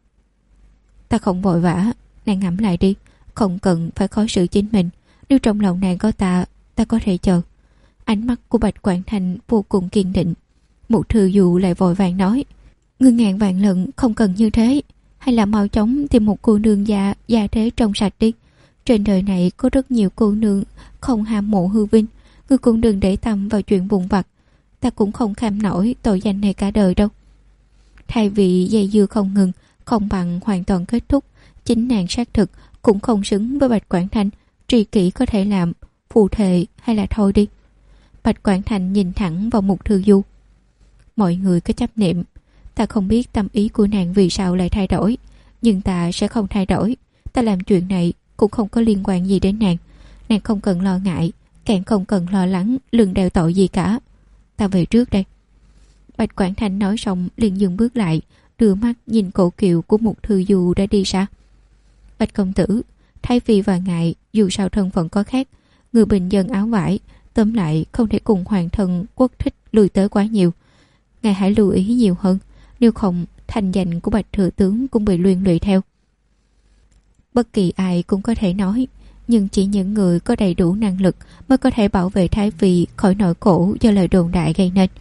Ta không vội vã, nàng ngẫm lại đi, không cần phải khó xử chính mình. Nếu trong lòng nàng có ta có thể chờ. Ánh mắt của Bạch Quảng Thành vô cùng kiên định. Mục Thư Du lại vội vàng nói: ngươi ngàn vạn lần không cần như thế, hay là mau chóng tìm một cô nương gia thế trong sạch đi. Trên đời này có rất nhiều cô nương không ham mộ hư vinh, ngươi cũng đừng để tâm vào chuyện vụn vặt. Ta cũng không kham nổi tội danh này cả đời đâu. Thay vì dây dưa không ngừng, không bằng hoàn toàn kết thúc. Chính nàng xác thực cũng không xứng với Bạch Quảng Thành, tri kỷ có thể làm, phù thề hay là thôi đi. Bạch Quảng Thành nhìn thẳng vào Mục Thư Du. Mọi người có chấp niệm, ta không biết tâm ý của nàng vì sao lại thay đổi, nhưng ta sẽ không thay đổi. Ta làm chuyện này cũng không có liên quan gì đến nàng. Nàng không cần lo ngại, càng không cần lo lắng lưng đeo tội gì cả. Ta về trước đây. Bạch Quảng Thành nói xong liền dừng bước lại, đưa mắt nhìn cổ kiệu của Mục Thư Du đã đi xa. Bạch công tử, thay vì và ngại, dù sao thân phận có khác, người bình dân áo vải, tóm lại không thể cùng hoàng thân quốc thích lùi tới quá nhiều. Ngài hãy lưu ý nhiều hơn, nếu không thành danh của Bạch thừa tướng cũng bị liên lụy theo. Bất kỳ ai cũng có thể nói, nhưng chỉ những người có đầy đủ năng lực mới có thể bảo vệ Thái Phi khỏi nỗi khổ do lời đồn đại gây nên.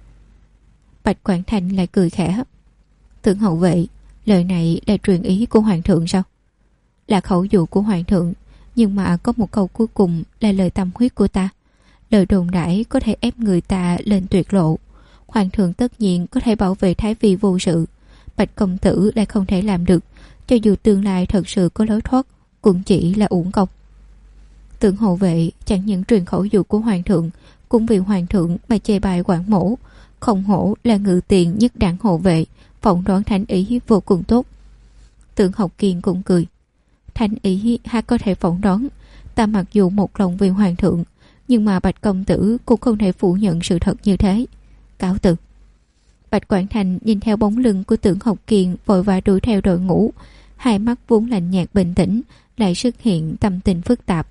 Bạch Quảng Thành lại cười khẽ. Tưởng hậu vệ, lời này là truyền ý của hoàng thượng sao? Là khẩu dụ của hoàng thượng, nhưng mà có một câu cuối cùng là lời tâm huyết của ta. Lời đồn đại có thể ép người ta lên tuyệt lộ. Hoàng thượng tất nhiên có thể bảo vệ Thái Phi vô sự. Bạch công tử lại không thể làm được. Cho dù tương lai thật sự có lối thoát, cũng chỉ là uổng công. Tưởng hậu vệ chẳng những truyền khẩu dụ của hoàng thượng, cũng vì hoàng thượng mà chê bai Quảng Mổ. Không hổ là ngự tiền nhất đảng hộ vệ, phỏng đoán thành ý vô cùng tốt. Tưởng Học Kiên cũng cười. Thành ý ha có thể phỏng đoán, ta mặc dù một lòng vì hoàng thượng, nhưng mà Bạch công tử cũng không thể phủ nhận sự thật như thế. Cáo từ. Bạch Quảng Thành nhìn theo bóng lưng của Tưởng Học Kiên vội vã đuổi theo đội ngũ, hai mắt vốn lạnh nhạt bình tĩnh lại xuất hiện tâm tình phức tạp.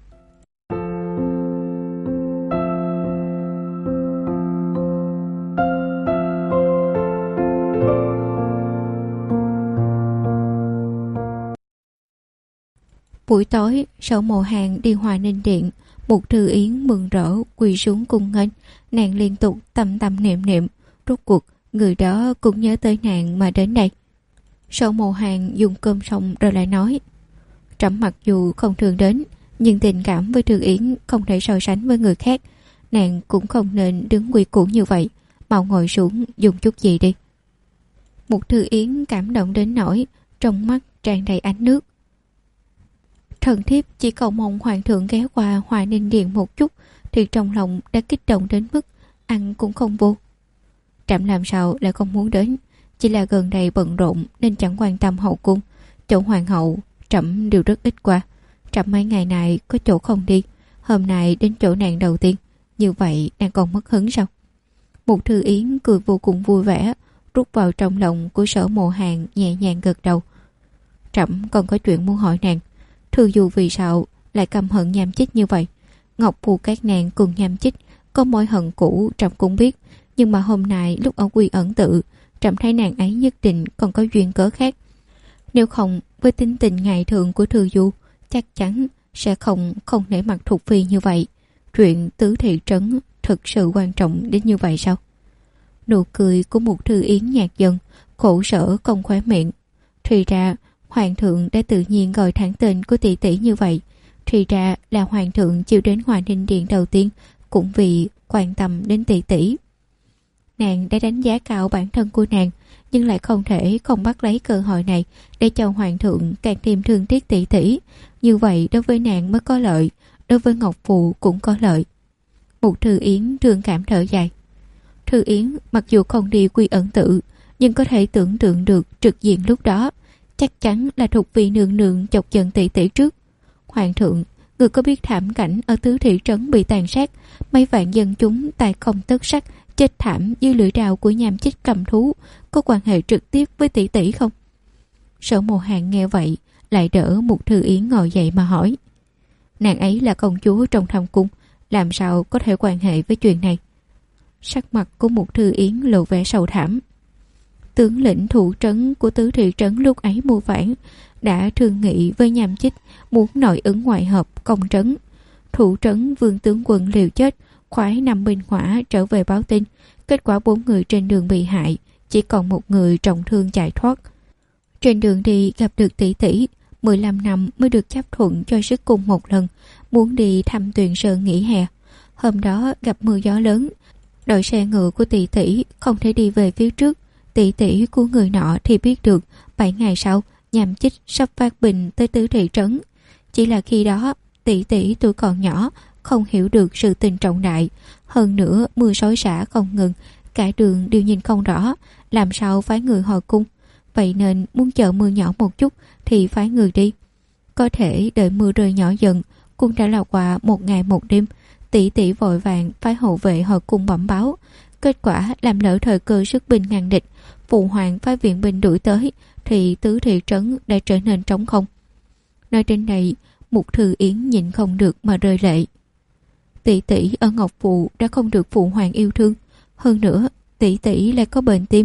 Buổi tối, Sở Mộ Hàng đi Hòa Ninh Điện, Mục Thư Yến mừng rỡ quỳ xuống cung nghênh, nàng liên tục tâm tâm niệm niệm, rốt cuộc người đó cũng nhớ tới nàng mà đến đây. Sở Mộ Hàng dùng cơm xong rồi lại nói: trẫm mặc dù không thường đến, nhưng tình cảm với Thư Yến không thể so sánh với người khác, nàng cũng không nên đứng quỳ củ như vậy, mau ngồi xuống dùng chút gì đi. Mục Thư Yến cảm động đến nỗi trong mắt tràn đầy ánh nước. Thần thiếp chỉ cầu mong hoàng thượng ghé qua Hòa Ninh Điện một chút, thì trong lòng đã kích động đến mức ăn cũng không vô. Trẫm làm sao lại không muốn đến, chỉ là gần đây bận rộn nên chẳng quan tâm hậu cung. Chỗ hoàng hậu trẫm đều rất ít qua, Trẫm mấy ngày này có chỗ không đi, hôm nay đến chỗ nàng đầu tiên, như vậy nàng còn mất hứng sao? Mục Thư Yến cười vô cùng vui vẻ, rút vào trong lòng của Sở Mộ Hàn, nhẹ nhàng gật đầu. Trẫm còn có chuyện muốn hỏi nàng, Thư Du vì sao lại căm hận Nham Chích như vậy? Ngọc Phù các nàng cùng Nham Chích có mối hận cũ trẫm cũng biết, nhưng mà hôm nay lúc ở Quy Ẩn Tự, trẫm thấy nàng ấy nhất định còn có duyên cớ khác. Nếu không, với tính tình ngày thường của Thư Du, chắc chắn sẽ không nể mặt Thục Phi như vậy. Chuyện tứ thị trấn thực sự quan trọng đến như vậy sao? Nụ cười của Mục Thư Yến nhạt dần, khổ sở cong khóe miệng. Thì ra hoàng thượng đã tự nhiên gọi thẳng tên của tỷ tỷ như vậy. Thì ra là hoàng thượng chịu đến Hòa Ninh Điện đầu tiên cũng vì quan tâm đến tỷ tỷ. Nàng đã đánh giá cao bản thân của nàng, nhưng lại không thể không bắt lấy cơ hội này để cho hoàng thượng càng thêm thương tiếc tỷ tỷ. Như vậy đối với nàng mới có lợi, đối với Ngọc Phù cũng có lợi. Mục Thư Yến thương cảm thở dài. Thư Yến mặc dù không đi Quy Ẩn Tự, nhưng có thể tưởng tượng được trực diện lúc đó chắc chắn là Thục Phi nương nương chọc giận tỷ tỷ trước. Hoàng thượng, người có biết thảm cảnh ở tứ thị trấn bị tàn sát, mấy vạn dân chúng tài không tất sắc chết thảm dưới lưỡi đao của Nham Chích cầm thú có quan hệ trực tiếp với tỷ tỷ không? Sở Mộ Hàn nghe vậy lại đỡ Mục Thư Yến ngồi dậy mà hỏi. Nàng ấy là công chúa trong thâm cung, làm sao có thể quan hệ với chuyện này? Sắc mặt của Mục Thư Yến lộ vẻ sầu thảm. Tướng lĩnh thủ trấn của tứ thị trấn lúc ấy mưu phản đã thương nghị với Nham Chích muốn nội ứng ngoại hợp công trấn. Thủ trấn Vương tướng quân liều chết khoái 5 binh hỏa trở về báo tin, kết quả 4 người trên đường bị hại, chỉ còn 1 người trọng thương chạy thoát. Trên đường đi gặp được tỷ tỷ, 15 năm mới được chấp thuận cho sức cung một lần, muốn đi thăm Tuyền Sơn nghỉ hè. Hôm đó gặp mưa gió lớn, đội xe ngựa của tỷ tỷ không thể đi về phía trước. Tỷ tỷ của người nọ thì biết được 7 ngày sau Nham Chích sắp phát binh tới tứ thị trấn. Chỉ là khi đó tỷ tỷ tuổi còn nhỏ, không hiểu được sự tình trọng đại. Hơn nữa mưa xối xả không ngừng, cả đường đều nhìn không rõ, làm sao phái người hồi cung. Vậy nên muốn chờ mưa nhỏ một chút thì phái người đi. Có thể đợi mưa rơi nhỏ dần, cũng đã là qua 1 ngày 1 đêm. Tỷ tỷ vội vàng phái hộ vệ hồi cung bẩm báo, kết quả làm lỡ thời cơ sức binh ngăn địch. Phụ hoàng phái viện binh đuổi tới thì tứ thị trấn đã trở nên trống không. Nơi trên đây, Mục Thư Yến nhịn không được mà rơi lệ. Tỷ tỷ ở Ngọc Phù đã không được phụ hoàng yêu thương, hơn nữa tỷ tỷ lại có bệnh tim,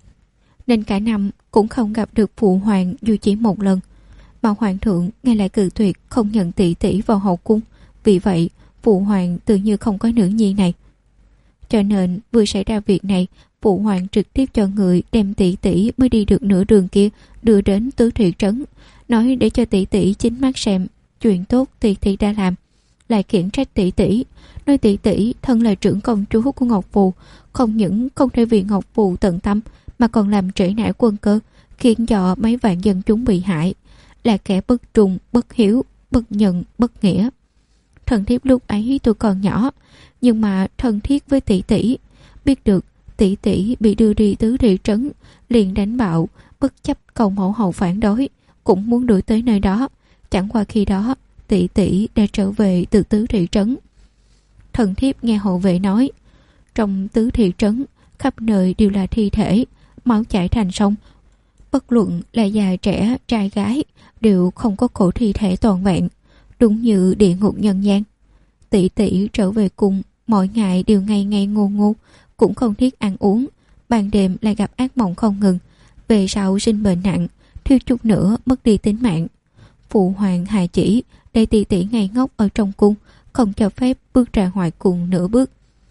nên cả năm cũng không gặp được phụ hoàng dù chỉ 1 lần. Mà hoàng thượng ngay lại cự tuyệt không nhận tỷ tỷ vào hậu cung, vì vậy phụ hoàng tự như không có nữ nhi này. Cho nên vừa xảy ra việc này, phụ hoàng trực tiếp cho người đem tỷ tỷ mới đi được nửa đường kia đưa đến tứ thị trấn, nói để cho tỷ tỷ chính mắt xem chuyện tốt tỷ tỷ đã làm, lại khiển trách tỷ tỷ, nói tỷ tỷ thân là trưởng công chúa của Ngọc Phù, không những không thể vì Ngọc Phù tận tâm mà còn làm trễ nải quân cơ, khiến cho mấy vạn dân chúng bị hại, là kẻ bất trung, bất hiếu, bất nhân, bất nghĩa. Thần thiếp lúc ấy tôi còn nhỏ, nhưng mà thân thiết với tỷ tỷ, biết được tỷ tỷ bị đưa đi tứ thị trấn, liền đánh bạo, bất chấp cầu mẫu hậu phản đối, cũng muốn đuổi tới nơi đó. Chẳng qua khi đó tỷ tỷ đã trở về từ tứ thị trấn. Thần thiếp nghe hộ vệ nói, trong tứ thị trấn khắp nơi đều là thi thể, máu chảy thành sông, bất luận là già trẻ trai gái đều không có cổ thi thể toàn vẹn, đúng như địa ngục nhân gian. Tỷ tỷ trở về cùng mỗi ngày đều ngây ngây ngô ngô, cũng không thiết ăn uống, ban đêm lại gặp ác mộng không ngừng, về sau sinh bệnh nặng, thiếu chút nữa mất đi tính mạng. Phụ hoàng hạ chỉ để tỷ tỷ ngây ngốc ở trong cung, không cho phép bước ra ngoài cung nửa bước.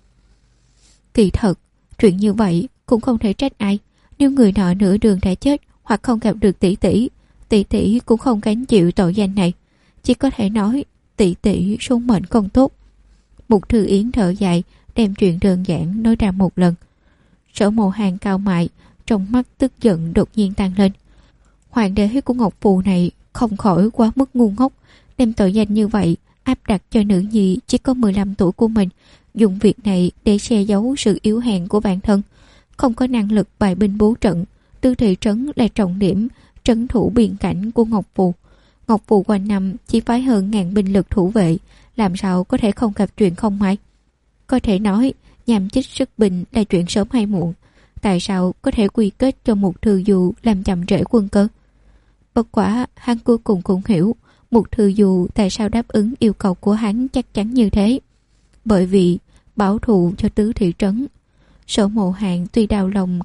Kỳ thật chuyện như vậy cũng không thể trách ai. Nếu người nọ nửa đường đã chết hoặc không gặp được tỷ tỷ cũng không gánh chịu tội danh này. Chỉ có thể nói tỷ tỷ số mệnh không tốt. Mục Thư Yến thở dài, đem chuyện đơn giản nói ra một lần. Sở Mộ Hàn cao mại, trong mắt tức giận đột nhiên tăng lên. Hoàng đế của Ngọc Phù này không khỏi quá mức ngu ngốc, đem tội danh như vậy áp đặt cho nữ nhi chỉ có 15 tuổi của mình, dùng việc này để che giấu sự yếu hèn của bản thân, không có năng lực bài binh bố trận. Tứ thị trấn là trọng điểm trấn thủ biên cảnh của Ngọc Phù, Ngọc Phù quanh năm chỉ phái hơn 1000 binh lực thủ vệ, làm sao có thể không gặp chuyện không may. Có thể nói nhằm chích sức binh là chuyện sớm hay muộn, tại sao có thể quy kết cho Mục Thư Du làm chậm trễ quân cơ? Bất quả hắn cuối cùng cũng hiểu Mục Thư Du tại sao đáp ứng yêu cầu của hắn chắc chắn như thế. Bởi vì bảo thù cho tứ thị trấn. Sở Mộ Hàn tuy đau lòng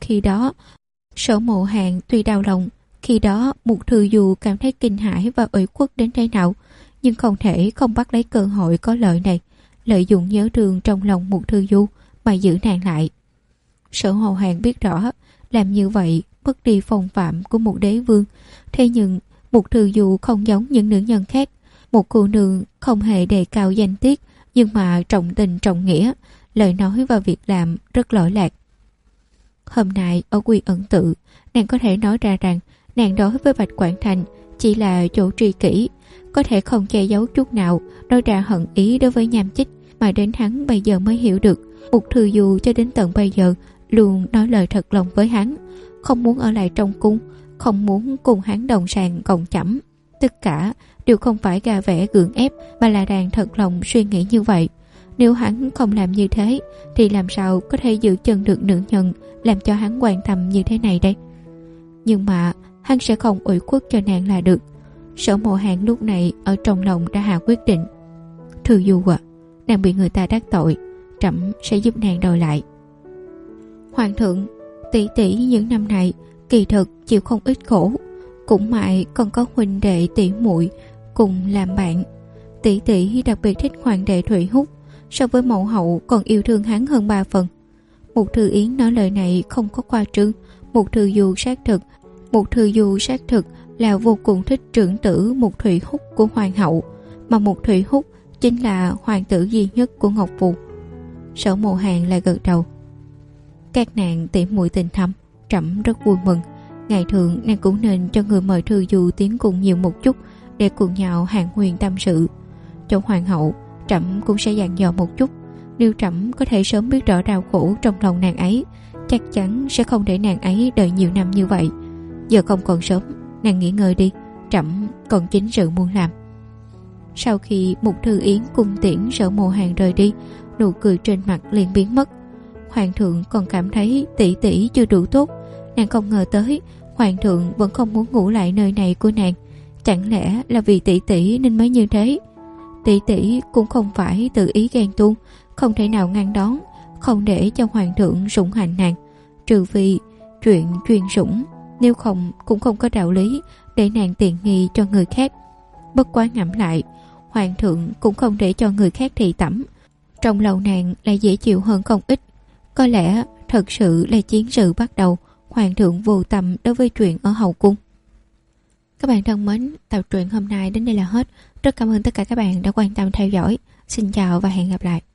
khi đó Mục Thư Du cảm thấy kinh hãi và ủy khuất đến thế nào, nhưng không thể không bắt lấy cơ hội có lợi này, lợi dụng nhớ thương trong lòng Mục Thư Du mà giữ nàng lại. Sở Mộ Hàn biết rõ làm như vậy mất đi phong phạm của một đế vương, thế nhưng Mục Thư Du không giống những nữ nhân khác, một cô nương không hề đề cao danh tiết, nhưng mà trọng tình trọng nghĩa, lời nói và việc làm rất lỗi lạc. Hôm nay ở Quy Ẩn Tự, nàng có thể nói ra rằng nàng đối với Bạch Quảng Thành chỉ là chỗ tri kỷ, có thể không che giấu chút nào nói ra hận ý đối với Nham Chích, mà đến hắn bây giờ mới hiểu được Mục Thư Du cho đến tận bây giờ luôn nói lời thật lòng với hắn, không muốn ở lại trong cung, không muốn cùng hắn đồng sàng cộng chẩm. Tất cả đều không phải gà vẽ gượng ép, mà là đang thật lòng suy nghĩ như vậy. Nếu hắn không làm như thế thì làm sao có thể giữ chân được nữ nhân làm cho hắn quan tâm như thế này đây? Nhưng mà hắn sẽ không ủy khuất cho nàng là được. Sở Mộ Hàn lúc này ở trong lòng đã hạ quyết định. Thư Du à, nàng bị người ta đắc tội, trẫm sẽ giúp nàng đòi lại. Hoàng thượng, tỷ tỷ những năm này kỳ thực chịu không ít khổ, cũng mãi còn có huynh đệ tỷ muội cùng làm bạn. Tỷ tỷ đặc biệt thích hoàng đệ Thủy Húc, so với mẫu hậu còn yêu thương hắn hơn 3 phần. Mục Thư Yến nói lời này không có khoa trương. Mục Thư Du xác thực là vô cùng thích trưởng tử Mục Thủy Húc của hoàng hậu, mà Mục Thủy Húc chính là hoàng tử duy nhất của Ngọc Phù. Sở Mộ Hàn lại gật đầu. Các nàng tỉ muội tình thâm, trẫm rất vui mừng. Ngày thường nàng cũng nên cho người mời Thư Du tiến cùng nhiều một chút, để cùng nhau hàn huyên tâm sự. Cho hoàng hậu, trẫm cũng sẽ dặn dò một chút. Nếu trẫm có thể sớm biết rõ đau khổ trong lòng nàng ấy, chắc chắn sẽ không để nàng ấy đợi nhiều năm như vậy. Giờ không còn sớm, nàng nghỉ ngơi đi, trẫm còn chính sự muốn làm. Sau khi Mục Thư Yến cung tiễn Sở Mộ Hàn rời đi, nụ cười trên mặt liền biến mất. Hoàng thượng còn cảm thấy tỷ tỷ chưa đủ tốt. Nàng không ngờ tới hoàng thượng vẫn không muốn ngủ lại nơi này của nàng. Chẳng lẽ là vì tỷ tỷ nên mới như thế? Tỷ tỷ cũng không phải tự ý ghen tuông, không thể nào ngăn đón, không để cho hoàng thượng sủng hạnh nàng, trừ vì chuyện chuyên sủng, nếu không cũng không có đạo lý để nàng tiện nghi cho người khác. Bất quá ngẫm lại, hoàng thượng cũng không để cho người khác thị tẩm, trong lòng nàng lại dễ chịu hơn không ít. Có lẽ thật sự là chiến sự bắt đầu, hoàng thượng vô tâm đối với chuyện ở hậu cung. Các bạn thân mến, tập truyện hôm nay đến đây là hết. Rất cảm ơn tất cả các bạn đã quan tâm theo dõi. Xin chào và hẹn gặp lại.